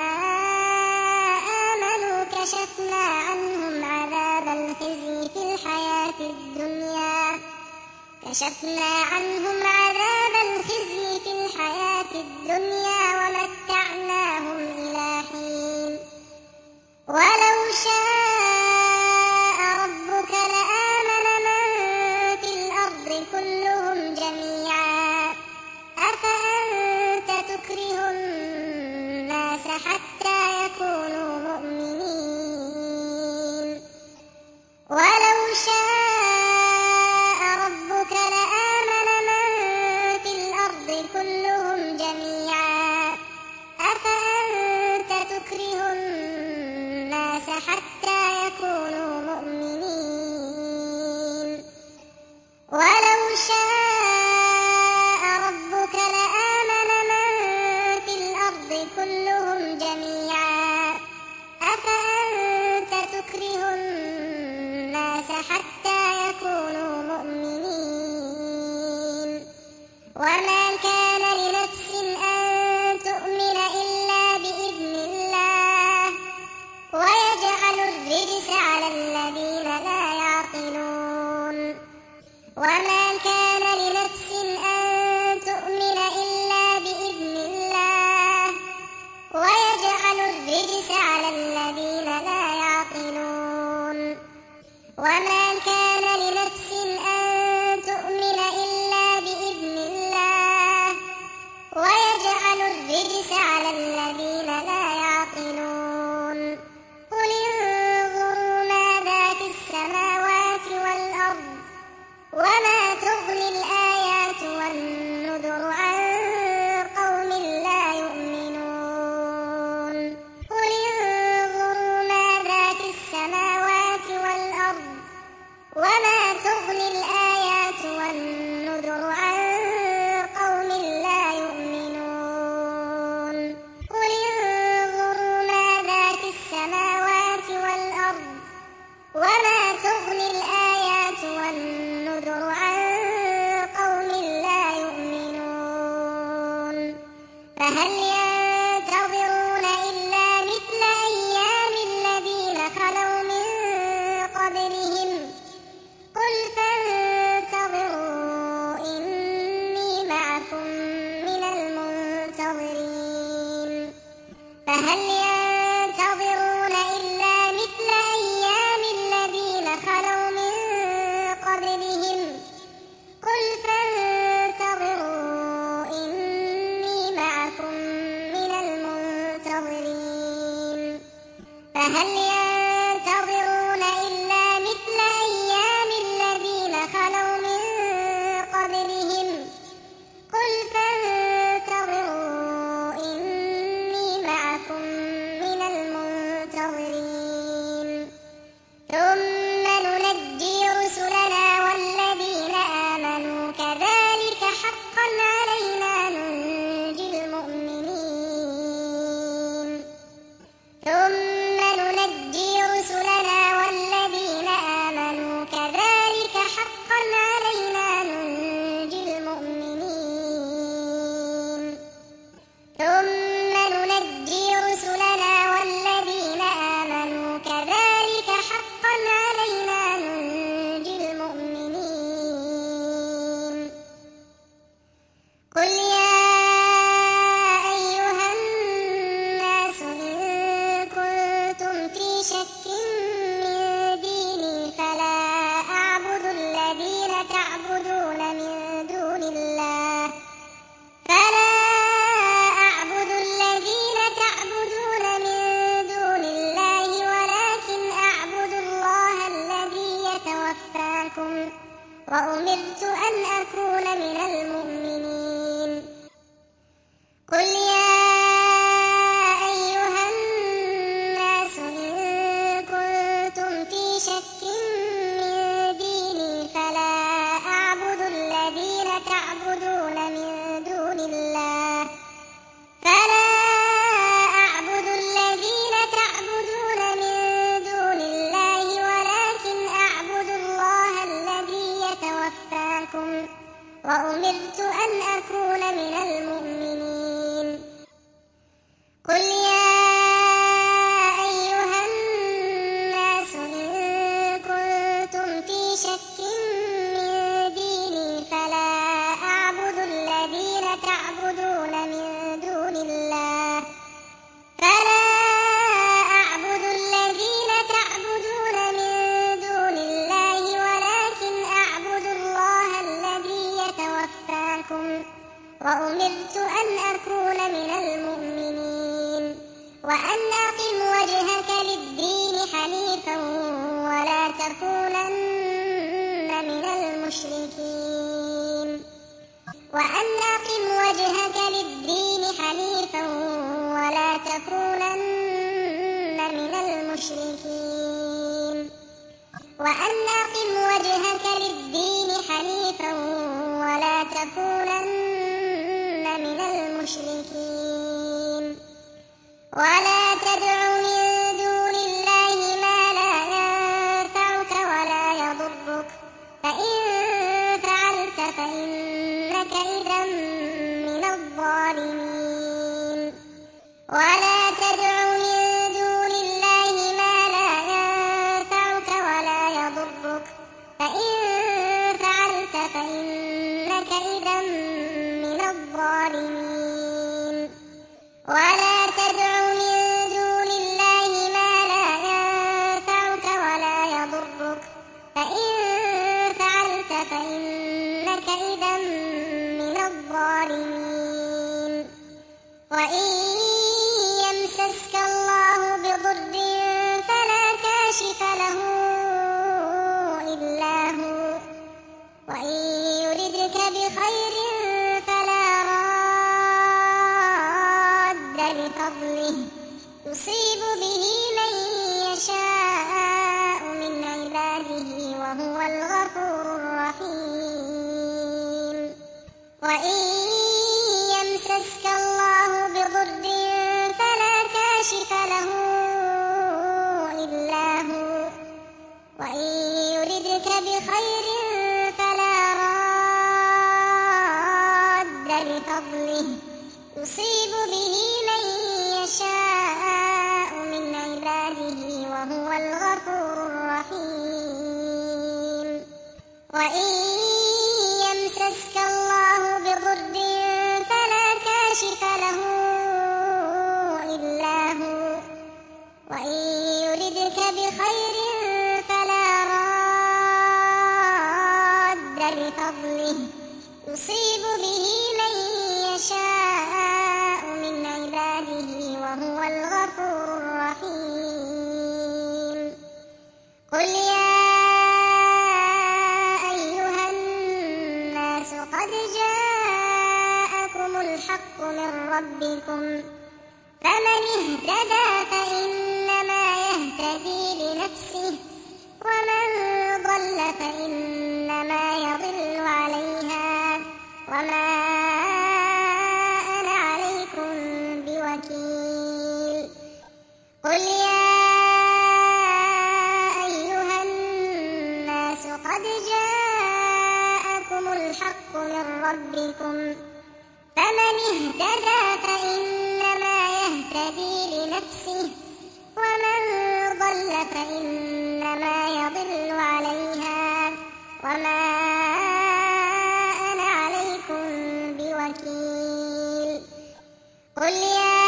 Speaker 1: آمنوا كشفنا عنهم عذاب الخزي في الحياة الدنيا كشفنا عنهم عذاب الخزي في الحياة الدنيا ومتعناهم إلى حين ولو شاء ربك لآمن من في الأرض كلهم جميعا أفأنت تكره الناس حتى يكونوا مؤمنين ولو شاء ربك لآمن من في الأرض كلهم جميعا أفأنت تكره الناس حتى يكونوا مؤمنين ولو شاء ربك لآمن من في الأرض كلهم جميعا أفأنت تكره الناس حتى يكونوا مؤمنين وما كان لنفس أن تؤمن إلا بإذن الله ويجعل الرجس على الذين لا يعقلون وما كان لنفس أن تؤمن إلا بإذن الله ويجعل الرجس على الذين لا يعقلون وما كان لنفس أن تؤمن إلا بإذن الله ويجعل الرجس على الذين لا يعقلون قل انظروا ماذا في السماوات والأرض وما تغني الآيات والنذر عن قوم لا يؤمنون قل انظروا ماذا في السماوات والأرض وما تغني الآيات والنذر عن قوم لا يؤمنون قل انظروا ماذا في السماوات والأرض وما تغني الآيات والنذر عن قوم لا يؤمنون فهل ينتظرون إلا مثل أيام الذين خلوا من قبلهم قل فانتظروا إني معكم من المنتظرين فهل ينتظرون إلا مثل أيام الذين خلوا من قبلهم قل فانتظروا إني معكم من المنتظرين فهل ينتظرون إلا مثل أيام الذين خلوا من قبلهم قل فانتظروا إني معكم من المنتظرين ثم ننجي رسلنا والذين آمنوا كذلك حقا علينا ننجي المؤمنين ثم ننجي وأن أقم وجهك للدين حنيفا ولا تكونن من المشركين وأن أقم وجهك للدين حنيفا ولا تكونن من المشركين وأن أقم وجهك للدين حنيفا ولا تكونن من المشركين ولا تدع من دون الله ما لا ينفعك ولا يضرك فإن فعلت فإنك إذا من الظالمين ولا تدع من دون الله ما لا ينفعك ولا يضرك فإن فعلت فإنك إذا من الظالمين ولا تدع من دون الله ما لا ينفعك ولا يضرك فإن فعلت فإنك إذا من الظالمين وإن يمسسك الله بضر فلا كاشف له إلا هو وإن يردك بخير فلا راد لفضله يصيب به من يشاء من عباده وهو الغفور الرحيم وإن يمسسك الله بضر فلا كاشف له إلا هو وإن يردك بخير فلا راد لفضله يصيب به من يشاء من عباده وهو الغفور الرحيم وإن يمسسك الله بضر فلا كاشف له إلا هو وإن يردك بخير فلا راد لفضله يصيب به من يشاء من عباده وهو الغفور الرحيم قل يا أيها الناس قد جاءكم الحق من ربكم فمن اهتدى فإنما يهتدي لنفسه ومن ضل فإنما يضل عليها وما أنا عليكم بوكيل قل يا أيها الناس قد جاءكم الحق من ربكم فمن اهتدى فإنما يهتدي لنفسه ومن ضل فإنما يضل عليها وما أنا عليكم بوكيل قل يا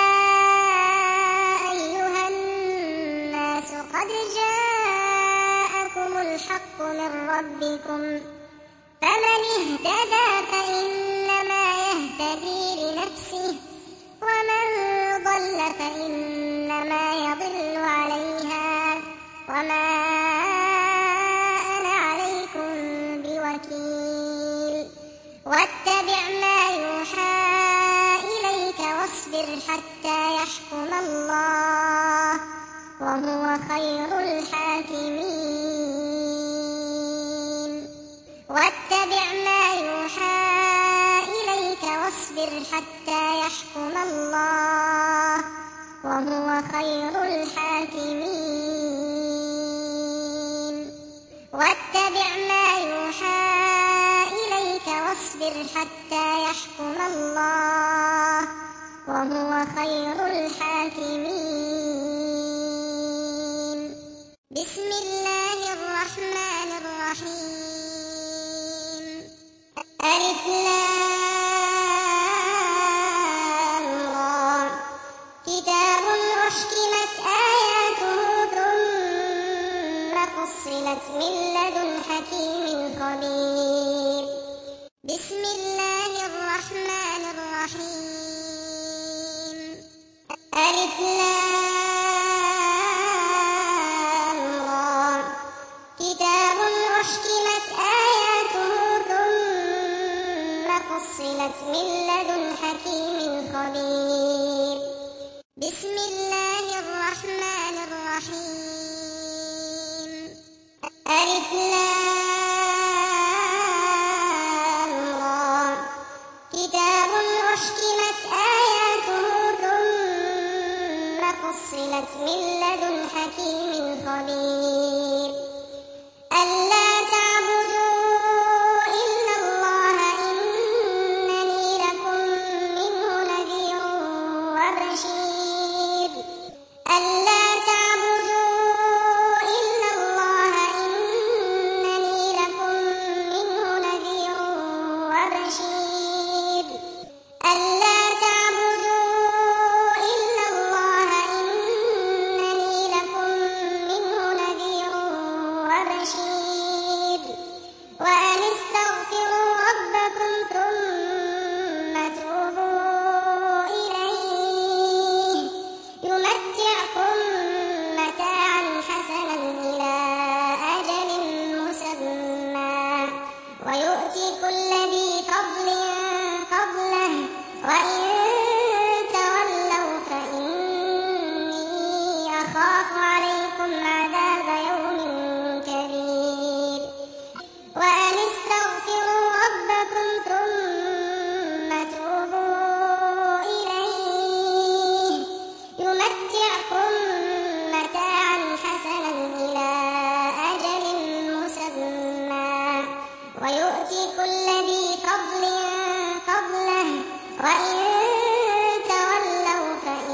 Speaker 1: أيها الناس قد جاءكم الحق من ربكم فمن اهتدى فإنما يهتدي لنفسه ومن ضل فإنما يضل عليها وما أنا عليكم بوكيل واتبع ما يوحى إليك واصبر حتى يحكم الله وهو خير الحاكمين واتبع ما يوحى إليك واصبر حتى يحكم الله وهو خير الحاكمين واتبع ما يوحى إليك واصبر حتى يحكم الله وهو خير الحاكمين بسم الله الرحمن الرحيم ألف لام را كتاب أحكمت آياته ثم فصلت من لدن حكيم خبير بسم الله الرحمن الرحيم ألف لام را كتاب أحكمت آياته ثم فصلت من لدن حكيم خبير. بسم الله الرحمن الرحيم. ألف لام را كتاب أحكمت آياته ثم فصلت من لدن حكيم خبير. ألا تعبدوا إلا الله إنني لكم منه نذير وبشير. ألا تعبدوا إلا الله إنني لكم منه نذير وبشير. ألا تعبدوا إلا الله إنني لكم منه نذير وبشير. وأن استغفروا ربكم ثم توبوا إليه يمتعكم متاعا حسنا إلى أجل مسمى ويؤتي كل ذي فضل فضله وإن تولوا فإني أخاف عليكم عذاب يوم كبير. وأن استغفروا ربكم ثم توبوا إليه يمتعكم متاعا حسنا إلى أجل مسمى ويؤتي كل ذي فضل فضله وإن تولوا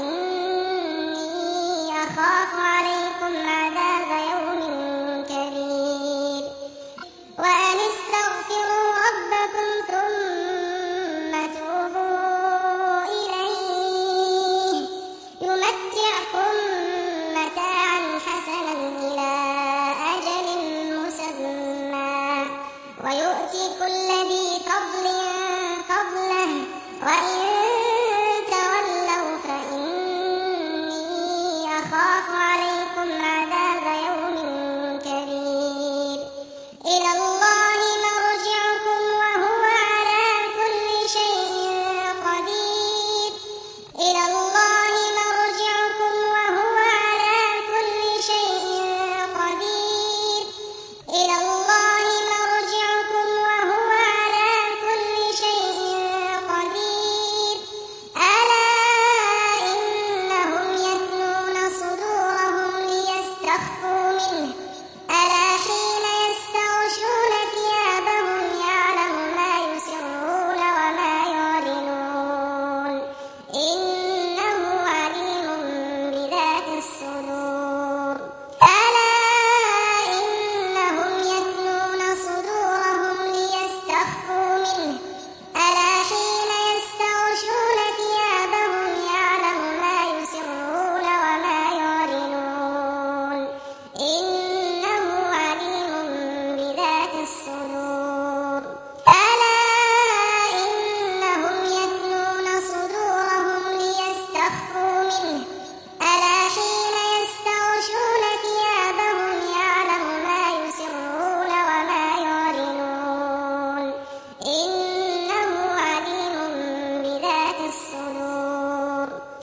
Speaker 1: فإني أخاف عليكم عذاب يوم كبير. وأن استغفروا ربكم ثم توبوا إليه يمتعكم متاعا حسنا إلى أجل مسمى ويؤتي كل ذي فضل فضله وإن تولوا فإني أخاف عليكم عذاب يوم كبير. إلى الله مرجعكم وهو على كل شيء قدير. إلى الله مرجعكم وهو على كل شيء قدير. إلى الله مرجعكم وهو على كل شيء قدير. ألا إنهم يثنون صدورهم ليستخفوا منه ألا حين يستغشون ثيابهم يعلم ما يسرون وما يعلنون إنه عليم بذات الصدور. ألا إنهم يثنون صدورهم ليستخفوا منه ألا حين يستغشون ثيابهم يعلم ما يسرون وما يعلنون إنه عليم بذات الصدور.